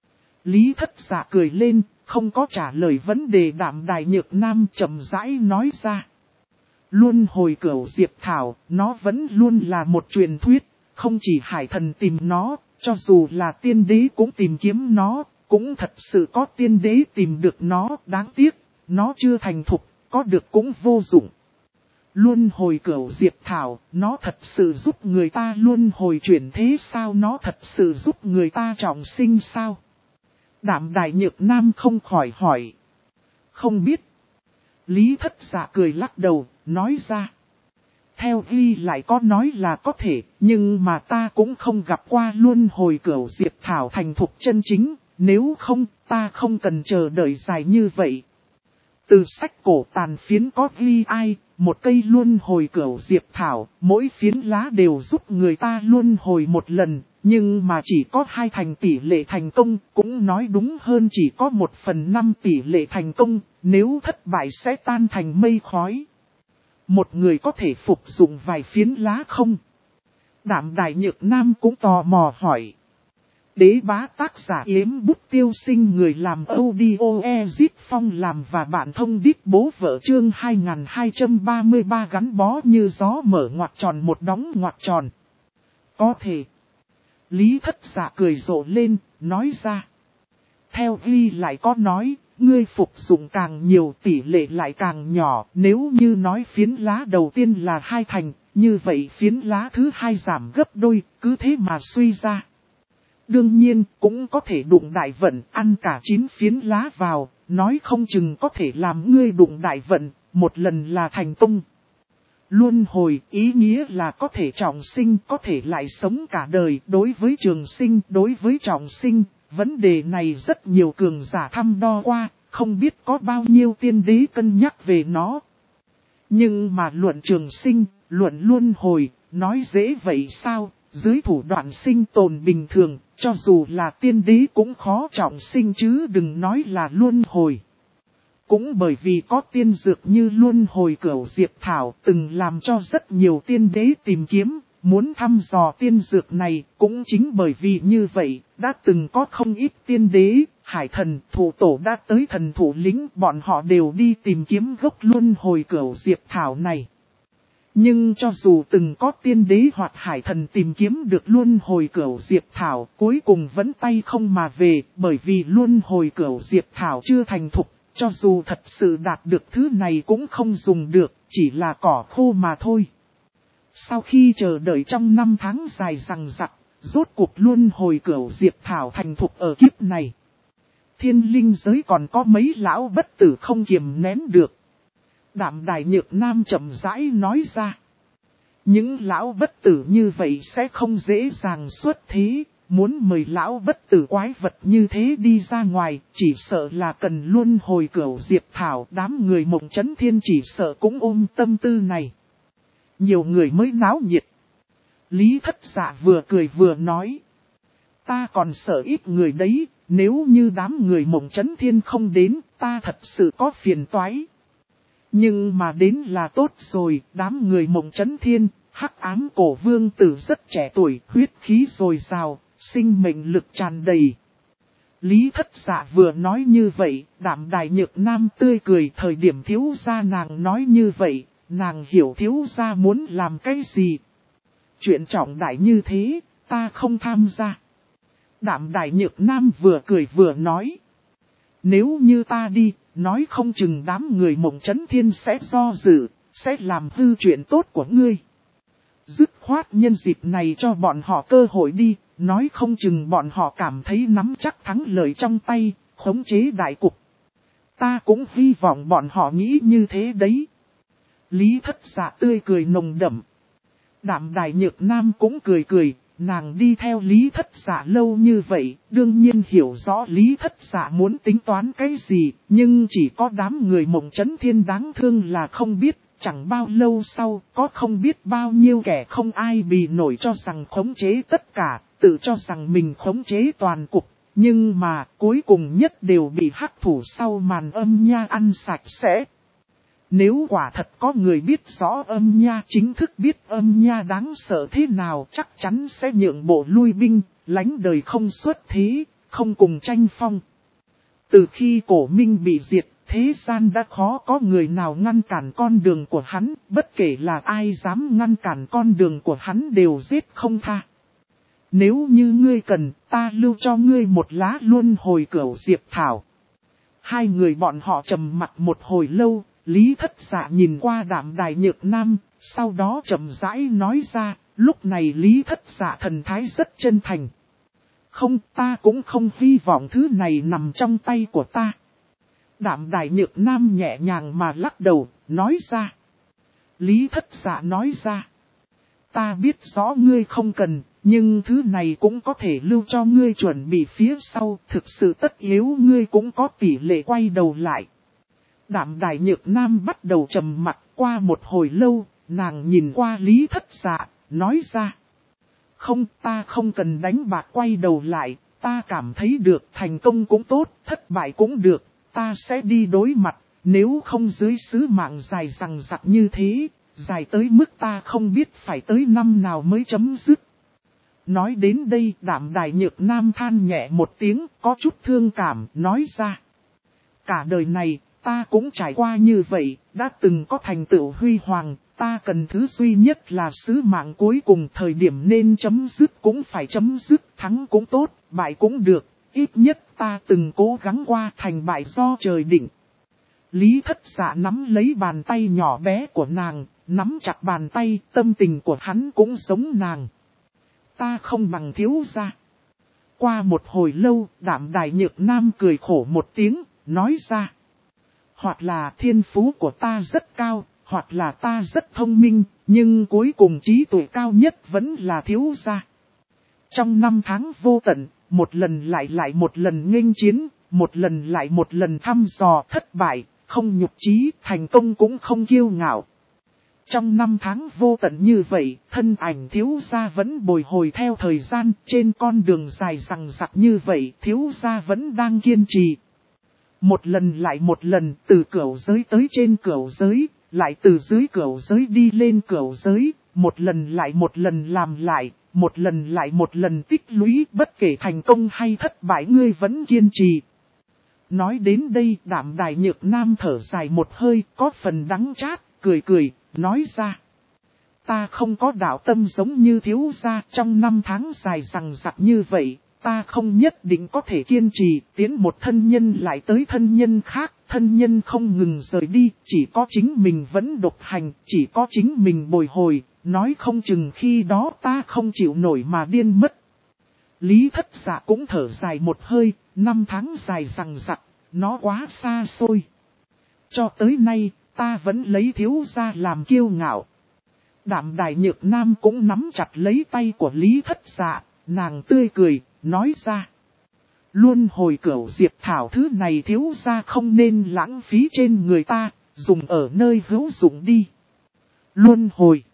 Lý Thất Dạ cười lên, không có trả lời vấn đề Đạm Đài Nhược Nam chậm rãi nói ra. Luân hồi cửu diệp thảo, nó vẫn luôn là một truyền thuyết, không chỉ hải thần tìm nó, cho dù là tiên đế cũng tìm kiếm nó, cũng thật sự có tiên đế tìm được nó, đáng tiếc, nó chưa thành thục, có được cũng vô dụng. Luân hồi cửu diệp thảo, nó thật sự giúp người ta luân hồi chuyển thế sao, nó thật sự giúp người ta trọng sinh sao? Đạm Đài Nhược Nam không khỏi hỏi. Không biết. Lý Thất Dạ cười lắc đầu, nói ra. Theo ghi lại có nói là có thể, nhưng mà ta cũng không gặp qua luân hồi cửu diệp thảo thành thục chân chính, nếu không, ta không cần chờ đợi dài như vậy. Từ sách cổ tàn phiến có ghi ai, một cây luân hồi cửu diệp thảo, mỗi phiến lá đều giúp người ta luân hồi một lần, nhưng mà chỉ có 2 thành tỷ lệ thành công, cũng nói đúng hơn chỉ có 1/5 tỷ lệ thành công, nếu thất bại sẽ tan thành mây khói. Một người có thể phục dụng vài phiến lá không? Đạm Đài Nhược Nam cũng tò mò hỏi. Đế bá tác giả Yếm Bút Tiêu Sinh, người làm audio Ezit Phong làm và bạn thông đít bố vợ, chương 2233 gắn bó như gió mở ngoặc tròn một đóng ngoặc tròn. Có thể. Lý Thất Dạ cười rộ lên, nói ra. Theo ghi lại có nói, ngươi phục dụng càng nhiều tỷ lệ lại càng nhỏ, nếu như nói phiến lá đầu tiên là 2 thành, như vậy phiến lá thứ 2 giảm gấp đôi, cứ thế mà suy ra. Đương nhiên, cũng có thể đụng đại vận, ăn cả 9 phiến lá vào, nói không chừng có thể làm ngươi đụng đại vận, một lần là thành công. Luân hồi ý nghĩa là có thể trọng sinh, có thể lại sống cả đời. Đối với trường sinh, đối với trọng sinh, vấn đề này rất nhiều cường giả thăm đo qua, không biết có bao nhiêu tiên đế cân nhắc về nó. Nhưng mà luận trường sinh, luận luân hồi, nói dễ vậy sao? Dưới thủ đoạn sinh tồn bình thường, cho dù là tiên đế cũng khó trọng sinh chứ đừng nói là luân hồi. Cũng bởi vì có tiên dược như luân hồi cửu diệp thảo từng làm cho rất nhiều tiên đế tìm kiếm, muốn thăm dò tiên dược này. Cũng chính bởi vì như vậy, đã từng có không ít tiên đế, hải thần, thủ tổ đã tới thần thủ lĩnh, bọn họ đều đi tìm kiếm gốc luân hồi cửu diệp thảo này. Nhưng cho dù từng có tiên đế hoặc hải thần tìm kiếm được luân hồi cửu diệp thảo, cuối cùng vẫn tay không mà về, bởi vì luân hồi cửu diệp thảo chưa thành thục, cho dù thật sự đạt được thứ này cũng không dùng được, chỉ là cỏ khô mà thôi. Sau khi chờ đợi trong 5 tháng dài dằng dặc, rốt cuộc luân hồi cửu diệp thảo thành thục ở kiếp này. Thiên linh giới còn có mấy lão bất tử không kiềm nén được. Đạm Đài Nhược Nam chậm rãi nói ra. Những lão bất tử như vậy sẽ không dễ dàng xuất thế, muốn mời lão bất tử quái vật như thế đi ra ngoài, chỉ sợ là cần luân hồi cửu diệp thảo. Đám người Mộng Chấn Thiên chỉ sợ cũng ôm tâm tư này. Nhiều người mới náo nhiệt. Lý Thất Dạ vừa cười vừa nói. Ta còn sợ ít người đấy, nếu như đám người Mộng Chấn Thiên không đến, ta thật sự có phiền toái. Nhưng mà đến là tốt rồi, đám người Mộng Chấn Thiên, Hắc Ám Cổ Vương Tử rất trẻ tuổi, huyết khí dồi dào, sinh mệnh lực tràn đầy. Lý Thất Dạ vừa nói như vậy, Đạm Đài Nhược Nam tươi cười. Thời điểm thiếu gia nàng nói như vậy, nàng hiểu thiếu gia muốn làm cái gì. Chuyện trọng đại như thế, ta không tham gia. Đạm Đài Nhược Nam vừa cười vừa nói. Nếu như ta đi, nói không chừng đám người Mộng Chấn Thiên sẽ do dự, sẽ làm hư chuyện tốt của ngươi. Dứt khoát nhân dịp này cho bọn họ cơ hội đi, nói không chừng bọn họ cảm thấy nắm chắc thắng lợi trong tay, khống chế đại cục. Ta cũng hy vọng bọn họ nghĩ như thế đấy. Lý Thất Dạ tươi cười nồng đậm. Đạm Đài Nhược Nam cũng cười cười. Nàng đi theo Lý Thất Dạ lâu như vậy, đương nhiên hiểu rõ Lý Thất Dạ muốn tính toán cái gì, nhưng chỉ có đám người Mộng Chấn Thiên đáng thương là không biết, chẳng bao lâu sau, có không biết bao nhiêu kẻ không ai bì nổi cho rằng khống chế tất cả, tự cho rằng mình khống chế toàn cục, nhưng mà cuối cùng nhất đều bị hắc thủ sau màn âm nha ăn sạch sẽ. Nếu quả thật có người biết rõ âm nha, chính thức biết âm nha đáng sợ thế nào, chắc chắn sẽ nhượng bộ lui binh, lánh đời không xuất thế, không cùng tranh phong. Từ khi Cổ Minh bị diệt, thế gian đã khó có người nào ngăn cản con đường của hắn, bất kể là ai dám ngăn cản con đường của hắn đều giết không tha. Nếu như ngươi cần, ta lưu cho ngươi một lá luân hồi cửu diệp thảo. Hai người bọn họ trầm mặt một hồi lâu. Lý Thất Dạ nhìn qua Đạm Đài Nhược Nam, sau đó chậm rãi nói ra, lúc này Lý Thất Dạ thần thái rất chân thành. Không, ta cũng không hy vọng thứ này nằm trong tay của ta. Đạm Đài Nhược Nam nhẹ nhàng mà lắc đầu, nói ra. Lý Thất Dạ nói ra. Ta biết rõ ngươi không cần, nhưng thứ này cũng có thể lưu cho ngươi chuẩn bị phía sau, thực sự tất yếu ngươi cũng có tỷ lệ quay đầu lại. Đạm Đài Nhược Nam bắt đầu trầm mặt. Qua một hồi lâu, nàng nhìn qua Lý Thất Dạ, nói ra. Không, ta không cần đánh bạc quay đầu lại, ta cảm thấy được thành công cũng tốt, thất bại cũng được, ta sẽ đi đối mặt, nếu không dưới sứ mạng dài dằng dặc như thế, dài tới mức ta không biết phải tới năm nào mới chấm dứt. Nói đến đây, Đạm Đài Nhược Nam than nhẹ một tiếng, có chút thương cảm, nói ra. Cả đời này, ta cũng trải qua như vậy, đã từng có thành tựu huy hoàng, ta cần thứ duy nhất là sứ mạng cuối cùng, thời điểm nên chấm dứt cũng phải chấm dứt, thắng cũng tốt, bại cũng được, ít nhất ta từng cố gắng qua, thành bại do trời định. Lý Thất Dạ nắm lấy bàn tay nhỏ bé của nàng, nắm chặt bàn tay, tâm tình của hắn cũng giống nàng. Ta không bằng thiếu gia. Qua một hồi lâu, Đạm Đài Nhược Nam cười khổ một tiếng, nói ra. Hoặc là thiên phú của ta rất cao, hoặc là ta rất thông minh, nhưng cuối cùng trí tuệ cao nhất vẫn là thiếu gia. Trong 5 tháng vô tận, một lần lại một lần nghênh chiến, một lần lại một lần thăm dò thất bại, không nhục chí, thành công cũng không kiêu ngạo. Trong 5 tháng vô tận như vậy, thân ảnh thiếu gia vẫn bồi hồi theo thời gian, trên con đường dài rằng rặc như vậy, thiếu gia vẫn đang kiên trì. Một lần lại một lần, từ cửu giới tới trên cửu giới, lại từ dưới cửu giới đi lên cửu giới, một lần lại một lần làm lại, một lần lại một lần tích lũy, bất kể thành công hay thất bại ngươi vẫn kiên trì. Nói đến đây, Đạm Đài Nhược Nam thở dài một hơi, có phần đắng chát, cười, nói ra. Ta không có đạo tâm giống như thiếu gia, trong 5 tháng dài rằng rặc như vậy, ta không nhất định có thể kiên trì, tiến một thân nhân lại tới thân nhân khác, thân nhân không ngừng rời đi, chỉ có chính mình vẫn độc hành, chỉ có chính mình bồi hồi, nói không chừng khi đó ta không chịu nổi mà điên mất. Lý Thất Dạ cũng thở dài một hơi, 5 tháng dài rằng rặc, nó quá xa xôi. Cho tới nay, ta vẫn lấy thiếu gia làm kiêu ngạo. Đạm Đài Nhược Nam cũng nắm chặt lấy tay của Lý Thất Dạ, nàng tươi cười, nói ra. Luân hồi cửu diệp thảo thứ này thiếu gia không nên lãng phí trên người ta, dùng ở nơi hữu dụng đi. Luân hồi.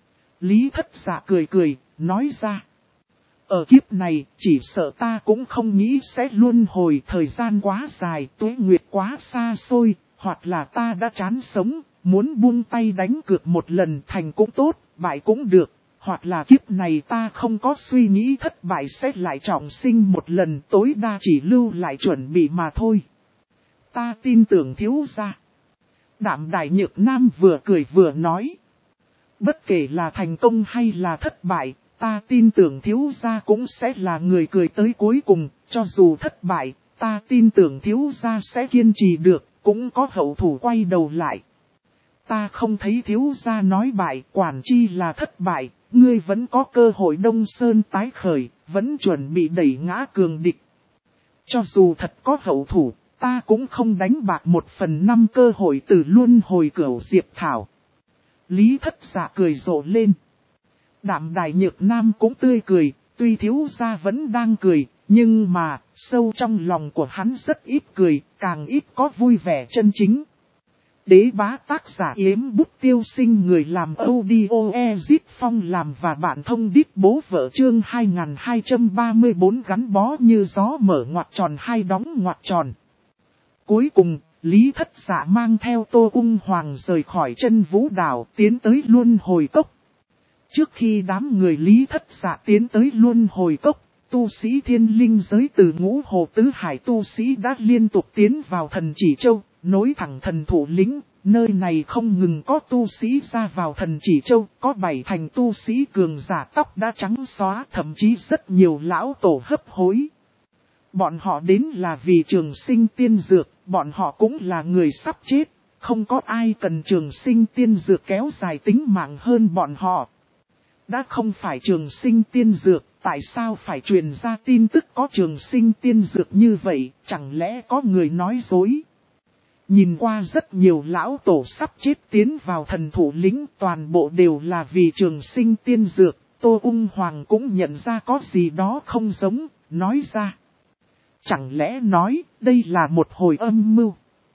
Lý Thất Dạ cười, nói ra. Ở kiếp này, chỉ sợ ta cũng không nghĩ sẽ luân hồi, thời gian quá dài, tuế nguyệt quá xa xôi, hoặc là ta đã chán sống, muốn buông tay đánh cược một lần, thành cũng tốt, bại cũng được, hoặc là kiếp này ta không có suy nghĩ thất bại sẽ lại trọng sinh một lần, tối đa chỉ lưu lại chuẩn bị mà thôi. Ta tin tưởng thiếu gia. Đạm Đài Nhược Nam vừa cười vừa nói. Bất kể là thành công hay là thất bại, ta tin tưởng thiếu gia cũng sẽ là người cười tới cuối cùng, cho dù thất bại, ta tin tưởng thiếu gia sẽ kiên trì được, cũng có hậu thủ quay đầu lại. Ta không thấy thiếu gia nói bại, quản chi là thất bại, ngươi vẫn có cơ hội Đông Sơn tái khởi, vẫn chuẩn bị đẩy ngã cường địch. Cho dù thật có hậu thủ, ta cũng không đánh bạc 1/5 cơ hội từ luân hồi cửu diệp thảo. Lý Thất Dạ cười rộ lên. Đạm Đài Nhược Nam cũng tươi cười, tuy thiếu gia vẫn đang cười, nhưng mà, sâu trong lòng của hắn rất ít cười, càng ít có vui vẻ chân chính. Đế bá tác giả Yếm Bút Tiêu Sinh, người làm audio Ezit Phong làm và bạn thông đít bố vợ chương 2234 gắn bó như gió mở ngoặc tròn hai đóng ngoặc tròn. Cuối cùng, Lý Thất Dạ mang theo Tô Ung Hoàng rời khỏi Chân Vũ Đảo tiến tới Luân Hồi Cốc. Trước khi đám người Lý Thất Dạ tiến tới Luân Hồi Cốc, tu sĩ thiên linh giới từ Ngũ Hồ Tứ Hải tu sĩ đã liên tục tiến vào Thần Chỉ Châu, nối thẳng Thần Thủ Lĩnh. Nơi này không ngừng có tu sĩ ra vào Thần Chỉ Châu, có 7 thành tu sĩ cường giả tóc đã trắng xóa, thậm chí rất nhiều lão tổ hấp hối. Bọn họ đến là vì trường sinh tiên dược, bọn họ cũng là người sắp chết, không có ai cần trường sinh tiên dược kéo dài tính mạng hơn bọn họ. Đã không phải trường sinh tiên dược, tại sao phải truyền ra tin tức có trường sinh tiên dược như vậy, chẳng lẽ có người nói dối? Nhìn qua rất nhiều lão tổ sắp chết tiến vào Thần Thủ Lĩnh, toàn bộ đều là vì trường sinh tiên dược. Tô Ung Hoàng cũng nhận ra có gì đó không giống, nói ra. Chẳng lẽ nói, đây là một hồi âm mưu?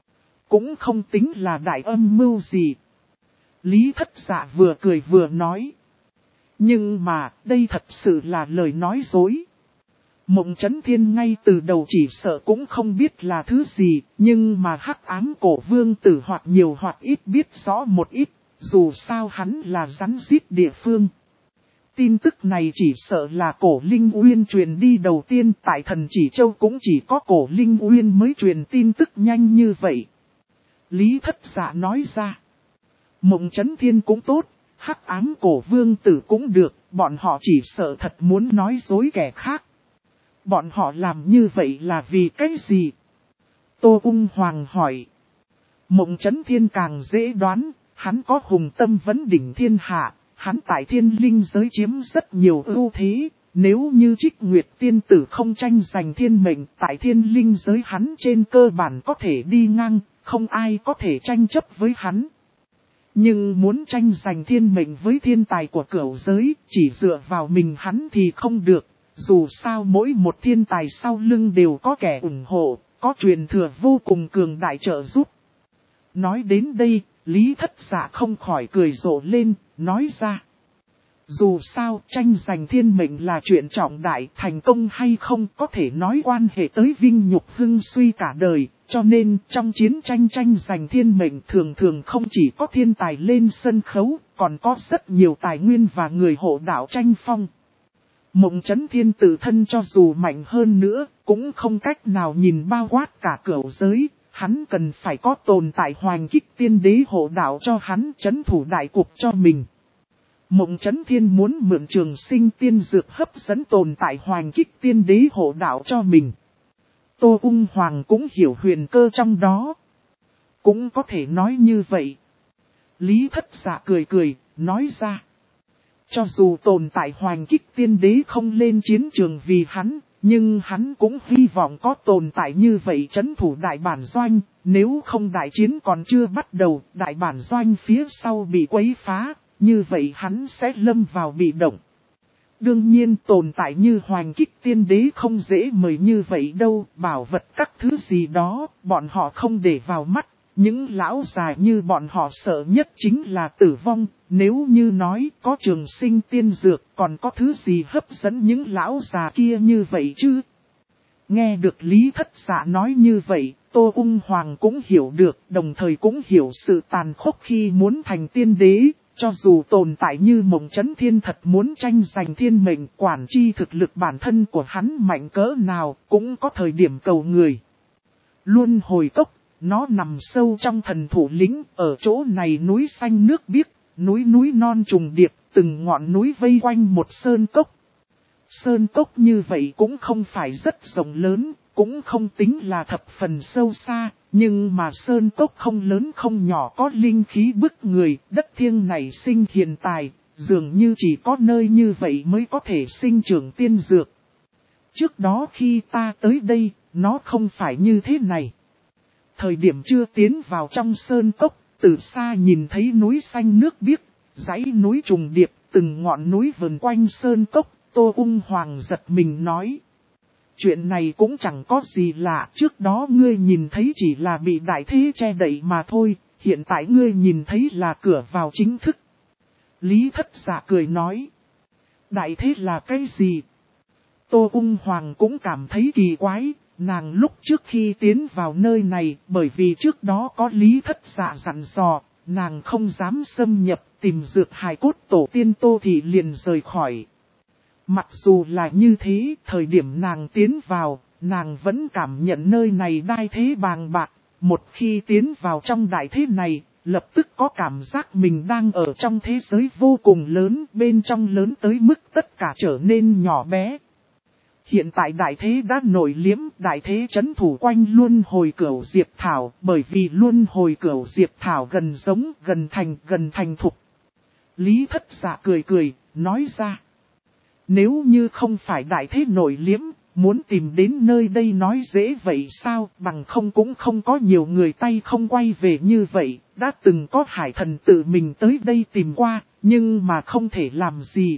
Cũng không tính là đại âm mưu gì. Lý Thất Dạ vừa cười vừa nói. Nhưng mà, đây thật sự là lời nói dối. Mộng Chấn Thiên ngay từ đầu chỉ sợ cũng không biết là thứ gì, nhưng mà Hắc Ám Cổ Vương Tử hoặc nhiều hoặc ít biết rõ một ít, dù sao hắn là rắn rít địa phương. Tin tức này chỉ sợ là Cổ Linh Uyên truyền đi đầu tiên, tại Thần Chỉ Châu cũng chỉ có Cổ Linh Uyên mới truyền tin tức nhanh như vậy. Lý Thất Dạ nói ra. Mộng Chấn Thiên cũng tốt, Hắc Ám Cổ Vương Tử cũng được, bọn họ chỉ sợ thật muốn nói dối kẻ khác. Bọn họ làm như vậy là vì cái gì? Tô Ung Hoàng hỏi. Mộng Chấn Thiên càng dễ đoán, hắn có hùng tâm vấn đỉnh thiên hạ, hắn tại thiên linh giới chiếm rất nhiều ưu thế. Nếu như Trích Nguyệt tiên tử không tranh giành thiên mệnh, tại thiên linh giới hắn trên cơ bản có thể đi ngang, không ai có thể tranh chấp với hắn. Nhưng muốn tranh giành thiên mệnh với thiên tài của cửu giới, chỉ dựa vào mình hắn thì không được. Dù sao mỗi một thiên tài sau lưng đều có kẻ ủng hộ, có truyền thừa vô cùng cường đại trợ giúp. Nói đến đây, Lý Thất Dạ không khỏi cười rộ lên, nói ra. Dù sao, tranh giành thiên mệnh là chuyện trọng đại, thành công hay không có thể nói quan hệ tới vinh nhục hưng suy cả đời, cho nên trong chiến tranh tranh giành thiên mệnh thường thường không chỉ có thiên tài lên sân khấu, còn có rất nhiều tài nguyên và người hộ đạo tranh phong. Mộng Chấn Thiên tự thân cho dù mạnh hơn nữa, cũng không cách nào nhìn bao quát cả cửu giới, hắn cần phải có tồn tại hoành kích tiên đế hộ đạo cho hắn trấn thủ đại cục cho mình. Mộng Chấn Thiên muốn mượn trường sinh tiên dược hấp dẫn tồn tại hoành kích tiên đế hộ đạo cho mình. Tô Ung Hoàng cũng hiểu huyền cơ trong đó. Cũng có thể nói như vậy. Lý Thất Dạ cười cười, nói ra. Cho dù tồn tại hoành kích tiên đế không lên chiến trường vì hắn, nhưng hắn cũng hy vọng có tồn tại như vậy trấn thủ đại bản doanh. Nếu không đại chiến còn chưa bắt đầu, đại bản doanh phía sau bị quấy phá. Như vậy hắn sẽ lâm vào bị động. Đương nhiên tồn tại như hoành kích tiên đế không dễ mời như vậy đâu. Bảo vật các thứ gì đó, bọn họ không để vào mắt. Những lão già như bọn họ sợ nhất chính là tử vong. Nếu như nói có trường sinh tiên dược, còn có thứ gì hấp dẫn những lão già kia như vậy chứ? Nghe được Lý Thất Dạ nói như vậy, Tô Ung Hoàng cũng hiểu được, đồng thời cũng hiểu sự tàn khốc khi muốn thành tiên đế. Cho dù tồn tại như Mộng Chấn Thiên thật muốn tranh giành thiên mệnh, quản chi thực lực bản thân của hắn mạnh cỡ nào, cũng có thời điểm cầu người. Luân hồi cốc, nó nằm sâu trong thần thủ lĩnh, ở chỗ này núi xanh nước biếc, núi non trùng điệp, từng ngọn núi vây quanh một sơn cốc. Sơn cốc như vậy cũng không phải rất rộng lớn, cũng không tính là thập phần sâu xa, nhưng mà sơn cốc không lớn không nhỏ có linh khí bức người, đất thiêng này sinh hiền tài, dường như chỉ có nơi như vậy mới có thể sinh trưởng tiên dược. Trước đó khi ta tới đây, nó không phải như thế này. Thời điểm chưa tiến vào trong sơn cốc, từ xa nhìn thấy núi xanh nước biếc, dãy núi trùng điệp, từng ngọn núi vần quanh sơn cốc, Tô Ung Hoàng giật mình nói. Chuyện này cũng chẳng có gì lạ, trước đó ngươi nhìn thấy chỉ là bị đại thế che đậy mà thôi, hiện tại ngươi nhìn thấy là cửa vào chính thức. Lý Thất Dạ cười nói. Đại thế là cái gì? Tô Ung Hoàng cũng cảm thấy kỳ quái, nàng lúc trước khi tiến vào nơi này, bởi vì trước đó có Lý Thất Dạ dặn dò, nàng không dám xâm nhập tìm dược hài cốt tổ tiên Tô thì liền rời khỏi. Mặc dù là như thế, thời điểm nàng tiến vào, nàng vẫn cảm nhận nơi này đại thế bàng bạc. Một khi tiến vào trong đại thế này, lập tức có cảm giác mình đang ở trong thế giới vô cùng lớn, bên trong lớn tới mức tất cả trở nên nhỏ bé. Hiện tại đại thế đã nổi liếm, đại thế trấn thủ quanh luân hồi cửu diệp thảo, bởi vì luân hồi cửu diệp thảo gần giống, gần thành thục. Lý Thất Dạ cười cười, nói ra. Nếu như không phải đại thế nổi liếm, muốn tìm đến nơi đây nói dễ vậy sao, bằng không cũng không có nhiều người tay không quay về như vậy, đã từng có hải thần tự mình tới đây tìm qua, nhưng mà không thể làm gì.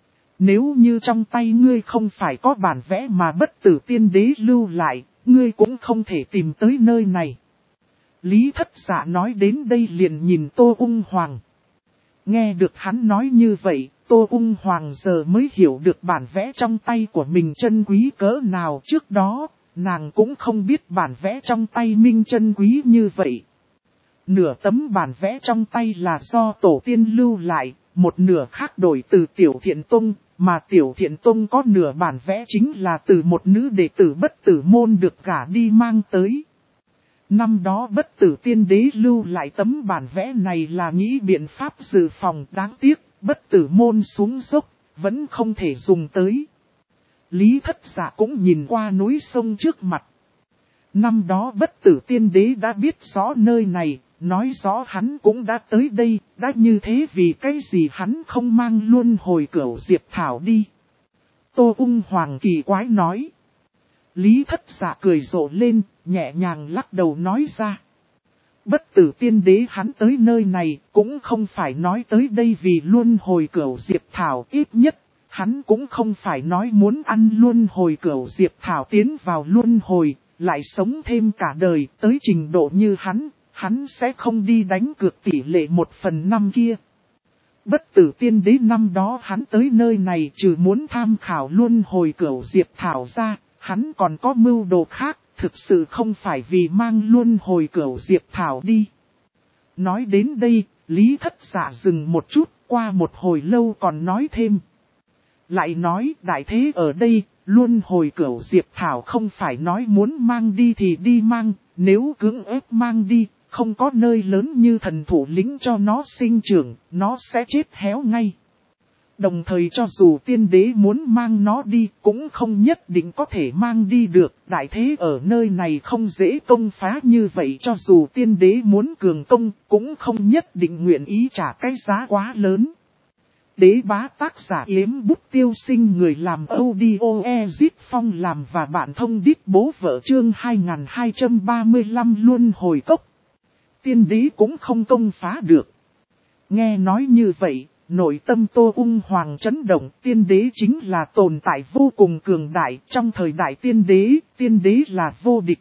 Nếu như trong tay ngươi không phải có bản vẽ mà bất tử tiên đế lưu lại, ngươi cũng không thể tìm tới nơi này. Lý Thất Dạ nói đến đây liền nhìn Tô Ung Hoàng. Nghe được hắn nói như vậy, Tô Ung Hoàng giờ mới hiểu được bản vẽ trong tay của mình chân quý cỡ nào. Trước đó, nàng cũng không biết bản vẽ trong tay Minh chân quý như vậy. Nửa tấm bản vẽ trong tay là do tổ tiên lưu lại, một nửa khác đổi từ Tiểu Thiện Tông, mà Tiểu Thiện Tông có nửa bản vẽ chính là từ một nữ đệ tử bất tử môn được gả đi mang tới. Năm đó bất tử tiên đế lưu lại tấm bản vẽ này là nghĩ biện pháp dự phòng, đáng tiếc, bất tử môn xuống dốc, vẫn không thể dùng tới. Lý Thất Dạ cũng nhìn qua núi sông trước mặt. Năm đó bất tử tiên đế đã biết rõ nơi này, nói rõ hắn cũng đã tới đây, đã như thế vì cái gì hắn không mang luân hồi cửu diệp thảo đi. Tô Ung Hoàng kỳ quái nói. Lý Thất Dạ cười rộ lên, nhẹ nhàng lắc đầu nói ra. Bất tử tiên đế hắn tới nơi này cũng không phải nói tới đây vì luân hồi cửu diệp thảo, ít nhất hắn cũng không phải nói muốn ăn luân hồi cửu diệp thảo tiến vào luân hồi, lại sống thêm cả đời tới trình độ như hắn sẽ không đi đánh cược tỷ lệ 1/5 kia. Bất tử tiên đế năm đó hắn tới nơi này trừ muốn tham khảo luân hồi cửu diệp thảo ra, hắn còn có mưu đồ khác, thực sự không phải vì mang luân hồi cửu diệp thảo đi. Nói đến đây, Lý Thất Dạ dừng một chút, qua một hồi lâu còn nói thêm. Lại nói đại thế ở đây, luân hồi cửu diệp thảo không phải nói muốn mang đi thì đi mang, nếu cưỡng ép mang đi, không có nơi lớn như thần thủ lĩnh cho nó sinh trưởng, nó sẽ chết héo ngay. Đồng thời cho dù tiên đế muốn mang nó đi cũng không nhất định có thể mang đi được. Đại thế ở nơi này không dễ công phá như vậy, cho dù tiên đế muốn cường công cũng không nhất định nguyện ý trả cái giá quá lớn. Đế bá tác giả Yếm Bút Tiêu Sinh, người làm audio Ezit Phong làm và bạn thông đít bố vợ, chương 2235 luân hồi cốc. Tiên đế cũng không công phá được. Nghe nói như vậy, nội tâm Tô Ung Hoàng chấn động. Tiên đế chính là tồn tại vô cùng cường đại, trong thời đại tiên đế là vô địch.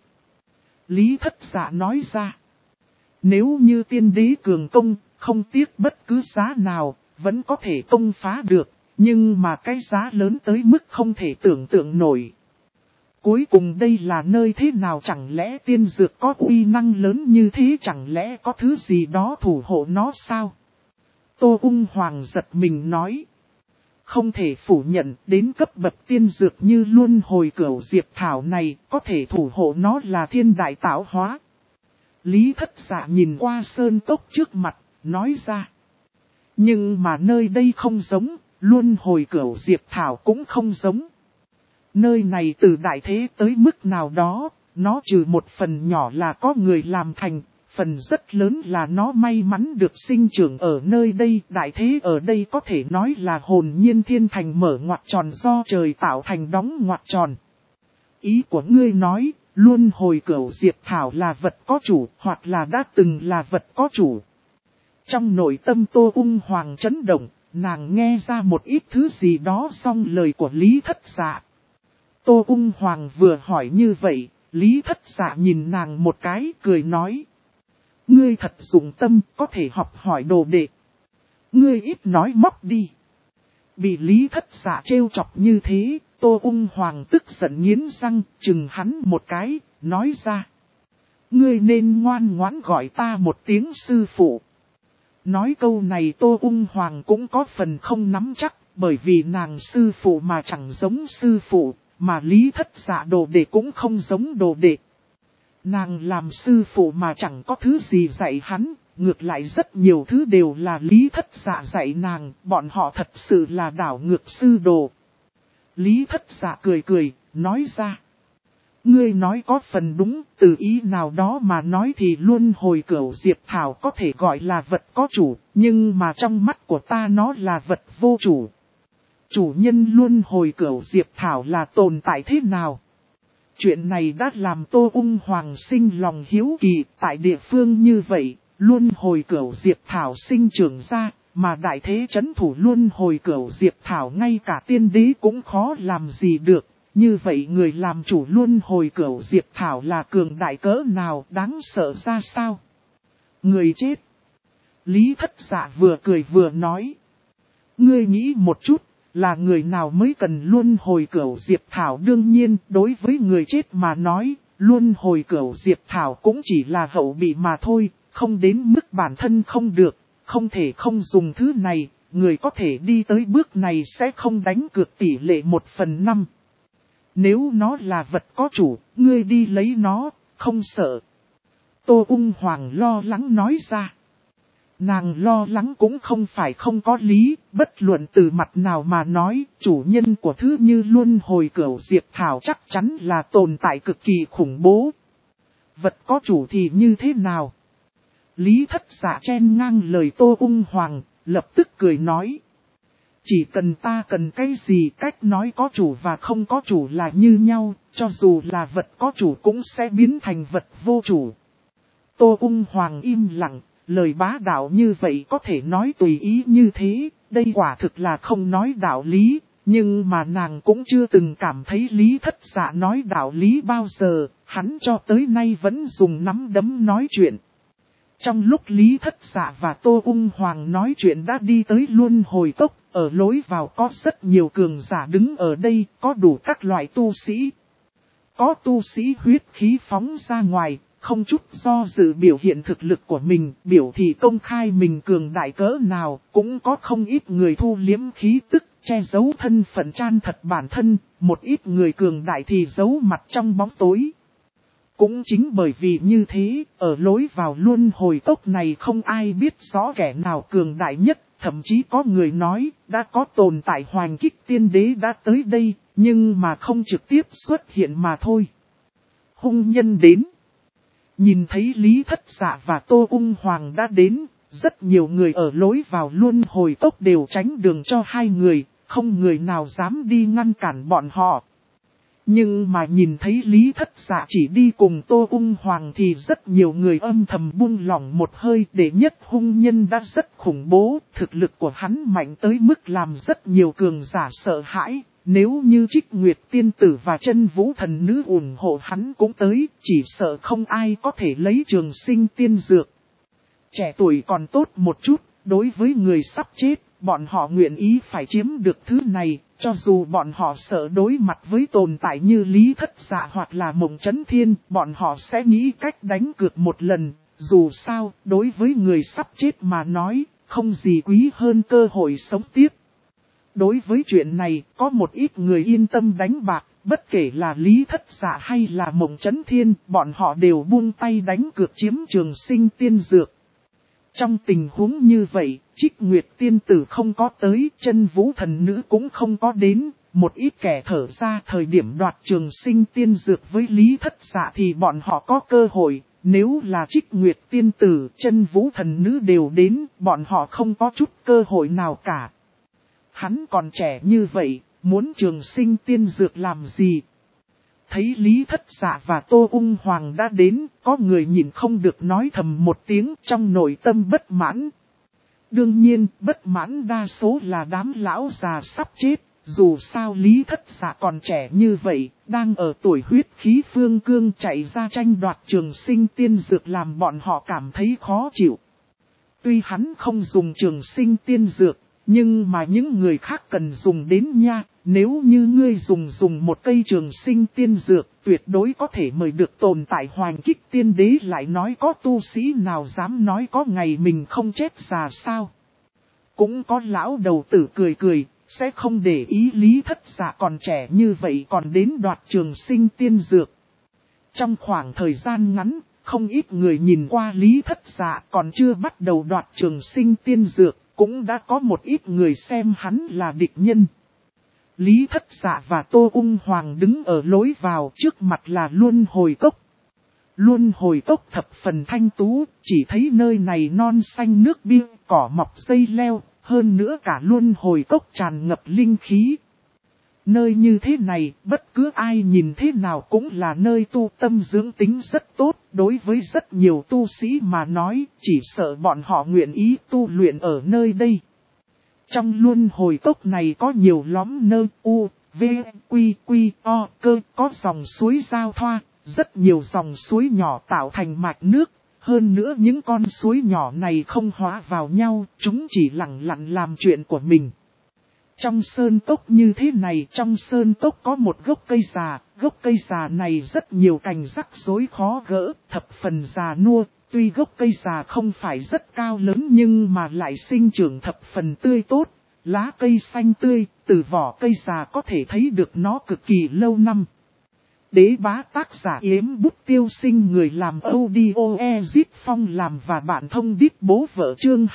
Lý Thất Dạ nói ra, nếu như tiên đế cường công, không tiếc bất cứ giá nào, vẫn có thể công phá được, nhưng mà cái giá lớn tới mức không thể tưởng tượng nổi. Cuối cùng đây là nơi thế nào, chẳng lẽ tiên dược có uy năng lớn như thế, chẳng lẽ có thứ gì đó thủ hộ nó sao? Tô Ung Hoàng giật mình nói. Không thể phủ nhận, đến cấp bậc tiên dược như luân hồi cửu diệp thảo này, có thể thủ hộ nó là thiên đại tạo hóa. Lý Thất Dạ nhìn qua sơn cốc trước mặt, nói ra. Nhưng mà nơi đây không giống, luân hồi cửu diệp thảo cũng không giống. Nơi này từ đại thế tới mức nào đó, nó trừ một phần nhỏ là có người làm thành, phần rất lớn là nó may mắn được sinh trưởng ở nơi đây. Đại thế ở đây có thể nói là hồn nhiên thiên thành mở ngoặc tròn do trời tạo thành đóng ngoặc tròn. Ý của ngươi nói, luân hồi cửu diệp thảo là vật có chủ, hoặc là đã từng là vật có chủ. Trong nội tâm Tô Ung Hoàng chấn động, nàng nghe ra một ít thứ gì đó trong lời của Lý Thất Dạ. Tô Ung Hoàng vừa hỏi như vậy, Lý Thất Dạ nhìn nàng một cái, cười nói. Ngươi thật dụng tâm, có thể học hỏi đồ đệ. Ngươi ít nói móc đi. Bị Lý Thất Dạ trêu chọc như thế, Tô Ung Hoàng tức giận nghiến răng, chừng hắn một cái, nói ra. Ngươi nên ngoan ngoãn gọi ta một tiếng sư phụ. Nói câu này Tô Ung Hoàng cũng có phần không nắm chắc, bởi vì nàng sư phụ mà chẳng giống sư phụ, mà Lý Thất Dạ đồ đệ cũng không giống đồ đệ. Nàng làm sư phụ mà chẳng có thứ gì dạy hắn, ngược lại rất nhiều thứ đều là Lý Thất Dạ dạy nàng, bọn họ thật sự là đảo ngược sư đồ. Lý Thất Dạ cười cười, nói ra. Ngươi nói có phần đúng, từ ý nào đó mà nói thì luân hồi cửu diệp thảo có thể gọi là vật có chủ, nhưng mà trong mắt của ta nó là vật vô chủ. Chủ nhân luân hồi cửu diệp thảo là tồn tại thế nào? Chuyện này đã làm Tô Ung Hoàng sinh lòng hiếu kỳ. Tại địa phương như vậy, luân hồi cửu diệp thảo sinh trưởng ra, mà đại thế chấn thủ luân hồi cửu diệp thảo ngay cả tiên đế cũng khó làm gì được. Như vậy người làm chủ luân hồi cửu diệp thảo là cường đại cỡ nào, đáng sợ ra sao? Người chết. Lý Thất Dạ vừa cười vừa nói. Ngươi nghĩ một chút, là người nào mới cần luân hồi cửu diệp thảo? Đương nhiên, đối với người chết mà nói, luân hồi cửu diệp thảo cũng chỉ là hậu bị mà thôi, không đến mức bản thân không được, không thể không dùng thứ này, người có thể đi tới bước này sẽ không đánh cược tỷ lệ 1/5. Nếu nó là vật có chủ, ngươi đi lấy nó, không sợ. Tô Ung Hoàng lo lắng nói ra. Nàng lo lắng cũng không phải không có lý, bất luận từ mặt nào mà nói, chủ nhân của thứ như luân hồi cửu diệp thảo chắc chắn là tồn tại cực kỳ khủng bố. Vật có chủ thì như thế nào? Lý Thất Dạ chen ngang lời Tô Ung Hoàng, lập tức cười nói. Chỉ cần ta cần cái gì, cách nói có chủ và không có chủ là như nhau, cho dù là vật có chủ cũng sẽ biến thành vật vô chủ. Tô Ung Hoàng im lặng, lời bá đạo như vậy có thể nói tùy ý như thế, đây quả thực là không nói đạo lý, nhưng mà nàng cũng chưa từng cảm thấy Lý Thất Dạ nói đạo lý bao giờ, hắn cho tới nay vẫn dùng nắm đấm nói chuyện. Trong lúc Lý Thất Dạ và Tô Ung Hoàng nói chuyện đã đi tới Luân Hồi Cốc, ở lối vào có rất nhiều cường giả đứng ở đây, có đủ các loại tu sĩ. Có tu sĩ huyết khí phóng ra ngoài, không chút do dự biểu hiện thực lực của mình, biểu thị công khai mình cường đại cỡ nào, cũng có không ít người thu liếm khí tức, che giấu thân phận chan thật bản thân, một ít người cường đại thì giấu mặt trong bóng tối. Cũng chính bởi vì như thế, ở lối vào Luân Hồi Cốc này không ai biết rõ kẻ nào cường đại nhất, thậm chí có người nói, đã có tồn tại Hoành Kích Tiên Đế đã tới đây, nhưng mà không trực tiếp xuất hiện mà thôi. Hung nhân đến. Nhìn thấy Lý Thất Dạ và Tô Ung Hoàng đã đến, rất nhiều người ở lối vào Luân Hồi Cốc đều tránh đường cho hai người, không người nào dám đi ngăn cản bọn họ. Nhưng mà nhìn thấy Lý Thất Dạ chỉ đi cùng Tô Ung Hoàng thì rất nhiều người âm thầm buông lỏng một hơi, để nhất hung nhân đã rất khủng bố, thực lực của hắn mạnh tới mức làm rất nhiều cường giả sợ hãi. Nếu như Trích Nguyệt Tiên Tử và Chân Vũ Thần Nữ ủng hộ hắn cũng tới, chỉ sợ không ai có thể lấy Trường Sinh Tiên Dược. Trẻ tuổi còn tốt một chút, đối với người sắp chết, bọn họ nguyện ý phải chiếm được thứ này, cho dù bọn họ sợ đối mặt với tồn tại như Lý Thất Dạ hoặc là Mộng Chấn Thiên, bọn họ sẽ nghĩ cách đánh cược một lần. Dù sao, đối với người sắp chết mà nói, không gì quý hơn cơ hội sống tiếp. Đối với chuyện này, có một ít người yên tâm đánh bạc, bất kể là Lý Thất Dạ hay là Mộng Chấn Thiên, bọn họ đều buông tay đánh cược chiếm Trường Sinh Tiên Dược. Trong tình huống như vậy, Trích Nguyệt Tiên Tử không có tới, Chân Vũ Thần Nữ cũng không có đến, một ít kẻ thở ra thời điểm đoạt Trường Sinh Tiên Dược với Lý Thất Dạ thì bọn họ có cơ hội, nếu là Trích Nguyệt Tiên Tử, Chân Vũ Thần Nữ đều đến, bọn họ không có chút cơ hội nào cả. Hắn còn trẻ như vậy, muốn Trường Sinh Tiên Dược làm gì? Thấy Lý Thất Dạ và Tô Ung Hoàng đã đến, có người nhìn không được nói thầm một tiếng trong nội tâm bất mãn. Đương nhiên, bất mãn đa số là đám lão già sắp chết, dù sao Lý Thất Dạ còn trẻ như vậy, đang ở tuổi huyết khí phương cương chạy ra tranh đoạt Trường Sinh Tiên Dược làm bọn họ cảm thấy khó chịu. Tuy hắn không dùng Trường Sinh Tiên Dược, nhưng mà những người khác cần dùng đến nha, nếu như ngươi dùng một cây Trường Sinh Tiên Dược, tuyệt đối có thể mời được tồn tại Hoành Kích Tiên Đế, lại nói có tu sĩ nào dám nói có ngày mình không chết già sao. Cũng có lão đầu tử cười cười, sẽ không để ý Lý Thất Dạ còn trẻ như vậy còn đến đoạt Trường Sinh Tiên Dược. Trong khoảng thời gian ngắn, không ít người nhìn qua Lý Thất Dạ còn chưa bắt đầu đoạt Trường Sinh Tiên Dược, cũng đã có một ít người xem hắn là địch nhân. Lý Thất Dạ và Tô Ung Hoàng đứng ở lối vào, trước mặt là Luân Hồi Cốc. Luân Hồi Cốc thập phần thanh tú, chỉ thấy nơi này non xanh nước biếc, cỏ mọc dây leo, hơn nữa cả Luân Hồi Cốc tràn ngập linh khí. Nơi như thế này, bất cứ ai nhìn thế nào cũng là nơi tu tâm dưỡng tính rất tốt, đối với rất nhiều tu sĩ mà nói, chỉ sợ bọn họ nguyện ý tu luyện ở nơi đây. Trong Luân Hồi Cốc này có nhiều lõm nơ, u, v, quy, quy, o, cơ, có dòng suối giao thoa, rất nhiều dòng suối nhỏ tạo thành mạch nước. Hơn nữa những con suối nhỏ này không hóa vào nhau, chúng chỉ lặng lặng làm chuyện của mình. Trong sơn cốc như thế này, trong sơn cốc có một gốc cây già này rất nhiều cành rắc rối khó gỡ, thập phần già nua. Tuy gốc cây già không phải rất cao lớn nhưng mà lại sinh trưởng thập phần tươi tốt, lá cây xanh tươi, từ vỏ cây già có thể thấy được nó cực kỳ lâu năm. Đế bá tác giả Yếm Bút Tiêu Sinh, người làm audio Ezit Phong làm và bạn thông đít bố vợ, chương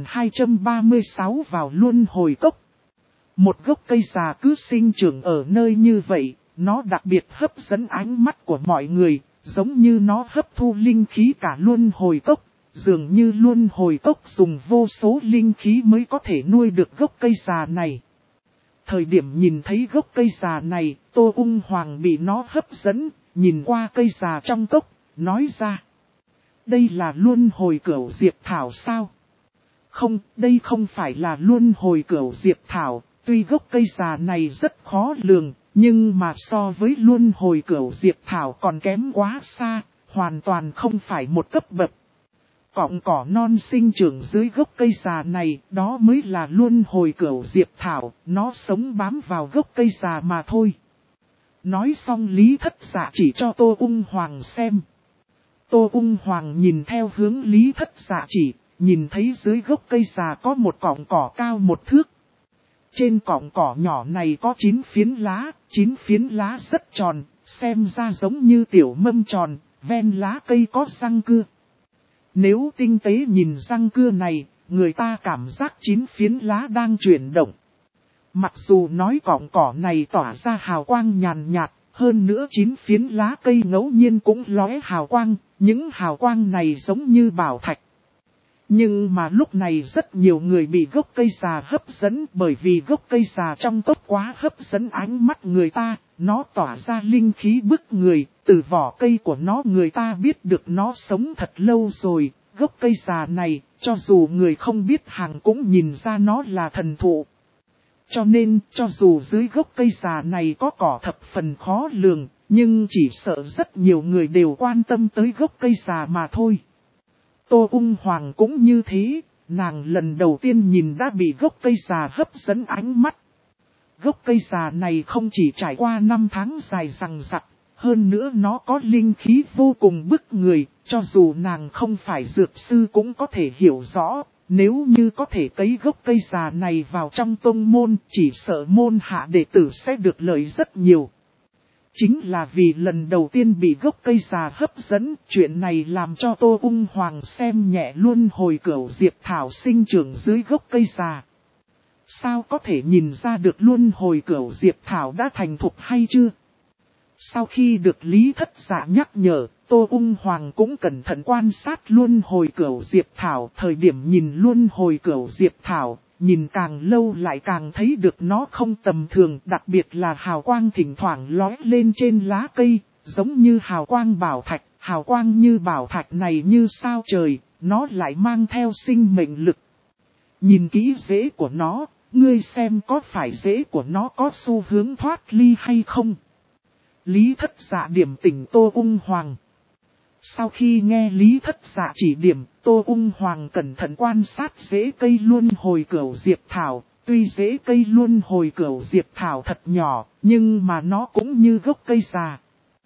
2236 vào Luân Hồi Cốc. Một gốc cây già cứ sinh trưởng ở nơi như vậy, nó đặc biệt hấp dẫn ánh mắt của mọi người, giống như nó hấp thu linh khí cả Luân Hồi Cốc. Dường như Luân Hồi Cốc dùng vô số linh khí mới có thể nuôi được gốc cây già này. Thời điểm nhìn thấy gốc cây già này, Tô Ung Hoàng bị nó hấp dẫn, nhìn qua cây già trong cốc, nói ra. Đây là luân hồi cửu diệp thảo sao? Không, đây không phải là luân hồi cửu diệp thảo, tuy gốc cây già này rất khó lường, nhưng mà so với luân hồi cửu diệp thảo còn kém quá xa, hoàn toàn không phải một cấp bậc. Cọng cỏ non sinh trưởng dưới gốc cây già này, đó mới là luân hồi cửu diệp thảo, nó sống bám vào gốc cây già mà thôi. Nói xong Lý Thất Dạ chỉ cho Tô Ung Hoàng xem. Tô Ung Hoàng nhìn theo hướng Lý Thất Dạ chỉ, nhìn thấy dưới gốc cây già có một cọng cỏ cao 1 thước. Trên cọng cỏ nhỏ này có 9 phiến lá rất tròn, xem ra giống như tiểu mâm tròn, ven lá cây có răng cưa. Nếu tinh tế nhìn răng cưa này, người ta cảm giác 9 phiến lá đang chuyển động. Mặc dù nói cọng cỏ này tỏa ra hào quang nhàn nhạt, hơn nữa 9 phiến lá cây ngẫu nhiên cũng lóe hào quang, những hào quang này giống như bảo thạch. Nhưng mà lúc này rất nhiều người bị gốc cây già hấp dẫn bởi vì gốc cây già trong tốc quá hấp dẫn ánh mắt người ta, nó tỏa ra linh khí bức người, từ vỏ cây của nó người ta biết được nó sống thật lâu rồi, gốc cây già này, cho dù người không biết hàng cũng nhìn ra nó là thần thụ. Cho nên, cho dù dưới gốc cây già này có cỏ thập phần khó lường, nhưng chỉ sợ rất nhiều người đều quan tâm tới gốc cây già mà thôi. Tô Ung Hoàng cũng như thế, nàng lần đầu tiên nhìn đã bị gốc cây già hấp dẫn ánh mắt. Gốc cây già này không chỉ trải qua 5 tháng dài dằng dặc, hơn nữa nó có linh khí vô cùng bức người, cho dù nàng không phải dược sư cũng có thể hiểu rõ, nếu như có thể cấy gốc cây già này vào trong tông môn, chỉ sợ môn hạ đệ tử sẽ được lợi rất nhiều. Chính là vì lần đầu tiên bị gốc cây già hấp dẫn, chuyện này làm cho Tô Ung Hoàng xem nhẹ luân hồi cửu diệp thảo sinh trưởng dưới gốc cây già. Sao có thể nhìn ra được luân hồi cửu diệp thảo đã thành thục hay chưa? Sau khi được Lý Thất Dạ nhắc nhở, Tô Ung Hoàng cũng cẩn thận quan sát luân hồi cửu diệp thảo. Thời điểm nhìn luân hồi cửu diệp thảo, nhìn càng lâu lại càng thấy được nó không tầm thường, đặc biệt là hào quang thỉnh thoảng lóe lên trên lá cây, giống như hào quang bảo thạch. Hào quang như bảo thạch này như sao trời, nó lại mang theo sinh mệnh lực. Nhìn kỹ rễ của nó, ngươi xem có phải rễ của nó có xu hướng thoát ly hay không? Lý Thất Dạ điểm tỉnh Tô Ung Hoàng. Sau khi nghe Lý Thất Dạ chỉ điểm, Tô Ung Hoàng cẩn thận quan sát rễ cây luân hồi cửu diệp thảo. Tuy rễ cây luân hồi cửu diệp thảo thật nhỏ, nhưng mà nó cũng như gốc cây già.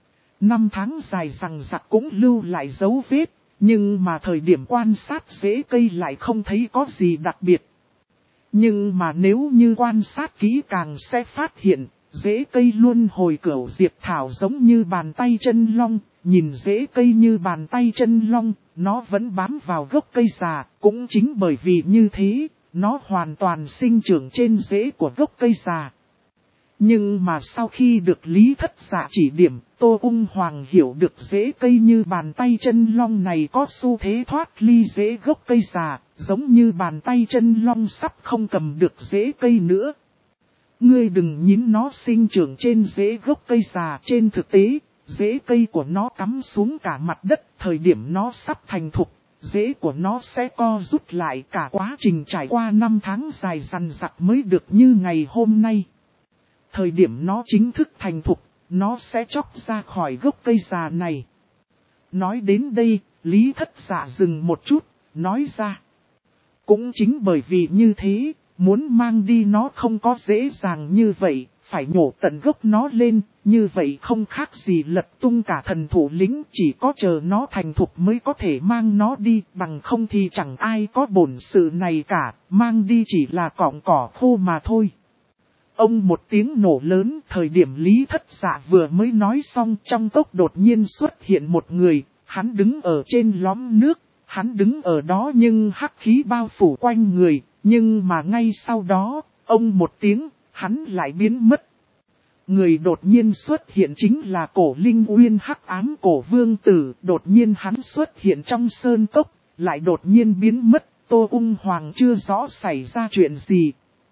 5 tháng dài rằng rặc cũng lưu lại dấu vết, nhưng mà thời điểm quan sát rễ cây lại không thấy có gì đặc biệt. Nhưng mà nếu như quan sát kỹ càng sẽ phát hiện, rễ cây luân hồi cửu diệp thảo giống như bàn tay chân long, nhìn rễ cây như bàn tay chân long, nó vẫn bám vào gốc cây già, cũng chính bởi vì như thế, nó hoàn toàn sinh trưởng trên rễ của gốc cây già. Nhưng mà sau khi được Lý Thất Dạ chỉ điểm, Tô Ung Hoàng hiểu được rễ cây như bàn tay chân long này có xu thế thoát ly rễ gốc cây già, giống như bàn tay chân long sắp không cầm được rễ cây nữa. Ngươi đừng nhín nó sinh trưởng trên rễ gốc cây già, trên thực tế, rễ cây của nó cắm xuống cả mặt đất, thời điểm nó sắp thành thục, rễ của nó sẽ co rút lại, cả quá trình trải qua 5 tháng dài dằng dặc mới được như ngày hôm nay. Thời điểm nó chính thức thành thục, nó sẽ chóc ra khỏi gốc cây già này. Nói đến đây, Lý Thất Dạ dừng một chút, nói ra. Cũng chính bởi vì như thế, muốn mang đi nó không có dễ dàng như vậy, phải nhổ tận gốc nó lên, như vậy không khác gì lật tung cả thần thủ lĩnh, chỉ có chờ nó thành thục mới có thể mang nó đi, bằng không thì chẳng ai có bổn sự này cả, mang đi chỉ là cọng cỏ khô mà thôi. Ông một tiếng nổ lớn, thời điểm Lý Thất Dạ vừa mới nói xong, trong cốc đột nhiên xuất hiện một người, hắn đứng ở trên lõm nước, hắn đứng ở đó nhưng hắc khí bao phủ quanh người, nhưng mà ngay sau đó, ông một tiếng, hắn lại biến mất. Người đột nhiên xuất hiện chính là Cổ Linh Uyên hắc ám cổ vương tử, đột nhiên hắn xuất hiện trong sơn cốc, lại đột nhiên biến mất, Tô Ung Hoàng chưa rõ xảy ra chuyện gì.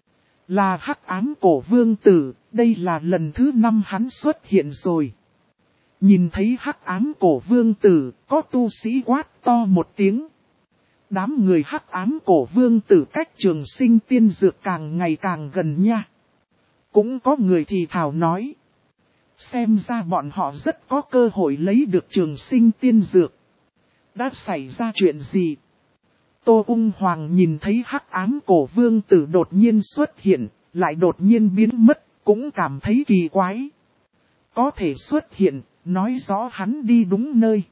Là hắc ám cổ vương tử, đây là lần thứ 5 hắn xuất hiện rồi. Nhìn thấy hắc ám cổ vương tử, có tu sĩ quát to một tiếng. Đám người hắc ám cổ vương tử cách trường sinh tiên dược càng ngày càng gần nha. Cũng có người thì thảo nói. Xem ra bọn họ rất có cơ hội lấy được trường sinh tiên dược. Đã xảy ra chuyện gì? Tô Ung Hoàng nhìn thấy hắc ám cổ vương tử đột nhiên xuất hiện, lại đột nhiên biến mất, cũng cảm thấy kỳ quái. Có thể xuất hiện, nói rõ hắn đi đúng nơi.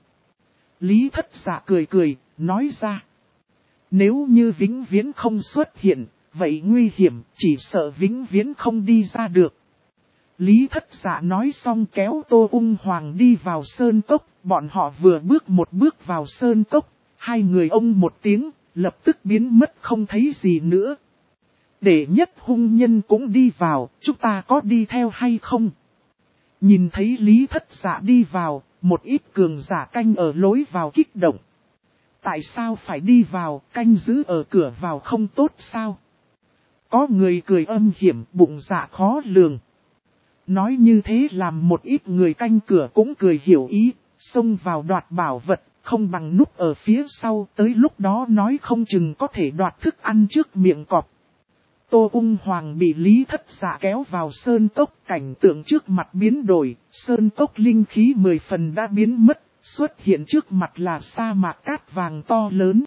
Lý Thất Dạ cười cười, nói ra. Nếu như vĩnh viễn không xuất hiện, vậy nguy hiểm, chỉ sợ vĩnh viễn không đi ra được. Lý Thất Dạ nói xong kéo Tô Ung Hoàng đi vào sơn cốc, bọn họ vừa bước một bước vào sơn cốc, hai người ông một tiếng, lập tức biến mất không thấy gì nữa. Để nhất hung nhân cũng đi vào, chúng ta có đi theo hay không? Nhìn thấy Lý Thất Dạ đi vào, một ít cường giả canh ở lối vào kích động. Tại sao phải đi vào, canh giữ ở cửa vào không tốt sao? Có người cười âm hiểm, bụng dạ khó lường. Nói như thế làm một ít người canh cửa cũng cười hiểu ý, xông vào đoạt bảo vật, không bằng núp ở phía sau, tới lúc đó nói không chừng có thể đoạt thức ăn trước miệng cọp. Tô Ung Hoàng bị Lý Thất Dạ kéo vào sơn cốc, cảnh tượng trước mặt biến đổi, sơn cốc linh khí 10 phần đã biến mất, xuất hiện trước mặt là sa mạc cát vàng to lớn.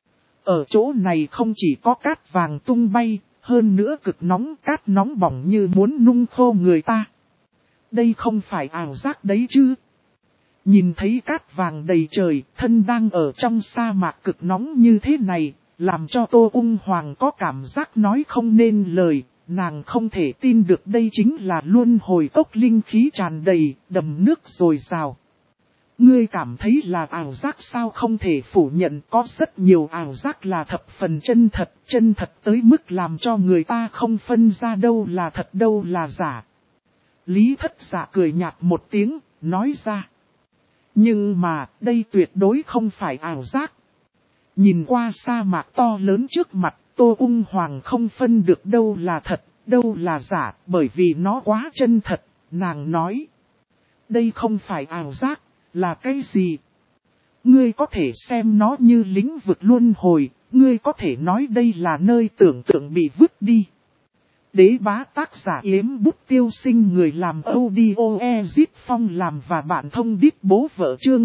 Ở chỗ này không chỉ có cát vàng tung bay, hơn nữa cực nóng, cát nóng bỏng như muốn nung khô người ta. Đây không phải ảo giác đấy chứ. Nhìn thấy cát vàng đầy trời, thân đang ở trong sa mạc cực nóng như thế này, làm cho Tô Ung Hoàng có cảm giác nói không nên lời, nàng không thể tin được đây chính là luân hồi cốc linh khí tràn đầy, đầm nước dồi dào. Ngươi cảm thấy là ảo giác sao? Không thể phủ nhận, có rất nhiều ảo giác là thập phần chân thật tới mức làm cho người ta không phân ra đâu là thật đâu là giả. Lý Thất Dạ cười nhạt một tiếng, nói ra. Nhưng mà, đây tuyệt đối không phải ảo giác. Nhìn qua sa mạc to lớn trước mặt, Tô Ung Hoàng không phân được đâu là thật, đâu là giả, bởi vì nó quá chân thật, nàng nói. Đây không phải ảo giác, là cái gì? Ngươi có thể xem nó như lĩnh vực luân hồi, ngươi có thể nói đây là nơi tưởng tượng bị vứt đi. Đế bá tác giả Yếm Bút Tiêu Sinh, người làm audio Ezit Phong làm và bạn thông đít bố vợ chương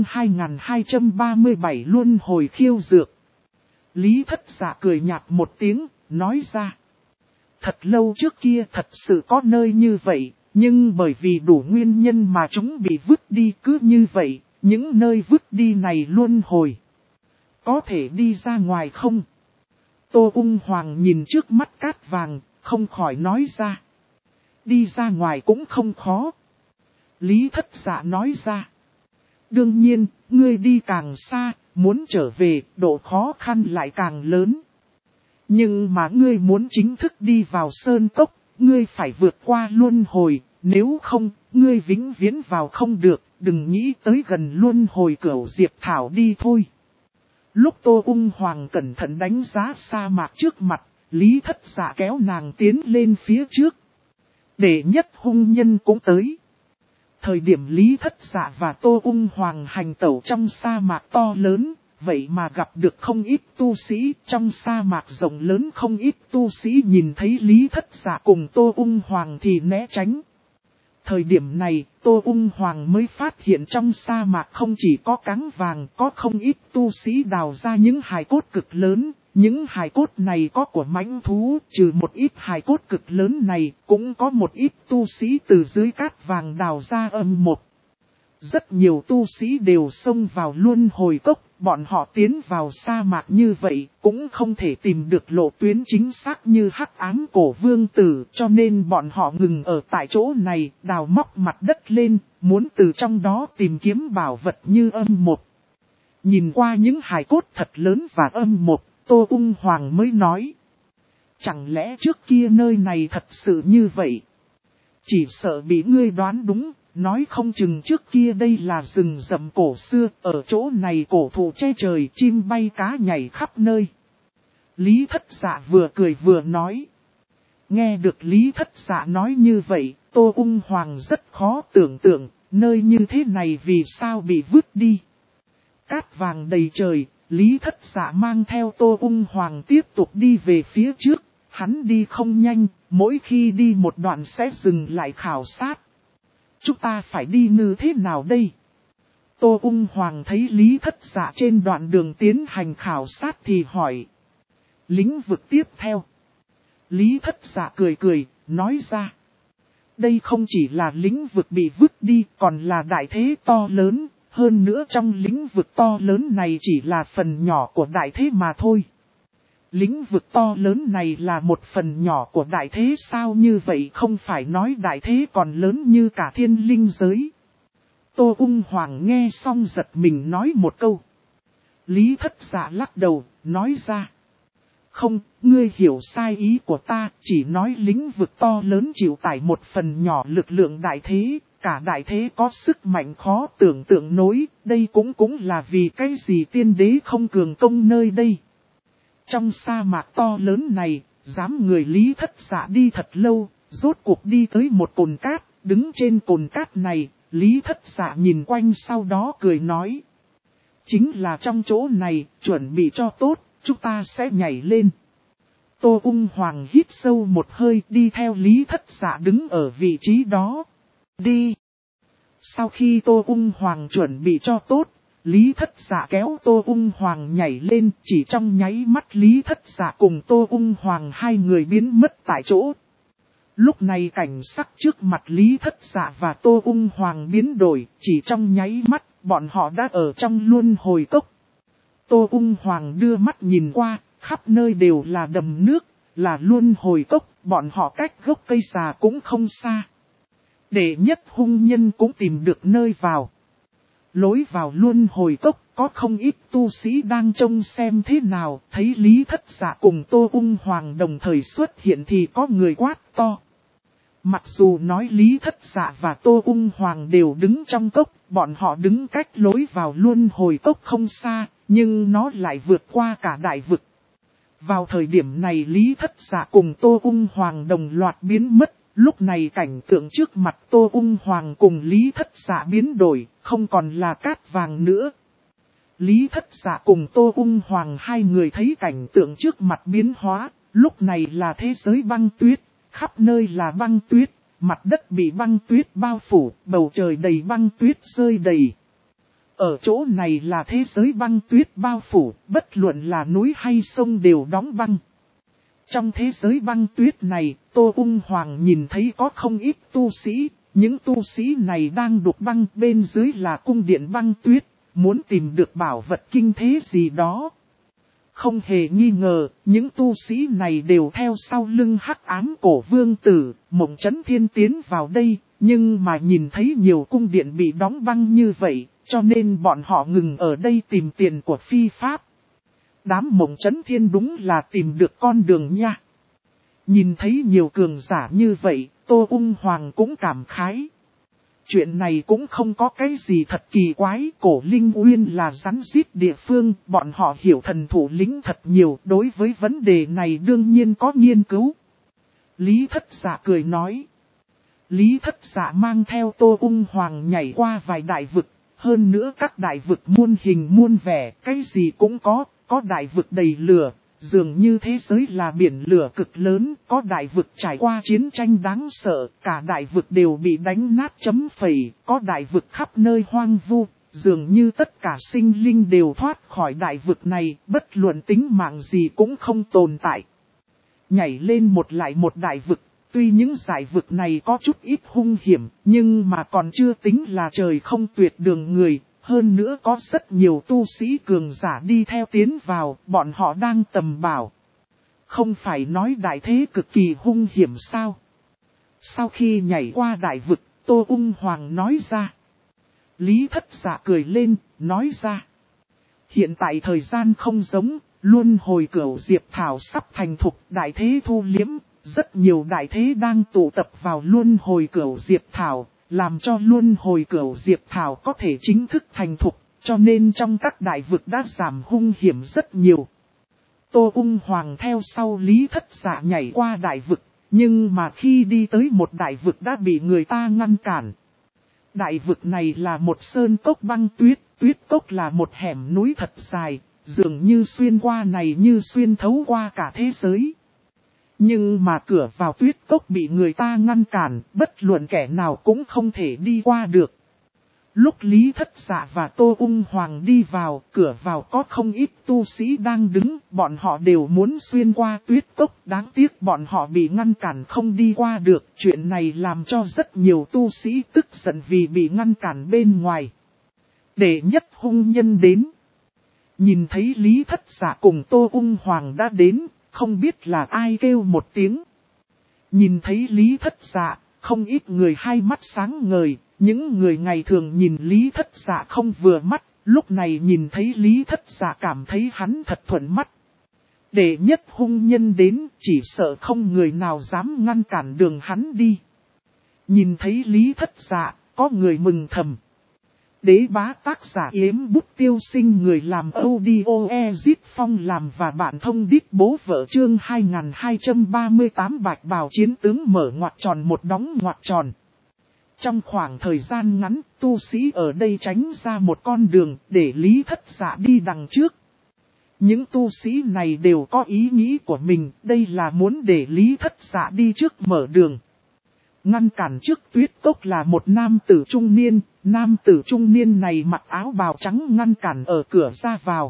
2237 luân hồi khiêu dược. Lý Thất Dạ cười nhạt một tiếng, nói ra. Thật lâu trước kia thật sự có nơi như vậy, nhưng bởi vì đủ nguyên nhân mà chúng bị vứt đi cứ như vậy, những nơi vứt đi này luân hồi. Có thể đi ra ngoài không? Tô Ung Hoàng nhìn trước mắt cát vàng, không khỏi nói ra. Đi ra ngoài cũng không khó. Lý Thất Dạ nói ra. Đương nhiên, ngươi đi càng xa, muốn trở về, độ khó khăn lại càng lớn. Nhưng mà ngươi muốn chính thức đi vào sơn cốc, ngươi phải vượt qua luân hồi, nếu không, ngươi vĩnh viễn vào không được, đừng nghĩ tới gần luân hồi cửu diệp thảo đi thôi. Lúc Tô Ung Hoàng cẩn thận đánh giá sa mạc trước mặt, Lý Thất Dạ kéo nàng tiến lên phía trước. Để nhất hung nhân cũng tới. Thời điểm Lý Thất Dạ và Tô Ung Hoàng hành tẩu trong sa mạc to lớn, vậy mà gặp được không ít tu sĩ, trong sa mạc rộng lớn không ít tu sĩ nhìn thấy Lý Thất Dạ cùng Tô Ung Hoàng thì né tránh. Thời điểm này, Tô Ung Hoàng mới phát hiện trong sa mạc không chỉ có cáng vàng, có không ít tu sĩ đào ra những hài cốt cực lớn. Những hài cốt này có của mãnh thú, trừ một ít hài cốt cực lớn này, cũng có một ít tu sĩ từ dưới cát vàng đào ra âm một. Rất nhiều tu sĩ đều xông vào luân hồi cốc, bọn họ tiến vào sa mạc như vậy, cũng không thể tìm được lộ tuyến chính xác như hắc ám cổ vương tử, cho nên bọn họ ngừng ở tại chỗ này, đào móc mặt đất lên, muốn từ trong đó tìm kiếm bảo vật như âm một. Nhìn qua những hài cốt thật lớn và âm một, Tô Ung Hoàng mới nói. Chẳng lẽ trước kia nơi này thật sự như vậy? Chỉ sợ bị ngươi đoán đúng, nói không chừng trước kia đây là rừng rậm cổ xưa, ở chỗ này cổ thụ che trời, chim bay cá nhảy khắp nơi. Lý Thất Dạ vừa cười vừa nói. Nghe được Lý Thất Dạ nói như vậy, Tô Ung Hoàng rất khó tưởng tượng, Nơi như thế này vì sao bị vứt đi? Cát vàng đầy trời, Lý Thất Dạ mang theo Tô Ung Hoàng tiếp tục đi về phía trước. Hắn đi không nhanh, mỗi khi đi một đoạn sẽ dừng lại khảo sát. Chúng ta phải đi như thế nào đây? Tô Ung Hoàng thấy Lý Thất Dạ trên đoạn đường tiến hành khảo sát thì hỏi. Lĩnh vực tiếp theo. Lý Thất Dạ cười cười, nói ra. Đây không chỉ là lĩnh vực bị vứt đi, còn là đại thế to lớn. Hơn nữa trong lĩnh vực to lớn này chỉ là phần nhỏ của đại thế mà thôi. Lĩnh vực to lớn này là một phần nhỏ của đại thế sao? Như vậy không phải nói đại thế còn lớn như cả thiên linh giới. Tô Ung Hoàng nghe xong giật mình nói một câu. Lý Thất Dạ lắc đầu, nói ra. Không, ngươi hiểu sai ý của ta, chỉ nói lĩnh vực to lớn chịu tải một phần nhỏ lực lượng đại thế, cả đại thế có sức mạnh khó tưởng tượng nổi, đây cũng là vì cái gì tiên đế không cường công nơi đây. Trong sa mạc to lớn này, dám người Lý Thất Dạ đi thật lâu, rốt cuộc đi tới một cồn cát, đứng trên cồn cát này, Lý Thất Dạ nhìn quanh sau đó cười nói. Chính là trong chỗ này, chuẩn bị cho tốt, chúng ta sẽ nhảy lên. Tô Ung Hoàng hít sâu một hơi đi theo Lý Thất Dạ đứng ở vị trí đó. Đi! Sau khi Tô Ung Hoàng chuẩn bị cho tốt, Lý Thất Dạ kéo Tô Ung Hoàng nhảy lên, chỉ trong nháy mắt Lý Thất Dạ cùng Tô Ung Hoàng hai người biến mất tại chỗ. Lúc này cảnh sắc trước mặt Lý Thất Dạ và Tô Ung Hoàng biến đổi, chỉ trong nháy mắt, bọn họ đã ở trong luân hồi cốc. Tô Ung Hoàng đưa mắt nhìn qua, khắp nơi đều là đầm nước, là luân hồi cốc, bọn họ cách gốc cây xà cũng không xa. Đệ nhất hung nhân cũng tìm được nơi vào. Lối vào luân hồi cốc có không ít tu sĩ đang trông xem thế nào, thấy Lý Thất Dạ cùng Tô Ung Hoàng đồng thời xuất hiện thì có người quát to. Mặc dù nói Lý Thất Dạ và Tô Ung Hoàng đều đứng trong cốc, bọn họ đứng cách lối vào luân hồi cốc không xa, nhưng nó lại vượt qua cả đại vực. Vào thời điểm này Lý Thất Dạ cùng Tô Ung Hoàng đồng loạt biến mất, lúc này cảnh tượng trước mặt Tô Ung Hoàng cùng Lý Thất Dạ biến đổi, không còn là cát vàng nữa. Lý Thất Dạ cùng Tô Ung Hoàng hai người thấy cảnh tượng trước mặt biến hóa, lúc này là thế giới băng tuyết, khắp nơi là băng tuyết, mặt đất bị băng tuyết bao phủ, bầu trời đầy băng tuyết rơi đầy. Ở chỗ này là thế giới băng tuyết bao phủ, bất luận là núi hay sông đều đóng băng. Trong thế giới băng tuyết này, Tô Ung Hoàng nhìn thấy có không ít tu sĩ, những tu sĩ này đang đục băng, bên dưới là cung điện băng tuyết, muốn tìm được bảo vật kinh thế gì đó. Không hề nghi ngờ, những tu sĩ này đều theo sau lưng Hắc Ám Cổ Vương Tử, Mộng Chấn Thiên tiến vào đây, nhưng mà nhìn thấy nhiều cung điện bị đóng băng như vậy, cho nên bọn họ ngừng ở đây tìm tiền của phi pháp. Đám Mộng Chấn Thiên đúng là tìm được con đường nha. Nhìn thấy nhiều cường giả như vậy, Tô Ung Hoàng cũng cảm khái. Chuyện này cũng không có cái gì thật kỳ quái, Cổ Linh Uyên là rắn rít địa phương, bọn họ hiểu thần thủ lĩnh thật nhiều, đối với vấn đề này đương nhiên có nghiên cứu. Lý Thất Dạ cười nói. Lý Thất Dạ mang theo Tô Ung Hoàng nhảy qua vài đại vực, hơn nữa các đại vực muôn hình muôn vẻ, cái gì cũng có đại vực đầy lửa. Dường như thế giới là biển lửa cực lớn, có đại vực trải qua chiến tranh đáng sợ, cả đại vực đều bị đánh nát chấm phẩy, có đại vực khắp nơi hoang vu, dường như tất cả sinh linh đều thoát khỏi đại vực này, bất luận tính mạng gì cũng không tồn tại. Nhảy lên một lại một đại vực, tuy những giải vực này có chút ít hung hiểm, nhưng mà còn chưa tính là trời không tuyệt đường người. Hơn nữa có rất nhiều tu sĩ cường giả đi theo tiến vào, bọn họ đang tầm bảo. Không phải nói đại thế cực kỳ hung hiểm sao? Sau khi nhảy qua đại vực, Tô Ung Hoàng nói ra. Lý Thất Dạ cười lên, nói ra. Hiện tại thời gian không giống, luân hồi cửu diệp thảo sắp thành thục, đại thế thu liếm, rất nhiều đại thế đang tụ tập vào luân hồi cửu diệp thảo. Làm cho luân hồi cửu diệp thảo có thể chính thức thành thục, cho nên trong các đại vực đã giảm hung hiểm rất nhiều. Tô Ung Hoàng theo sau Lý Thất Dạ nhảy qua đại vực, nhưng mà khi đi tới một đại vực đã bị người ta ngăn cản. đại vực này là một sơn cốc băng tuyết, tuyết cốc là một hẻm núi thật dài, dường như xuyên qua này như xuyên thấu qua cả thế giới. Nhưng mà cửa vào tuyết cốc bị người ta ngăn cản, bất luận kẻ nào cũng không thể đi qua được. Lúc Lý Thất Dạ và Tô Ung Hoàng đi vào, cửa vào có không ít tu sĩ đang đứng, bọn họ đều muốn xuyên qua tuyết cốc, đáng tiếc bọn họ bị ngăn cản không đi qua được, chuyện này làm cho rất nhiều tu sĩ tức giận vì bị ngăn cản bên ngoài. Đệ nhất hung nhân đến. Nhìn thấy Lý Thất Dạ cùng Tô Ung Hoàng đã đến, không biết là ai kêu một tiếng. Nhìn thấy Lý Thất Dạ, không ít người hai mắt sáng ngời. Những người ngày thường nhìn Lý Thất Dạ không vừa mắt, lúc này nhìn thấy Lý Thất Dạ cảm thấy hắn thật thuận mắt. Đệ nhất hung nhân đến, chỉ sợ không người nào dám ngăn cản đường hắn đi. Nhìn thấy Lý Thất Dạ, có người mừng thầm. Đế bá tác giả Yếm Bút Tiêu Sinh, người làm audio Ezit Phong làm và bạn thông đít bố vợ chương 2238 bạch bào chiến tướng mở ngoặc tròn một đóng ngoặc tròn. Trong khoảng thời gian ngắn, tu sĩ ở đây tránh ra một con đường để Lý Thất Dạ đi đằng trước. Những tu sĩ này đều có ý nghĩ của mình, đây là muốn để Lý Thất Dạ đi trước mở đường. Ngăn cản trước tuyết cốc là một nam tử trung niên, nam tử trung niên này mặc áo bào trắng ngăn cản ở cửa ra vào.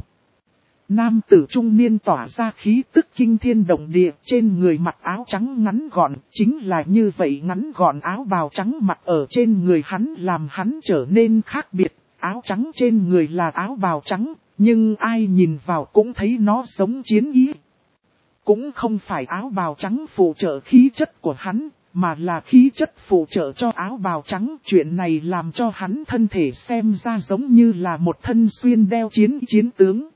Nam tử trung niên tỏa ra khí tức kinh thiên động địa, trên người mặc áo trắng ngắn gọn, chính là như vậy ngắn gọn áo bào trắng mặc ở trên người hắn làm hắn trở nên khác biệt. Áo trắng trên người là áo bào trắng, nhưng ai nhìn vào cũng thấy nó giống chiến ý. Cũng không phải áo bào trắng phụ trợ khí chất của hắn, mà là khí chất phụ trợ cho áo bào trắng. Chuyện này làm cho hắn thân thể xem ra giống như là một thân xuyên đeo chiến tướng.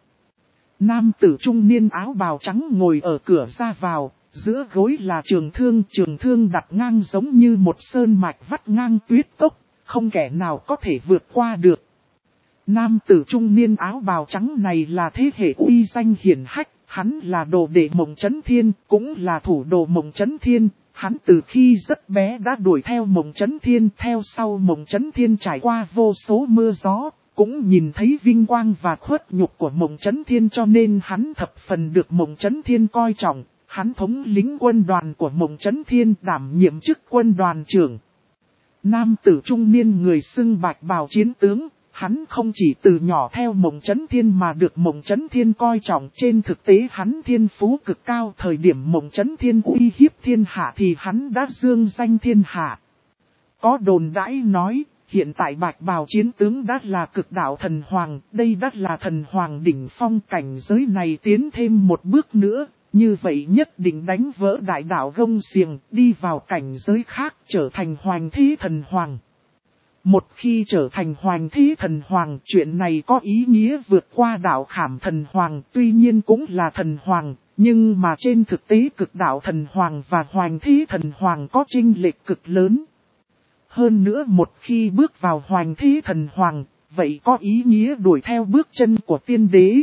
Nam tử trung niên áo bào trắng ngồi ở cửa ra vào, giữa gối là trường thương đặt ngang giống như một sơn mạch vắt ngang tuyết cốc, không kẻ nào có thể vượt qua được. Nam tử trung niên áo bào trắng này là thế hệ uy danh hiển hách, hắn là đồ đệ Mộng Chấn Thiên, cũng là thủ đồ Mộng Chấn Thiên. Hắn từ khi rất bé đã đuổi theo Mộng Chấn Thiên, theo sau Mộng Chấn Thiên trải qua vô số mưa gió. Cũng nhìn thấy vinh quang và khuất nhục của Mộng Chấn Thiên, cho nên hắn thập phần được Mộng Chấn Thiên coi trọng. Hắn thống lĩnh quân đoàn của Mộng Chấn Thiên, đảm nhiệm chức quân đoàn trưởng. Nam tử trung niên người xưng bạch bào chiến tướng, hắn không chỉ từ nhỏ theo Mộng Chấn Thiên mà được Mộng Chấn Thiên coi trọng. Trên thực tế hắn thiên phú cực cao, thời điểm Mộng Chấn Thiên uy hiếp thiên hạ thì hắn đã dương danh thiên hạ. Có đồn đãi nói, hiện tại bạch bào chiến tướng đã là cực đạo thần hoàng, đây đã là thần hoàng đỉnh phong, cảnh giới này tiến thêm một bước nữa, như vậy nhất định đánh vỡ đại đạo gông xiềng, đi vào cảnh giới khác, trở thành hoành thế thần hoàng. Một khi trở thành hoành thế thần hoàng, chuyện này có ý nghĩa vượt qua đạo khảm thần hoàng, tuy nhiên cũng là thần hoàng, nhưng mà trên thực tế cực đạo thần hoàng và hoành thế thần hoàng có chênh lệch cực lớn. Hơn nữa một khi bước vào hoành thế thần hoàng, vậy có ý nghĩa đuổi theo bước chân của tiên đế.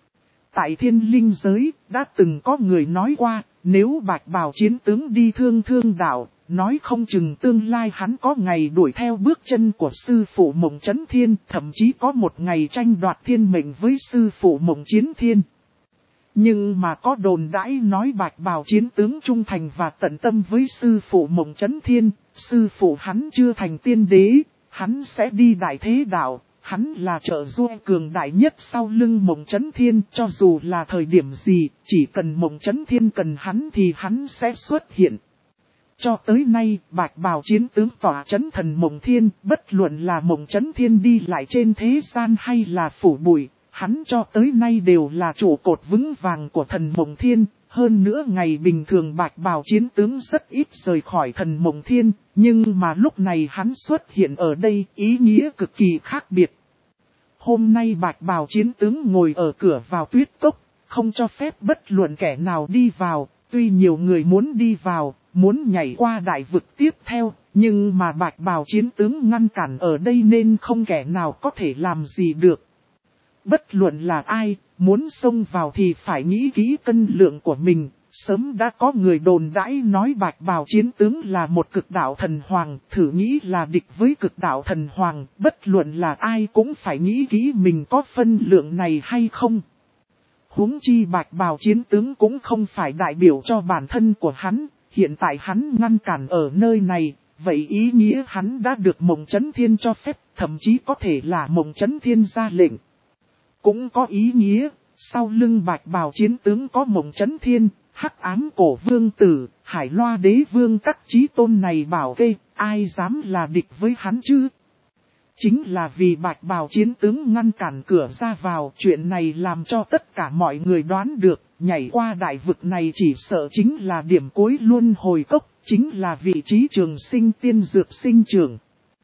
Tại thiên linh giới, đã từng có người nói qua, nếu bạch bào chiến tướng đi thương đạo, nói không chừng tương lai hắn có ngày đuổi theo bước chân của sư phụ Mộng Chấn Thiên, thậm chí có một ngày tranh đoạt thiên mệnh với sư phụ Mộng Chiến Thiên. Nhưng mà có đồn đãi nói bạch bào chiến tướng trung thành và tận tâm với sư phụ Mộng Chấn Thiên, sư phụ hắn chưa thành tiên đế, hắn sẽ đi đại thế đạo, hắn là trợ giúp cường đại nhất sau lưng Mộng Chấn Thiên, cho dù là thời điểm gì, chỉ cần Mộng Chấn Thiên cần hắn thì hắn sẽ xuất hiện. Cho tới nay, bạch bào chiến tướng tỏa chấn thần Mộng Thiên, bất luận là Mộng Chấn Thiên đi lại trên thế gian hay là phủ bụi, hắn cho tới nay đều là trụ cột vững vàng của thần Mộng Thiên. Hơn nữa ngày bình thường bạch bào chiến tướng rất ít rời khỏi thần Mộng Thiên, nhưng mà lúc này hắn xuất hiện ở đây, ý nghĩa cực kỳ khác biệt. Hôm nay bạch bào chiến tướng ngồi ở cửa vào tuyết cốc, không cho phép bất luận kẻ nào đi vào, tuy nhiều người muốn đi vào, muốn nhảy qua đại vực tiếp theo, nhưng mà bạch bào chiến tướng ngăn cản ở đây nên không kẻ nào có thể làm gì được. Bất luận là ai, muốn xông vào thì phải nghĩ kỹ cân lượng của mình, Sớm đã có người đồn đãi nói bạch bào chiến tướng là một cực đạo thần hoàng, thử nghĩ là địch với cực đạo thần hoàng, bất luận là ai cũng phải nghĩ kỹ mình có phân lượng này hay không. Huống chi bạch bào chiến tướng cũng không phải đại biểu cho bản thân của hắn, hiện tại hắn ngăn cản ở nơi này, vậy ý nghĩa hắn đã được Mộng Chấn Thiên cho phép, thậm chí có thể là Mộng Chấn Thiên ra lệnh. Cũng có ý nghĩa, sau lưng bạch bào chiến tướng có Mộng Chấn Thiên, Hắc Ám Cổ Vương Tử, Hải Loa Đế Vương các chí tôn này bảo kê, ai dám là địch với hắn chứ? Chính là vì bạch bào chiến tướng ngăn cản cửa ra vào, chuyện này làm cho tất cả mọi người đoán được, nhảy qua đại vực này chỉ sợ chính là điểm cuối luân hồi cốc, chính là vị trí trường sinh tiên dược sinh trưởng.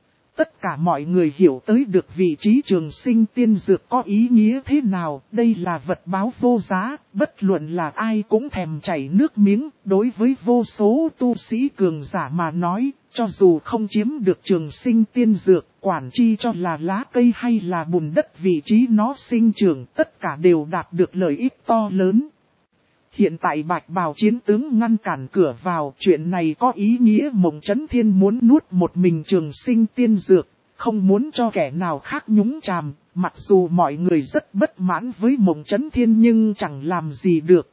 Tất cả mọi người hiểu tới được vị trí trường sinh tiên dược có ý nghĩa thế nào, đây là vật báo vô giá, bất luận là ai cũng thèm chảy nước miếng, đối với vô số tu sĩ cường giả mà nói, cho dù không chiếm được trường sinh tiên dược, quản chi cho là lá cây hay là bùn đất vị trí nó sinh trưởng, tất cả đều đạt được lợi ích to lớn. Hiện tại bạch bào chiến tướng ngăn cản cửa vào, chuyện này có ý nghĩa Mộng Chấn Thiên muốn nuốt một mình trường sinh tiên dược, không muốn cho kẻ nào khác nhúng chàm, mặc dù mọi người rất bất mãn với Mộng Chấn Thiên nhưng chẳng làm gì được.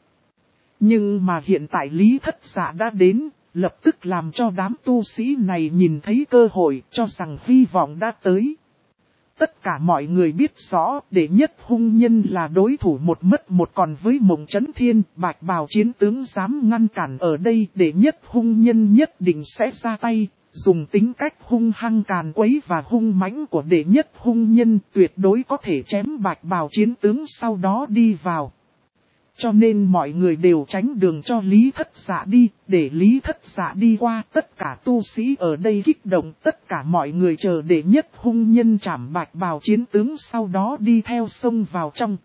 Nhưng mà hiện tại Lý Thất Dạ đã đến, lập tức làm cho đám tu sĩ này nhìn thấy cơ hội, cho rằng hy vọng đã tới. Tất cả mọi người biết rõ, đệ nhất hung nhân là đối thủ một mất một, còn với Mộng Chấn Thiên, bạch bào chiến tướng dám ngăn cản ở đây, đệ nhất hung nhân nhất định sẽ ra tay, dùng tính cách hung hăng càn quấy và hung mãnh của đệ nhất hung nhân tuyệt đối có thể chém bạch bào chiến tướng sau đó đi vào. Cho nên mọi người đều tránh đường cho Lý Thất Dạ đi, để Lý Thất Dạ đi qua. Tất cả tu sĩ ở đây kích động, tất cả mọi người chờ đệ nhất hung nhân trảm bạch bào chiến tướng sau đó đi theo sông vào trong.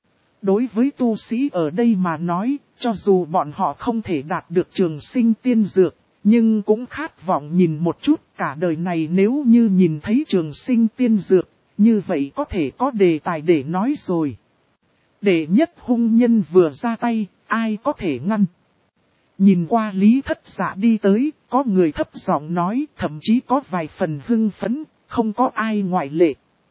Đối với tu sĩ ở đây mà nói, cho dù bọn họ không thể đạt được trường sinh tiên dược, nhưng cũng khát vọng nhìn một chút cả đời này nếu như nhìn thấy trường sinh tiên dược, như vậy có thể có đề tài để nói rồi. Đệ nhất hung nhân vừa ra tay, ai có thể ngăn. Nhìn qua Lý Thất Dạ đi tới, có người thấp giọng nói, thậm chí có vài phần hưng phấn, không có ai ngoại lệ.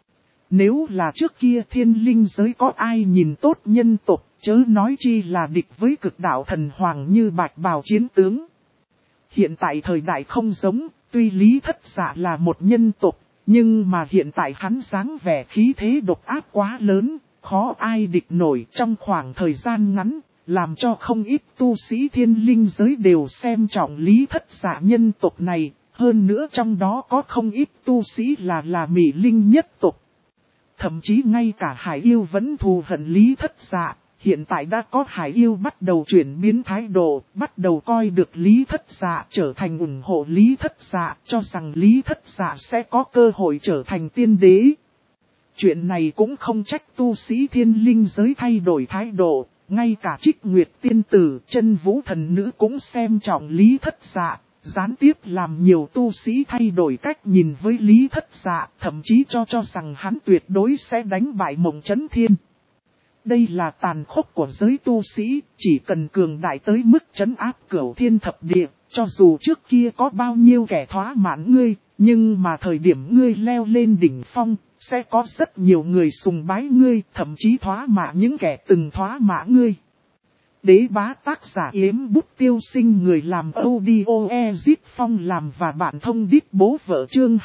Nếu là trước kia thiên linh giới có ai nhìn tốt nhân tộc, chớ nói chi là địch với cực đạo thần hoàng như bạch bào chiến tướng. Hiện tại thời đại không giống, tuy Lý Thất Dạ là một nhân tộc, nhưng mà hiện tại hắn dáng vẻ khí thế độc áp quá lớn. Khó ai địch nổi trong khoảng thời gian ngắn, làm cho không ít tu sĩ thiên linh giới đều xem trọng Lý Thất Dạ nhân tộc này, hơn nữa trong đó có không ít tu sĩ là Mỹ Linh nhất tộc. Thậm chí ngay cả Hải Yêu vẫn thù hận Lý Thất Dạ, hiện tại đã có Hải Yêu bắt đầu chuyển biến thái độ, bắt đầu coi được Lý Thất Dạ trở thành ủng hộ Lý Thất Dạ, cho rằng Lý Thất Dạ sẽ có cơ hội trở thành tiên đế. Chuyện này cũng không trách tu sĩ thiên linh giới thay đổi thái độ, ngay cả Trích Nguyệt tiên tử, Chân Vũ thần nữ cũng xem trọng Lý Thất Dạ, gián tiếp làm nhiều tu sĩ thay đổi cách nhìn với Lý Thất Dạ, thậm chí cho rằng hắn tuyệt đối sẽ đánh bại Mộng Chấn Thiên. Đây là tàn khốc của giới tu sĩ, chỉ cần cường đại tới mức trấn áp cửu thiên thập địa, cho dù trước kia có bao nhiêu kẻ thỏa mãn ngươi, nhưng mà thời điểm ngươi leo lên đỉnh phong, sẽ có rất nhiều người sùng bái ngươi, thậm chí thỏa mãn những kẻ từng thỏa mãn ngươi. Đế bá tác giả Yếm Bút Tiêu Sinh, người làm audio Ezit Phong làm và bản thông đít bố vợ chương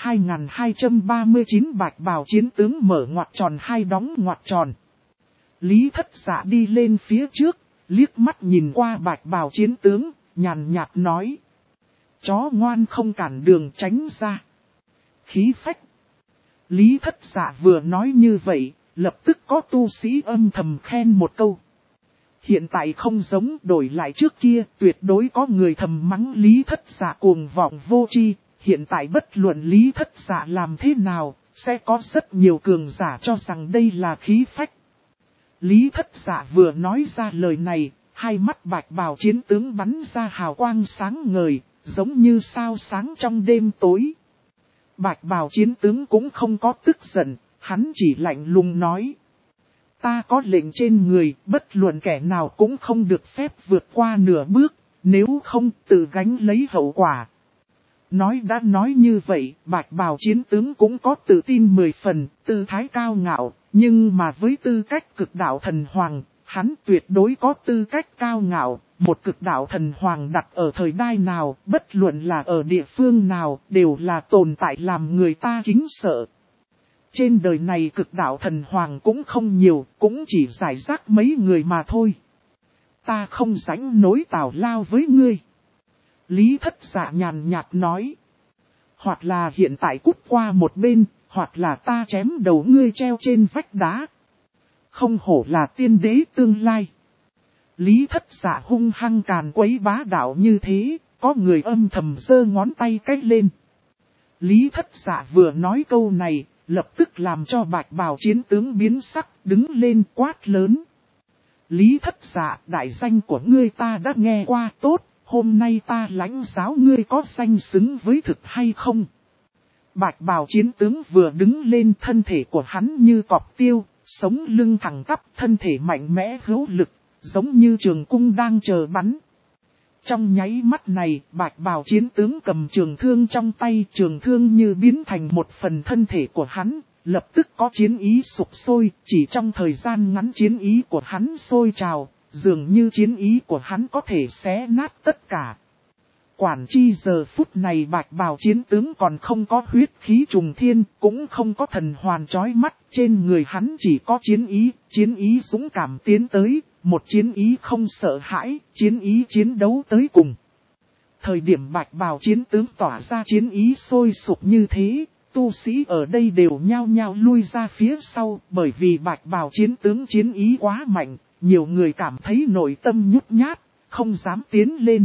2239 bạch bào chiến tướng mở ngoặc tròn hai đóng ngoặc tròn. Lý Thất Dạ đi lên phía trước, liếc mắt nhìn qua bạch bào chiến tướng, nhàn nhạt nói. Chó ngoan không cản đường tránh ra. Khí phách. Lý Thất Dạ vừa nói như vậy, lập tức có tu sĩ âm thầm khen một câu. Hiện tại không giống đổi lại trước kia, tuyệt đối có người thầm mắng Lý Thất Dạ cuồng vọng vô tri. Hiện tại bất luận Lý Thất Dạ làm thế nào, sẽ có rất nhiều cường giả cho rằng đây là khí phách. Lý Thất Dạ vừa nói ra lời này, hai mắt bạch bào chiến tướng bắn ra hào quang sáng ngời, giống như sao sáng trong đêm tối. Bạch bào chiến tướng cũng không có tức giận, hắn chỉ lạnh lùng nói. Ta có lệnh trên người, bất luận kẻ nào cũng không được phép vượt qua nửa bước, nếu không tự gánh lấy hậu quả. Nói đã nói như vậy, bạch bào chiến tướng cũng có tự tin 10 phần, tư thái cao ngạo, nhưng mà với tư cách cực đạo thần hoàng, hắn tuyệt đối có tư cách cao ngạo. Một cực đạo thần hoàng đặt ở thời đại nào, bất luận là ở địa phương nào, đều là tồn tại làm người ta kính sợ. Trên đời này cực đạo thần hoàng cũng không nhiều, cũng chỉ giải rác mấy người mà thôi. Ta không rảnh nối tào lao với ngươi. Lý Thất Dạ nhàn nhạt nói. Hoặc là hiện tại cút qua một bên, hoặc là ta chém đầu ngươi treo trên vách đá. Không hổ là tiên đế tương lai. Lý Thất Dạ hung hăng càn quấy bá đạo như thế, có người âm thầm giơ ngón tay cách lên. Lý Thất Dạ vừa nói câu này, lập tức làm cho bạch bào chiến tướng biến sắc, đứng lên quát lớn. Lý Thất Dạ, đại danh của ngươi ta đã nghe qua, tốt, hôm nay ta lãnh giáo ngươi có danh xứng với thực hay không? Bạch bào chiến tướng vừa đứng lên, thân thể của hắn như cọp tiêu, sống lưng thẳng tắp, thân thể mạnh mẽ hữu lực, giống như trường cung đang chờ bắn. Trong nháy mắt này, bạch bào chiến tướng cầm trường thương trong tay, trường thương như biến thành một phần thân thể của hắn, lập tức có chiến ý sục sôi, chỉ trong thời gian ngắn chiến ý của hắn sôi trào, dường như chiến ý của hắn có thể xé nát tất cả. Quản chi giờ phút này bạch bào chiến tướng còn không có huyết khí trùng thiên, cũng không có thần hoàn chói mắt, trên người hắn chỉ có chiến ý dũng cảm tiến tới, một chiến ý không sợ hãi, chiến ý chiến đấu tới cùng. Thời điểm bạch bào chiến tướng tỏa ra chiến ý sôi sục như thế, tu sĩ ở đây đều nhao nhao lui ra phía sau, bởi vì bạch bào chiến tướng chiến ý quá mạnh, nhiều người cảm thấy nội tâm nhút nhát, không dám tiến lên.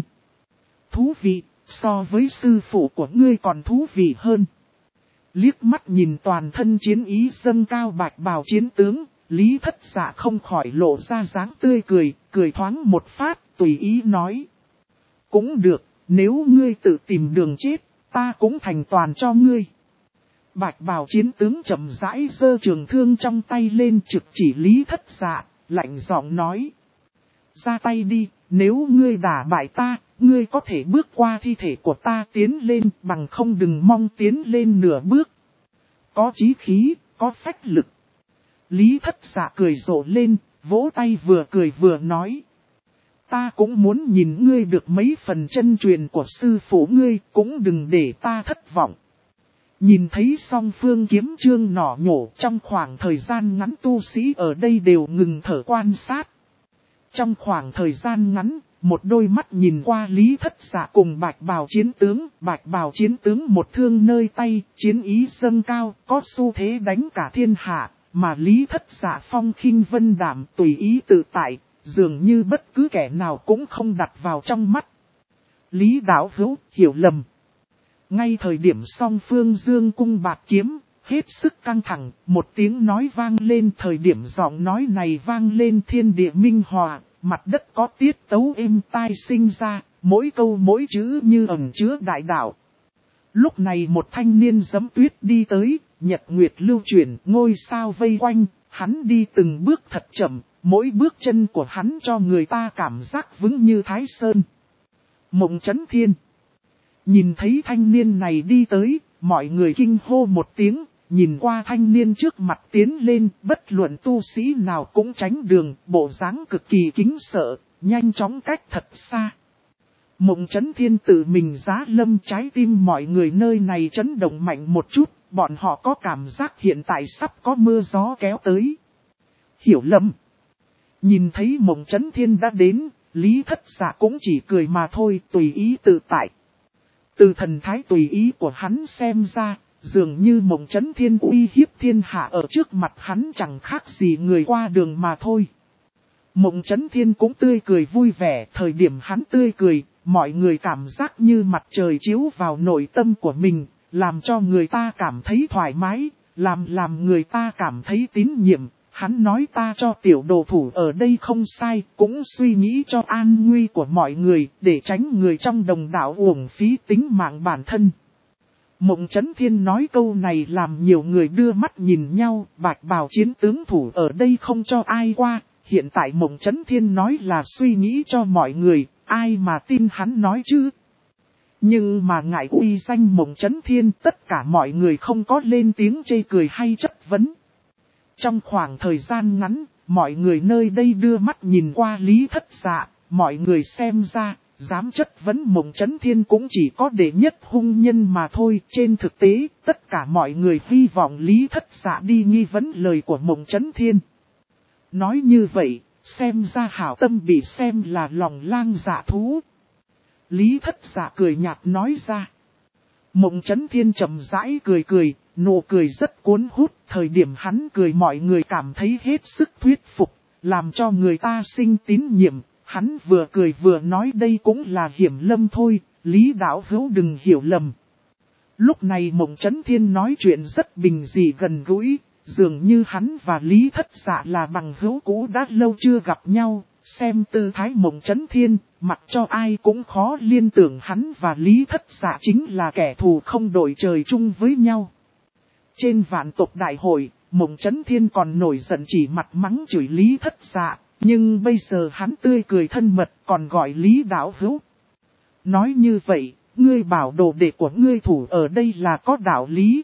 Thú vị, so với sư phụ của ngươi còn thú vị hơn. Liếc mắt nhìn toàn thân chiến ý dâng cao bạch bào chiến tướng, Lý Thất Dạ không khỏi lộ ra dáng tươi cười, cười thoáng một phát, tùy ý nói. Cũng được, nếu ngươi tự tìm đường chết, ta cũng thành toàn cho ngươi. Bạch bào chiến tướng chậm rãi giơ trường thương trong tay lên trực chỉ Lý Thất Dạ, lạnh giọng nói. Ra tay đi, nếu ngươi đả bại ta, ngươi có thể bước qua thi thể của ta tiến lên, bằng không đừng mong tiến lên nửa bước. Có chí khí, có phách lực. Lý Thất Dạ cười rộ lên, vỗ tay vừa cười vừa nói. Ta cũng muốn nhìn ngươi được mấy phần chân truyền của sư phụ ngươi, cũng đừng để ta thất vọng. Nhìn thấy song phương kiếm chương nỏ nhổ, trong khoảng thời gian ngắn tu sĩ ở đây đều ngừng thở quan sát. Trong khoảng thời gian ngắn, một đôi mắt nhìn qua Lý Thất Dạ cùng bạch bào chiến tướng một thương nơi tay, chiến ý dâng cao, có xu thế đánh cả thiên hạ, mà Lý Thất Dạ phong khinh vân đảm tùy ý tự tại, dường như bất cứ kẻ nào cũng không đặt vào trong mắt. Lý đạo hữu, hiểu lầm. Ngay thời điểm song phương dương cung bạt kiếm, hết sức căng thẳng, một tiếng nói vang lên, thời điểm giọng nói này vang lên thiên địa minh hòa, mặt đất có tiết tấu êm tai sinh ra, mỗi câu mỗi chữ như ẩn chứa đại đạo. Lúc này một thanh niên giẫm tuyết đi tới, nhật nguyệt lưu chuyển, ngôi sao vây quanh, hắn đi từng bước thật chậm, mỗi bước chân của hắn cho người ta cảm giác vững như Thái Sơn. Mộng Chấn Thiên. Nhìn thấy thanh niên này đi tới, mọi người kinh hô một tiếng, nhìn qua thanh niên trước mặt tiến lên, bất luận tu sĩ nào cũng tránh đường, bộ dáng cực kỳ kính sợ, nhanh chóng cách thật xa. Mộng Chấn Thiên tự mình giá lâm, trái tim mọi người nơi này chấn động mạnh một chút, bọn họ có cảm giác hiện tại sắp có mưa gió kéo tới. Hiểu lầm. Nhìn thấy Mộng Chấn Thiên đã đến, Lý Thất Dạ cũng chỉ cười mà thôi, tùy ý tự tại. Từ thần thái tùy ý của hắn xem ra, dường như Mộng Chấn Thiên uy hiếp thiên hạ ở trước mặt hắn chẳng khác gì người qua đường mà thôi. Mộng Chấn Thiên cũng tươi cười vui vẻ, thời điểm hắn tươi cười, mọi người cảm giác như mặt trời chiếu vào nội tâm của mình, làm cho người ta cảm thấy thoải mái, làm người ta cảm thấy tín nhiệm. Hắn nói ta cho tiểu đồ thủ ở đây không sai, cũng suy nghĩ cho an nguy của mọi người, để tránh người trong đồng đạo uổng phí tính mạng bản thân. Mộng Chấn Thiên nói câu này làm nhiều người đưa mắt nhìn nhau, bạch bào chiến tướng thủ ở đây không cho ai qua. Hiện tại Mộng Chấn Thiên nói là suy nghĩ cho mọi người, ai mà tin hắn nói chứ. Nhưng mà ngại uy danh Mộng Chấn Thiên, tất cả mọi người không có lên tiếng chê cười hay chất vấn. Trong khoảng thời gian ngắn, mọi người nơi đây đưa mắt nhìn qua Lý Thất Dạ, mọi người xem ra, dám chất vấn Mộng Chấn Thiên cũng chỉ có đệ nhất hung nhân mà thôi. Trên thực tế, tất cả mọi người hy vọng Lý Thất Dạ đi nghi vấn lời của Mộng Chấn Thiên. Nói như vậy, xem ra hảo tâm bị xem là lòng lang dạ thú. Lý Thất Dạ cười nhạt nói ra. Mộng Chấn Thiên chậm rãi cười, nụ cười rất cuốn hút. Thời điểm hắn cười mọi người cảm thấy hết sức thuyết phục, làm cho người ta sinh tín nhiệm. Hắn vừa cười vừa nói đây cũng là hiểm lâm thôi, Lý đạo hữu đừng hiểu lầm. Lúc này Mộng Chấn Thiên nói chuyện rất bình dị gần gũi, dường như hắn và Lý Thất Dạ là bằng hữu cũ đã lâu chưa gặp nhau. Xem tư thái Mộng Chấn Thiên, mặc cho ai cũng khó liên tưởng hắn và Lý Thất Dạ chính là kẻ thù không đội trời chung với nhau. Trên vạn tộc đại hội, Mộng Chấn Thiên còn nổi giận chỉ mặt mắng chửi Lý Thất Dạ, nhưng bây giờ hắn tươi cười thân mật còn gọi Lý đạo hữu. Nói như vậy, ngươi bảo đồ đệ của ngươi thủ ở đây là có đạo lý.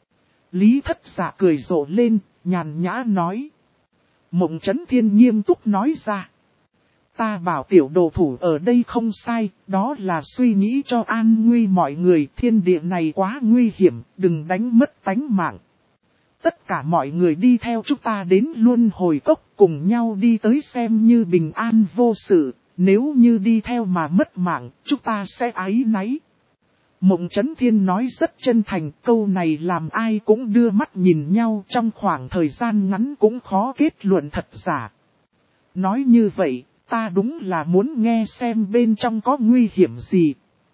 Lý Thất Dạ cười rộ lên, nhàn nhã nói. Mộng Chấn Thiên nghiêm túc nói ra. Ta bảo tiểu đồ thủ ở đây không sai, đó là suy nghĩ cho an nguy mọi người. Thiên địa này quá nguy hiểm, đừng đánh mất tánh mạng. Tất cả mọi người đi theo chúng ta đến Luân Hồi Cốc, cùng nhau đi tới xem như bình an vô sự. Nếu như đi theo mà mất mạng, chúng ta sẽ áy náy. Mộng Chấn Thiên nói rất chân thành, câu này làm ai cũng đưa mắt nhìn nhau, trong khoảng thời gian ngắn cũng khó kết luận thật giả. Nói như vậy, ta đúng là muốn nghe xem bên trong có nguy hiểm gì.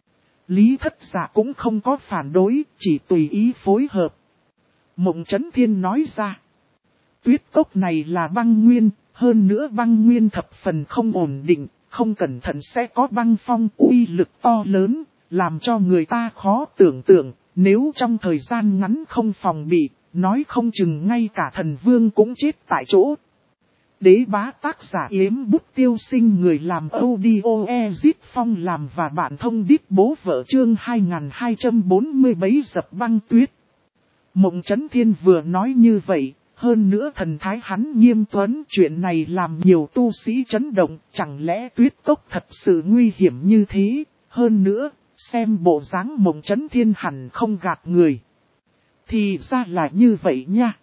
Lý Thất Dạ cũng không có phản đối, chỉ tùy ý phối hợp. Mộng Chấn Thiên nói ra. Tuyết cốc này là băng nguyên, hơn nữa băng nguyên thập phần không ổn định, không cẩn thận sẽ có băng phong uy lực to lớn, làm cho người ta khó tưởng tượng. Nếu trong thời gian ngắn không phòng bị, nói không chừng ngay cả thần vương cũng chết tại chỗ. Đế bá tác giả Yếm Bút Tiêu Sinh, người làm audio Ezit Phong làm và bạn thông đít bố vợ chương 2240 bấy dập băng tuyết. Mộng Chấn Thiên vừa nói như vậy, hơn nữa thần thái hắn nghiêm tuấn, chuyện này làm nhiều tu sĩ chấn động, chẳng lẽ tuyết cốc thật sự nguy hiểm như thế. Hơn nữa, xem bộ dáng Mộng Chấn Thiên hẳn không gạt người. Thì ra là như vậy nha.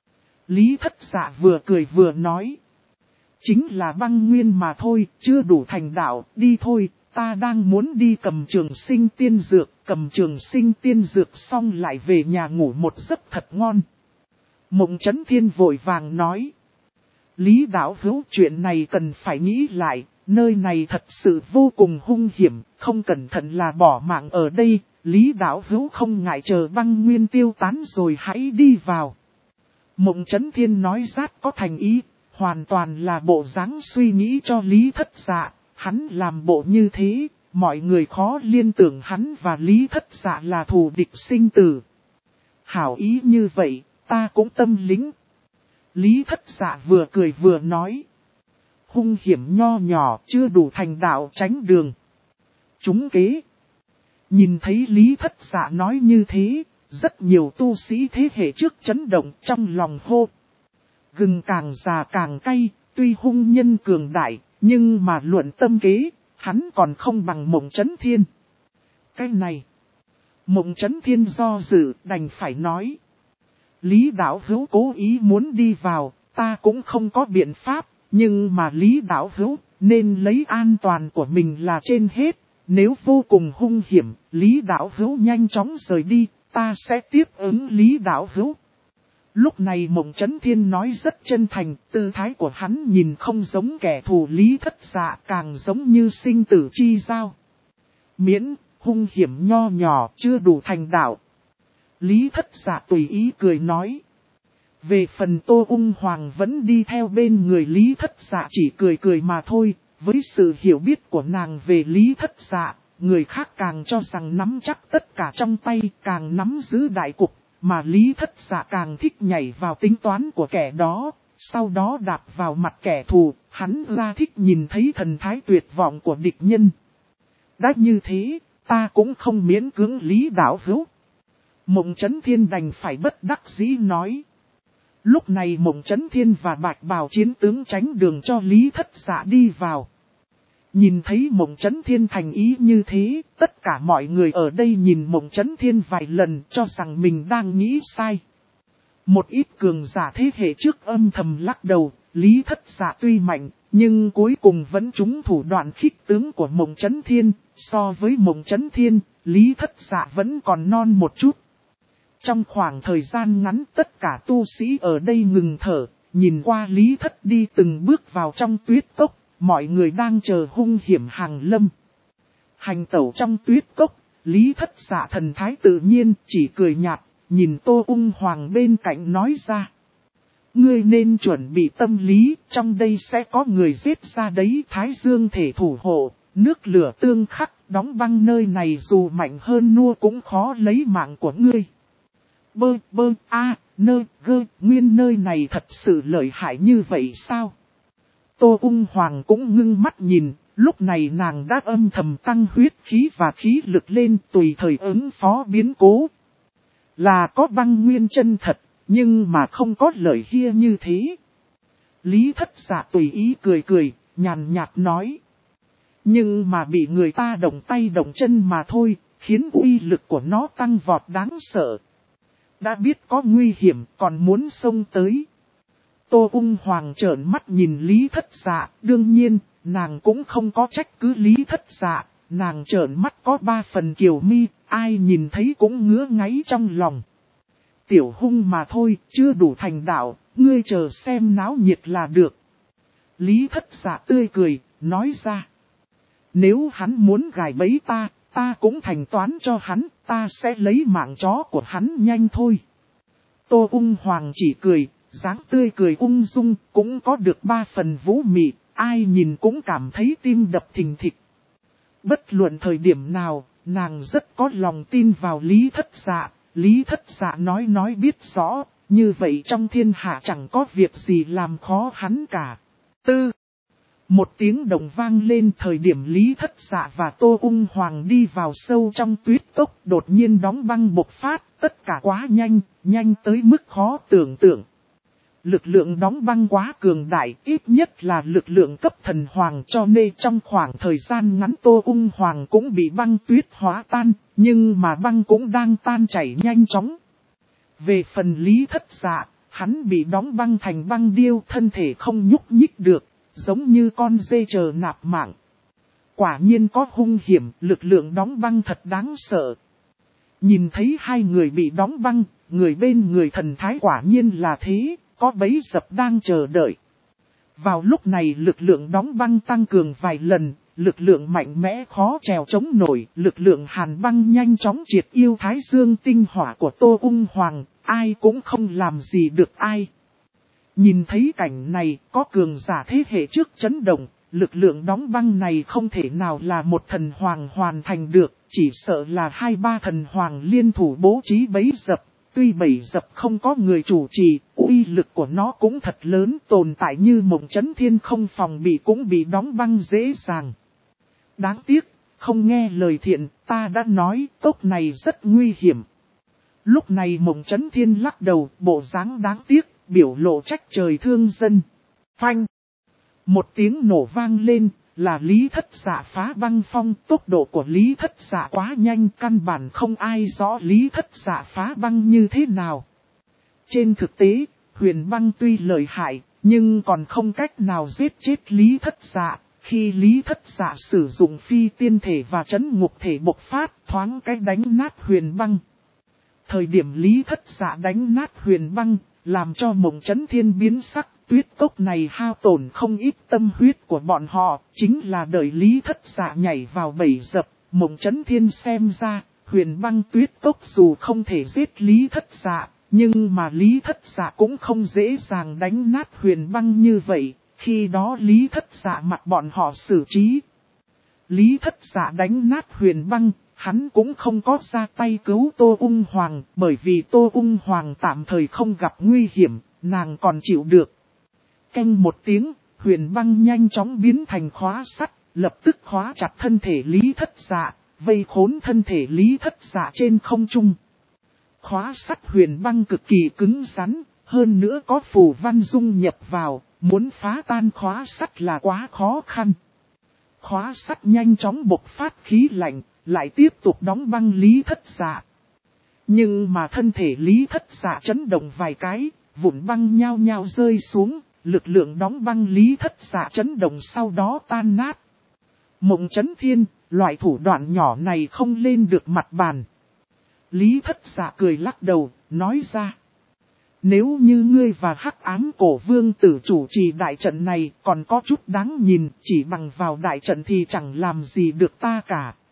Lý Thất Dạ vừa cười vừa nói. Chính là băng nguyên mà thôi, chưa đủ thành đạo, đi thôi, ta đang muốn đi cầm trường sinh tiên dược, cầm trường sinh tiên dược xong lại về nhà ngủ một giấc thật ngon. Mộng Chấn Thiên vội vàng nói. Lý đạo hữu, chuyện này cần phải nghĩ lại, nơi này thật sự vô cùng hung hiểm, không cẩn thận là bỏ mạng ở đây. Lý đạo hữu không ngại chờ băng nguyên tiêu tán rồi hãy đi vào. Mộng Chấn Thiên nói rất có thành ý, hoàn toàn là bộ dáng suy nghĩ cho Lý Thất Dạ. Hắn làm bộ như thế, mọi người khó liên tưởng hắn và Lý Thất Dạ là thù địch sinh tử. Hảo ý như vậy, ta cũng tâm lĩnh. Lý Thất Dạ vừa cười vừa nói. Hung hiểm nho nhỏ, chưa đủ thành đạo tránh đường. Chúng kế. Nhìn thấy Lý Thất Dạ nói như thế, rất nhiều tu sĩ thế hệ trước chấn động trong lòng hô. Gừng càng già càng cay, tuy hung nhân cường đại, nhưng mà luận tâm kế, hắn còn không bằng Mộng Chấn Thiên. Cái này, Mộng Chấn Thiên do dự đành phải nói. Lý đạo hữu cố ý muốn đi vào, ta cũng không có biện pháp, nhưng mà Lý đạo hữu nên lấy an toàn của mình là trên hết. Nếu vô cùng hung hiểm, Lý đạo hữu nhanh chóng rời đi, ta sẽ tiếp ứng Lý đạo hữu. Lúc này Mộng Chấn Thiên nói rất chân thành, tư thái của hắn nhìn không giống kẻ thù Lý Thất Dạ, càng giống như sinh tử chi giao. Miễn, hung hiểm nho nhỏ, chưa đủ thành đạo. Lý Thất Dạ tùy ý cười nói. Về phần Tô Ung Hoàng vẫn đi theo bên người Lý Thất Dạ chỉ cười cười mà thôi. Với sự hiểu biết của nàng về Lý Thất Dạ, người khác càng cho rằng nắm chắc tất cả trong tay, càng nắm giữ đại cục, mà Lý Thất Dạ càng thích nhảy vào tính toán của kẻ đó, sau đó đạp vào mặt kẻ thù, hắn ra thích nhìn thấy thần thái tuyệt vọng của địch nhân. Đã như thế, ta cũng không miễn cưỡng Lý đạo hữu. Mộng Chấn Thiên đành phải bất đắc dĩ nói. Lúc này Mộng Chấn Thiên và Bạch Bào chiến tướng tránh đường cho Lý Thất Dạ đi vào. Nhìn thấy Mộng Chấn Thiên thành ý như thế, tất cả mọi người ở đây nhìn Mộng Chấn Thiên vài lần cho rằng mình đang nghĩ sai. Một ít cường giả thế hệ trước âm thầm lắc đầu, Lý Thất Dạ tuy mạnh, nhưng cuối cùng vẫn trúng thủ đoạn khích tướng của Mộng Chấn Thiên. So với Mộng Chấn Thiên, Lý Thất Dạ vẫn còn non một chút. Trong khoảng thời gian ngắn tất cả tu sĩ ở đây ngừng thở, nhìn qua Lý Thất đi từng bước vào trong tuyết cốc, mọi người đang chờ hung hiểm hàng lâm. Hành tẩu trong tuyết cốc, Lý Thất Dạ thần thái tự nhiên chỉ cười nhạt, nhìn Tô Ung Hoàng bên cạnh nói ra. Ngươi nên chuẩn bị tâm lý, trong đây sẽ có người giết ra đấy. Thái Dương thể thủ hộ, nước lửa tương khắc, đóng băng nơi này dù mạnh hơn nua cũng khó lấy mạng của ngươi. Nguyên nơi này thật sự lợi hại như vậy sao? Tô Ung Hoàng cũng ngưng mắt nhìn, lúc này nàng đã âm thầm tăng huyết khí và khí lực lên tùy thời ứng phó biến cố. Là có băng nguyên chân thật, nhưng mà không có lợi kia như thế. Lý Thất Dạ tùy ý cười cười, nhàn nhạt nói. Nhưng mà bị người ta động tay động chân mà thôi, khiến uy lực của nó tăng vọt đáng sợ. Đã biết có nguy hiểm còn muốn xông tới. Tô Ung Hoàng trợn mắt nhìn Lý Thất Dạ, đương nhiên, nàng cũng không có trách cứ Lý Thất Dạ, nàng trợn mắt có 3 phần kiều mi, ai nhìn thấy cũng ngứa ngáy trong lòng. Tiểu hung mà thôi, chưa đủ thành đạo, ngươi chờ xem náo nhiệt là được. Lý Thất Dạ tươi cười, nói ra. Nếu hắn muốn gài bẫy ta cũng thành toán cho hắn, ta sẽ lấy mạng chó của hắn nhanh thôi. Tô Ung Hoàng chỉ cười, dáng tươi cười ung dung, cũng có được 3 phần vũ mị, ai nhìn cũng cảm thấy tim đập thình thịch. Bất luận thời điểm nào, nàng rất có lòng tin vào Lý Thất Dạ. Lý Thất Dạ nói biết rõ, như vậy trong thiên hạ chẳng có việc gì làm khó hắn cả. Một tiếng đồng vang lên thời điểm Lý Thất Dạ và Tô Ung Hoàng đi vào sâu trong tuyết cốc, đột nhiên đóng băng bộc phát, tất cả quá nhanh tới mức khó tưởng tượng. Lực lượng đóng băng quá cường đại, ít nhất là lực lượng cấp thần hoàng, cho nên trong khoảng thời gian ngắn Tô Ung Hoàng cũng bị băng tuyết hóa tan, nhưng mà băng cũng đang tan chảy nhanh chóng. Về phần Lý Thất Dạ, hắn bị đóng băng thành băng điêu, thân thể không nhúc nhích được, giống như con dê chờ nạp mạng. Quả nhiên có hung hiểm, lực lượng đóng băng thật đáng sợ. Nhìn thấy hai người bị đóng băng, người bên người thần thái quả nhiên là thế, có bẫy dập đang chờ đợi. Vào lúc này lực lượng đóng băng tăng cường vài lần, lực lượng mạnh mẽ khó trèo chống nổi, lực lượng hàn băng nhanh chóng triệt yêu Thái Dương tinh hỏa của Tô Ung Hoàng, ai cũng không làm gì được ai. Nhìn thấy cảnh này, có cường giả thế hệ trước chấn động, lực lượng đóng băng này không thể nào là một thần hoàng hoàn thành được, chỉ sợ là 2-3 thần hoàng liên thủ bố trí bẫy dập. Tuy bẫy dập không có người chủ trì, uy lực của nó cũng thật lớn, tồn tại như Mộng Chấn Thiên không phòng bị cũng bị đóng băng dễ dàng. Đáng tiếc, không nghe lời thiện, ta đã nói, cốc này rất nguy hiểm. Lúc này Mộng Chấn Thiên lắc đầu, bộ dáng đáng tiếc, biểu lộ trách trời thương dân. Phanh! Một tiếng nổ vang lên, là Lý Thất Dạ phá băng phong. Tốc độ của Lý Thất Dạ quá nhanh, căn bản không ai rõ Lý Thất Dạ phá băng như thế nào. Trên thực tế, huyền băng tuy lợi hại, nhưng còn không cách nào giết chết Lý Thất Dạ. Khi Lý Thất Dạ sử dụng phi tiên thể và trấn ngục thể bộc phát, thoáng cách đánh nát huyền băng. Thời điểm Lý Thất Dạ đánh nát huyền băng, làm cho Mộng Chấn Thiên biến sắc. Tuyết cốc này hao tổn không ít tâm huyết của bọn họ, chính là đợi Lý Thất Dạ nhảy vào bẫy dập. Mộng Chấn Thiên xem ra, huyền băng tuyết cốc dù không thể giết Lý Thất Dạ, nhưng mà Lý Thất Dạ cũng không dễ dàng đánh nát huyền băng như vậy, khi đó Lý Thất Dạ mặc bọn họ xử trí. Lý Thất Dạ đánh nát Huyền Băng, hắn cũng không có ra tay cứu Tô Ung Hoàng, bởi vì Tô Ung Hoàng tạm thời không gặp nguy hiểm, nàng còn chịu được. Canh một tiếng, Huyền Băng nhanh chóng biến thành khóa sắt, lập tức khóa chặt thân thể Lý Thất Dạ, vây khốn thân thể Lý Thất Dạ trên không trung. Khóa sắt Huyền Băng cực kỳ cứng rắn, hơn nữa có phù văn dung nhập vào, muốn phá tan khóa sắt là quá khó khăn. Khóa sắt nhanh chóng bộc phát khí lạnh, lại tiếp tục đóng băng Lý Thất Dạ. Nhưng mà thân thể Lý Thất Dạ chấn động vài cái, vụn băng nhao nhao rơi xuống, lực lượng đóng băng Lý Thất Dạ chấn động sau đó tan nát. Mộng Chấn Thiên, loại thủ đoạn nhỏ này không lên được mặt bàn. Lý Thất Dạ cười lắc đầu, nói ra. Nếu như ngươi và Hắc Ám Cổ Vương tử chủ trì đại trận này còn có chút đáng nhìn, chỉ bằng vào đại trận thì chẳng làm gì được ta cả.